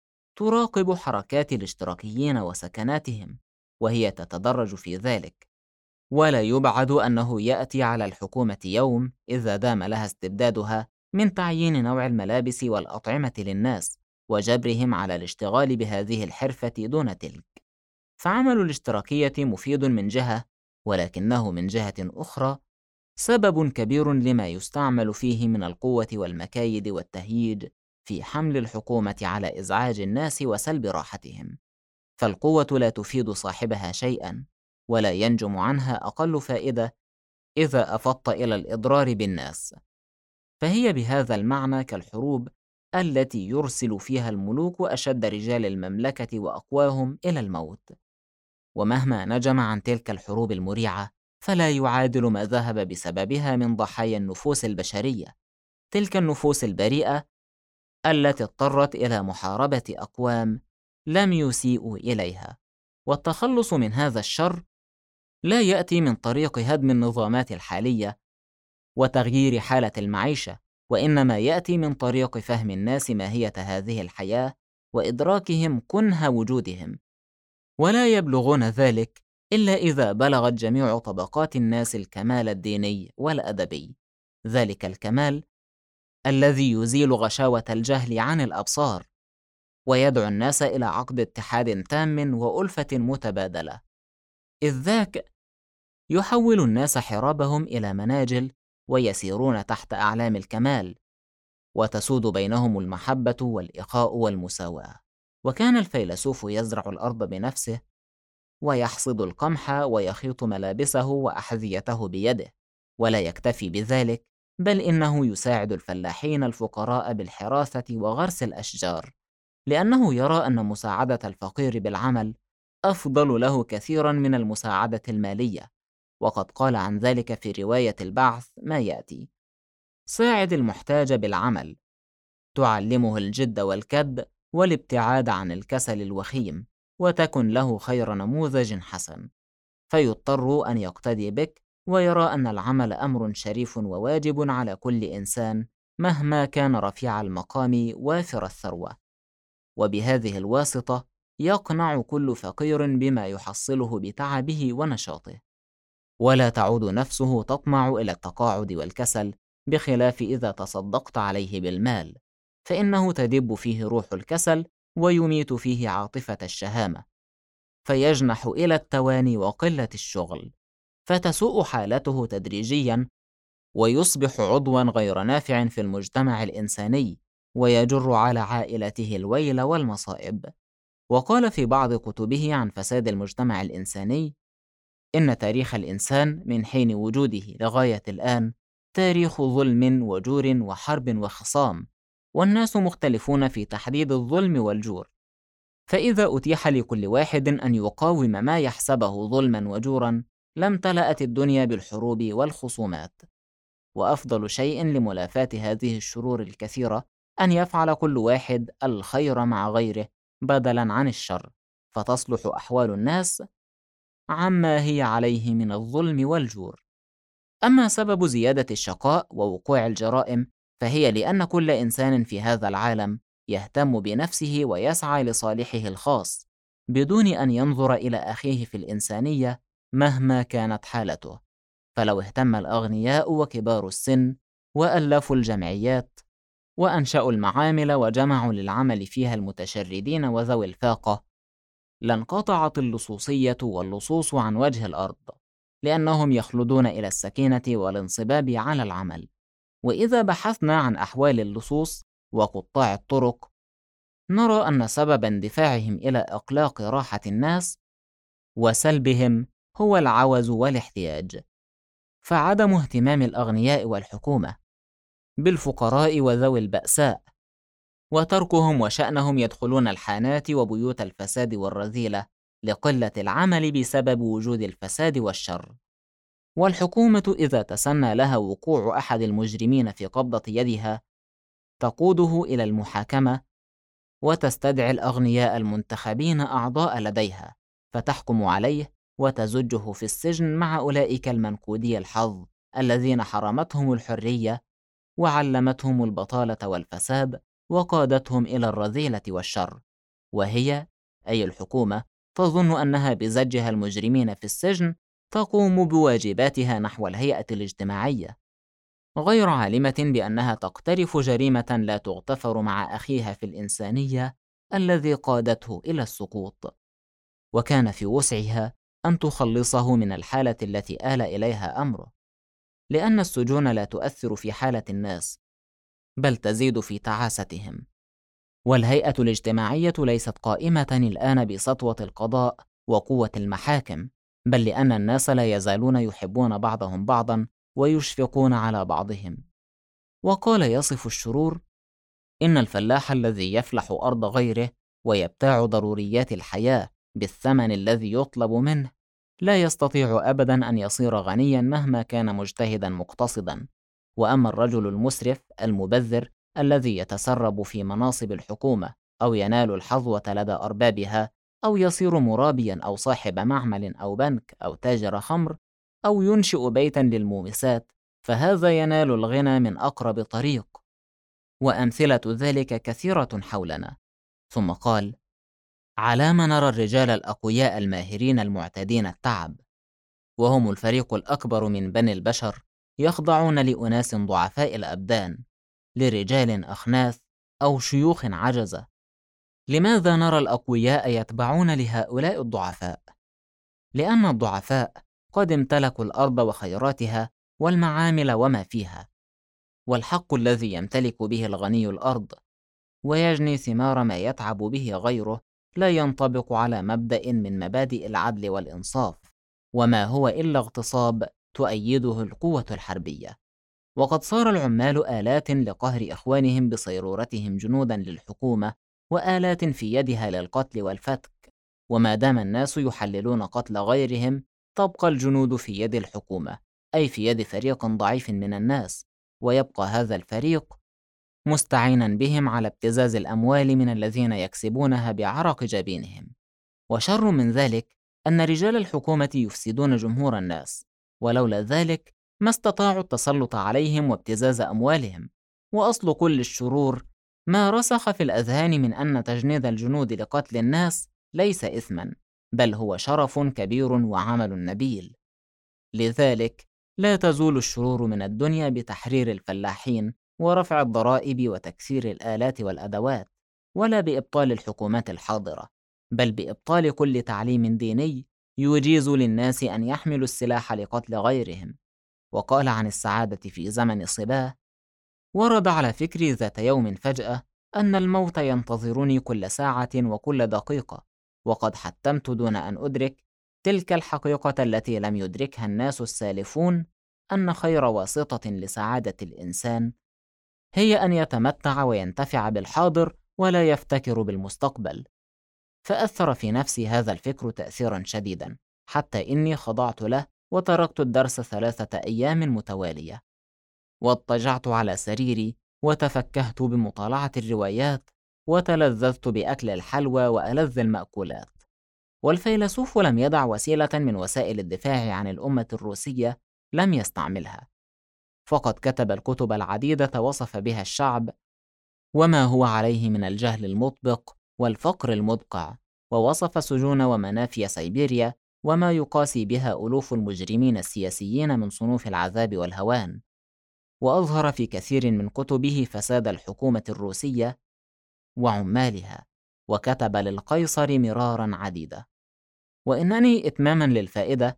تراقب حركات الاشتراكيين وسكناتهم، وهي تتدرج في ذلك، ولا يبعد أنه يأتي على الحكومة يوم إذا دام لها استبدادها من تعيين نوع الملابس والأطعمة للناس وجبرهم على الاشتغال بهذه الحرفة دون تلك. فعمل الاشتراكية مفيد من جهة، ولكنه من جهة أخرى سبب كبير لما يستعمل فيه من القوة والمكايد والتهييج في حمل الحكومة على إزعاج الناس وسلب راحتهم. فالقوة لا تفيد صاحبها شيئا، ولا ينجم عنها أقل فائدة إذا أفضت إلى الإضرار بالناس. فهي بهذا المعنى كالحروب التي يرسل فيها الملوك أشد رجال المملكة وأقواهم إلى الموت، ومهما نجم عن تلك الحروب المريعة فلا يعادل ما ذهب بسببها من ضحايا النفوس البشرية، تلك النفوس البريئة التي اضطرت إلى محاربة أقوام لم يسيئوا إليها. والتخلص من هذا الشر لا يأتي من طريق هدم النظامات الحالية وتغيير حالة المعيشة، وإنما يأتي من طريق فهم الناس ماهية هذه الحياة وإدراكهم كنه وجودهم، ولا يبلغون ذلك إلا إذا بلغت جميع طبقات الناس الكمال الديني والأدبي، ذلك الكمال الذي يزيل غشاوة الجهل عن الأبصار ويدعو الناس إلى عقد اتحاد تام وألفة متبادلة، إذ ذاك يحول الناس حرابهم إلى مناجل ويسيرون تحت أعلام الكمال، وتسود بينهم المحبة والإخاء والمساواة. وكان الفيلسوف يزرع الأرض بنفسه ويحصد القمح ويخيط ملابسه وأحذيته بيده، ولا يكتفي بذلك، بل إنه يساعد الفلاحين الفقراء بالحراثة وغرس الأشجار، لأنه يرى أن مساعدة الفقير بالعمل أفضل له كثيرا من المساعدة المالية. وقد قال عن ذلك في رواية البعث ما يأتي: ساعد المحتاج بالعمل، تعلمه الجد والكد والابتعاد عن الكسل الوخيم، وتكن له خير نموذج حسن، فيضطر أن يقتدي بك ويرى أن العمل أمر شريف وواجب على كل إنسان مهما كان رفيع المقام وافر الثروة. وبهذه الواسطة يقنع كل فقير بما يحصله بتعبه ونشاطه، ولا تعود نفسه تطمع إلى التقاعد والكسل، بخلاف إذا تصدقت عليه بالمال، فإنه تدب فيه روح الكسل ويميت فيه عاطفة الشهامة، فيجنح إلى التواني وقلة الشغل، فتسوء حالته تدريجيا ويصبح عضوا غير نافع في المجتمع الإنساني، ويجر على عائلته الويل والمصائب. وقال في بعض كتبه عن فساد المجتمع الإنساني: إن تاريخ الإنسان من حين وجوده لغاية الآن تاريخ ظلم وجور وحرب وخصام، والناس مختلفون في تحديد الظلم والجور، فإذا أتيح لكل واحد أن يقاوم ما يحسبه ظلما وجورا لامتلأت الدنيا بالحروب والخصومات. وأفضل شيء لملافاة هذه الشرور الكثيرة أن يفعل كل واحد الخير مع غيره بدلا عن الشر، فتصلح أحوال الناس عما هي عليه من الظلم والجور. أما سبب زيادة الشقاء ووقوع الجرائم فهي لأن كل إنسان في هذا العالم يهتم بنفسه ويسعى لصالحه الخاص بدون أن ينظر إلى أخيه في الإنسانية مهما كانت حالته. فلو اهتم الأغنياء وكبار السن وألفوا الجمعيات وأنشأوا المعامل وجمعوا للعمل فيها المتشردين وذوي الفاقة، لانقطعت اللصوصية واللصوص عن وجه الأرض، لأنهم يخلدون إلى السكينة والانصباب على العمل. وإذا بحثنا عن أحوال اللصوص وقطاع الطرق، نرى أن سبب اندفاعهم إلى إقلاق راحة الناس وسلبهم هو العوز والاحتياج. فعدم اهتمام الأغنياء والحكومة بالفقراء وذوي البأساء، وتركهم وشأنهم يدخلون الحانات وبيوت الفساد والرذيلة لقلة العمل بسبب وجود الفساد والشر. والحكومة إذا تسنى لها وقوع أحد المجرمين في قبضة يدها تقوده إلى المحاكمة وتستدعي الأغنياء المنتخبين أعضاء لديها فتحكم عليه وتزجه في السجن مع أولئك المنكودي الحظ الذين حرمتهم الحرية وعلمتهم البطالة والفساد وقادتهم إلى الرذيلة والشر. وهي أي الحكومة تظن أنها بزجها المجرمين في السجن تقوم بواجباتها نحو الهيئة الاجتماعية، غير عالمة بأنها تقترف جريمة لا تغتفر مع أخيها في الإنسانية الذي قادته إلى السقوط. وكان في وسعها أن تخلصه من الحالة التي آل إليها أمره، لأن السجون لا تؤثر في حالة الناس بل تزيد في تعاستهم. والهيئة الاجتماعية ليست قائمة الآن بسطوة القضاء وقوة المحاكم، بل لأن الناس لا يزالون يحبون بعضهم بعضا ويشفقون على بعضهم. وقال يصف الشرور: إن الفلاح الذي يفلح أرض غيره ويبتاع ضروريات الحياة بالثمن الذي يطلب منه لا يستطيع أبدا أن يصير غنيا مهما كان مجتهدا مقتصدا. وأما الرجل المسرف المبذر الذي يتسرب في مناصب الحكومة أو ينال الحظوة لدى أربابها أو يصير مرابيا أو صاحب معمل أو بنك أو تاجر خمر أو ينشئ بيتا للمومسات، فهذا ينال الغنى من أقرب طريق. وأمثلة ذلك كثيرة حولنا. ثم قال: على ما نرى الرجال الأقوياء الماهرين المعتادين التعب، وهم الفريق الأكبر من بني البشر، يخضعون لأناس ضعفاء الأبدان، لرجال أخناث أو شيوخ عجزة. لماذا نرى الأقوياء يتبعون لهؤلاء الضعفاء؟ لأن الضعفاء قد امتلكوا الأرض وخيراتها والمعامل وما فيها، والحق الذي يمتلك به الغني الأرض ويجني ثمار ما يتعب به غيره لا ينطبق على مبدأ من مبادئ العدل والإنصاف، وما هو إلا اغتصاب تؤيده القوة الحربية. وقد صار العمال آلات لقهر إخوانهم بصيرورتهم جنودا للحكومة وآلات في يدها للقتل والفتك. وما دام الناس يحللون قتل غيرهم تبقى الجنود في يد الحكومة، أي في يد فريق ضعيف من الناس، ويبقى هذا الفريق مستعينا بهم على ابتزاز الأموال من الذين يكسبونها بعرق جبينهم. وشر من ذلك أن رجال الحكومة يفسدون جمهور الناس، ولولا ذلك ما استطاعوا التسلط عليهم وابتزاز أموالهم. وأصل كل الشرور ما رسخ في الأذهان من أن تجنيد الجنود لقتل الناس ليس إثما، بل هو شرف كبير وعمل نبيل. لذلك لا تزول الشرور من الدنيا بتحرير الفلاحين ورفع الضرائب وتكسير الآلات والأدوات، ولا بإبطال الحكومات الحاضرة، بل بإبطال كل تعليم ديني يجيز للناس أن يحملوا السلاح لقتل غيرهم. وقال عن السعادة في زمن صباه: ورد على فكري ذات يوم فجأة أن الموت ينتظرني كل ساعة وكل دقيقة، وقد حتمت دون أن أدرك تلك الحقيقة التي لم يدركها الناس السالفون، أن خير واسطة لسعادة الإنسان هي أن يتمتع وينتفع بالحاضر ولا يفتكر بالمستقبل. فأثر في نفسي هذا الفكر تأثيرا شديدا، حتى إني خضعت له وتركت الدرس 3 أيام متوالية، واضطجعت على سريري وتفكهت بمطالعة الروايات وتلذذت بأكل الحلوى وألذ المأكولات. والفيلسوف لم يدع وسيلة من وسائل الدفاع عن الأمة الروسية لم يستعملها، فقد كتب الكتب العديدة وصف بها الشعب وما هو عليه من الجهل المطبق والفقر المدقع، ووصف سجون ومنافي سيبيريا وما يقاسي بها ألوف المجرمين السياسيين من صنوف العذاب والهوان، وأظهر في كثير من كتبه فساد الحكومة الروسية وعمالها، وكتب للقيصر مرارا عديدة. وإنني إتماما للفائدة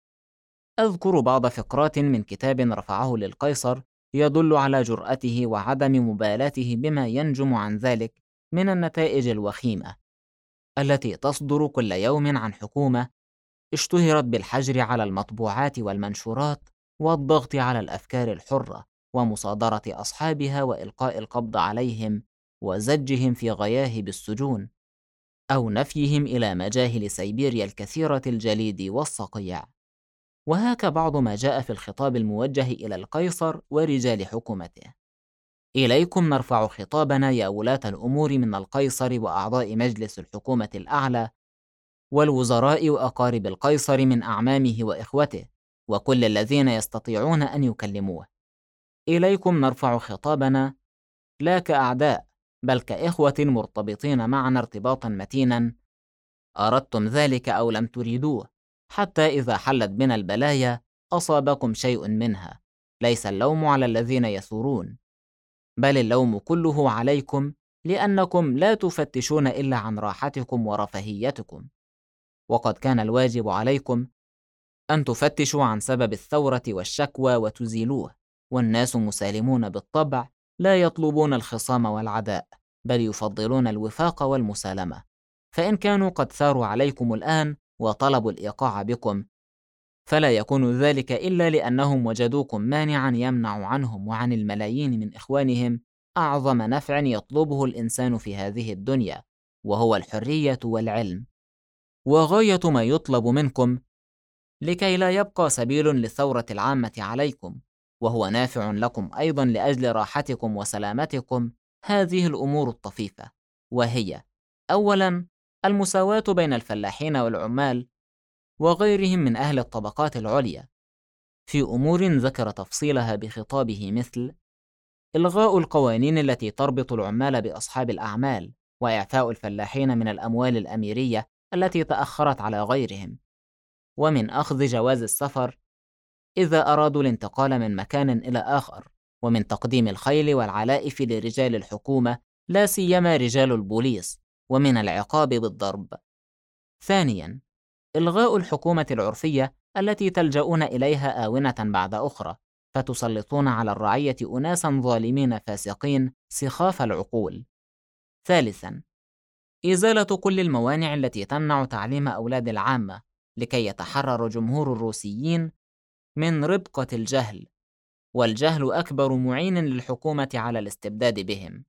أذكر بعض فقرات من كتاب رفعه للقيصر يدل على جرأته وعدم مبالاته بما ينجم عن ذلك من النتائج الوخيمة التي تصدر كل يوم عن حكومة اشتهرت بالحجر على المطبوعات والمنشورات والضغط على الأفكار الحرة ومصادرة أصحابها وإلقاء القبض عليهم وزجهم في غياهب السجون أو نفيهم إلى مجاهل سيبيريا الكثيرة الجليد والصقيع. وهاك بعض ما جاء في الخطاب الموجه إلى القيصر ورجال حكومته: إليكم نرفع خطابنا يا ولاة الأمور من القيصر وأعضاء مجلس الحكومة الأعلى والوزراء وأقارب القيصر من أعمامه وإخوته وكل الذين يستطيعون أن يكلموه. إليكم نرفع خطابنا لا كأعداء بل كإخوة مرتبطين معنا ارتباطا متينا، أردتم ذلك أو لم تريدوه، حتى إذا حلت بنا البلايا أصابكم شيء منها. ليس اللوم على الذين يثورون، بل اللوم كله عليكم، لأنكم لا تفتشون إلا عن راحتكم ورفاهيتكم، وقد كان الواجب عليكم أن تفتشوا عن سبب الثورة والشكوى وتزيلوه. والناس مسالمون بالطبع، لا يطلبون الخصام والعداء، بل يفضلون الوفاق والمسالمة. فإن كانوا قد ثاروا عليكم الآن وطلبوا الإيقاع بكم، فلا يكون ذلك إلا لأنهم وجدوكم مانعا يمنع عنهم وعن الملايين من إخوانهم أعظم نفع يطلبه الإنسان في هذه الدنيا، وهو الحرية والعلم. وغاية ما يطلب منكم لكي لا يبقى سبيل للثورة العامة عليكم، وهو نافع لكم أيضا لأجل راحتكم وسلامتكم، هذه الأمور الطفيفة، وهي: أولا، المساواة بين الفلاحين والعمال وغيرهم من أهل الطبقات العليا في أمور ذكر تفصيلها بخطابه، مثل إلغاء القوانين التي تربط العمال بأصحاب الأعمال، وإعفاء الفلاحين من الأموال الأميرية التي تأخرت على غيرهم، ومن أخذ جواز السفر إذا أرادوا الانتقال من مكان إلى آخر، ومن تقديم الخيل والعلائف لرجال الحكومة لا سيما رجال البوليس، ومن العقاب بالضرب. ثانياً، إلغاء الحكومة العرفية التي تلجؤون إليها آونة بعد أخرى، فتسلطون على الرعية أناساً ظالمين فاسقين سخاف العقول. ثالثاً، إزالة كل الموانع التي تمنع تعليم أولاد العامة، لكي يتحرر جمهور الروسيين من ربقة الجهل، والجهل أكبر معين للحكومة على الاستبداد بهم.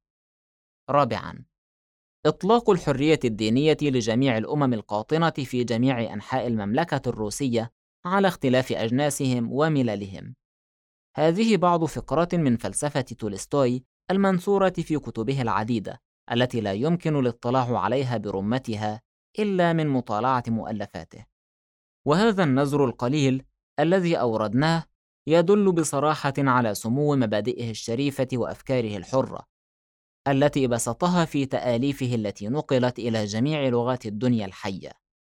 رابعاً، إطلاق الحرية الدينية لجميع الأمم القاطنة في جميع أنحاء المملكة الروسية على اختلاف أجناسهم ومللهم. هذه بعض فقرات من فلسفة تولستوي المنثورة في كتبه العديدة، التي لا يمكن الاطلاع عليها برمتها إلا من مطالعة مؤلفاته. وهذا النظر القليل الذي أوردناه يدل بصراحة على سمو مبادئه الشريفة وأفكاره الحرة، التي بسطها في تآليفه التي نقلت إلى جميع لغات الدنيا الحية،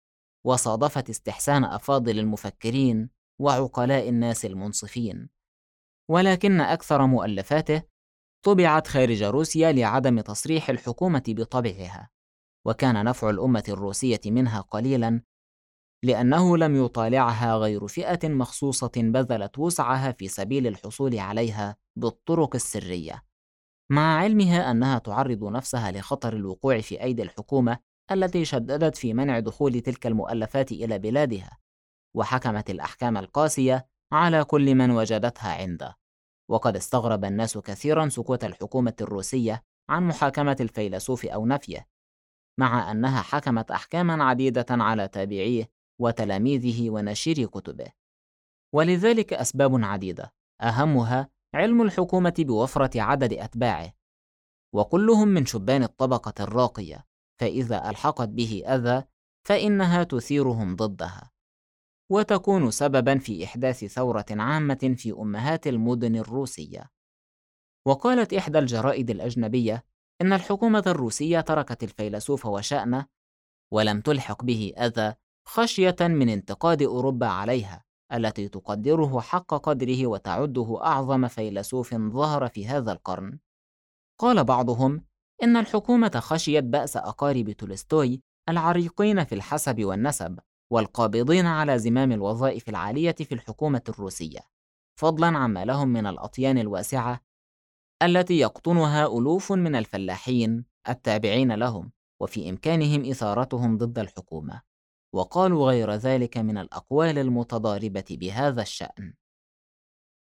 وصادفت استحسان أفاضل المفكرين وعقلاء الناس المنصفين. ولكن أكثر مؤلفاته طبعت خارج روسيا لعدم تصريح الحكومة بطبعها، وكان نفع الأمة الروسية منها قليلاً، لأنه لم يطالعها غير فئة مخصوصة بذلت وسعها في سبيل الحصول عليها بالطرق السرية، مع علمها أنها تعرض نفسها لخطر الوقوع في أيدي الحكومة التي شددت في منع دخول تلك المؤلفات إلى بلادها، وحكمت الأحكام القاسية على كل من وجدتها عنده. وقد استغرب الناس كثيرا سكوت الحكومة الروسية عن محاكمة الفيلسوف أو نفيه، مع أنها حكمت أحكاما عديدة على تابعيه وتلاميذه ونشير كتبه. ولذلك أسباب عديدة، أهمها علم الحكومة بوفرة عدد أتباعه، وكلهم من شبان الطبقة الراقية، فإذا ألحقت به أذى فإنها تثيرهم ضدها، وتكون سببا في إحداث ثورة عامة في أمهات المدن الروسية. وقالت إحدى الجرائد الأجنبية إن الحكومة الروسية تركت الفيلسوف وشأنه ولم تلحق به أذى خشية من انتقاد أوروبا عليها، التي تقدره حق قدره وتعده أعظم فيلسوف ظهر في هذا القرن. قال بعضهم إن الحكومة خشيت بأس أقارب تولستوي العريقين في الحسب والنسب والقابضين على زمام الوظائف العالية في الحكومة الروسية، فضلاً عما لهم من الأطيان الواسعة التي يقطنها ألوف من الفلاحين التابعين لهم، وفي إمكانهم إثارتهم ضد الحكومة. وقالوا غير ذلك من الأقوال المتضاربة بهذا الشأن.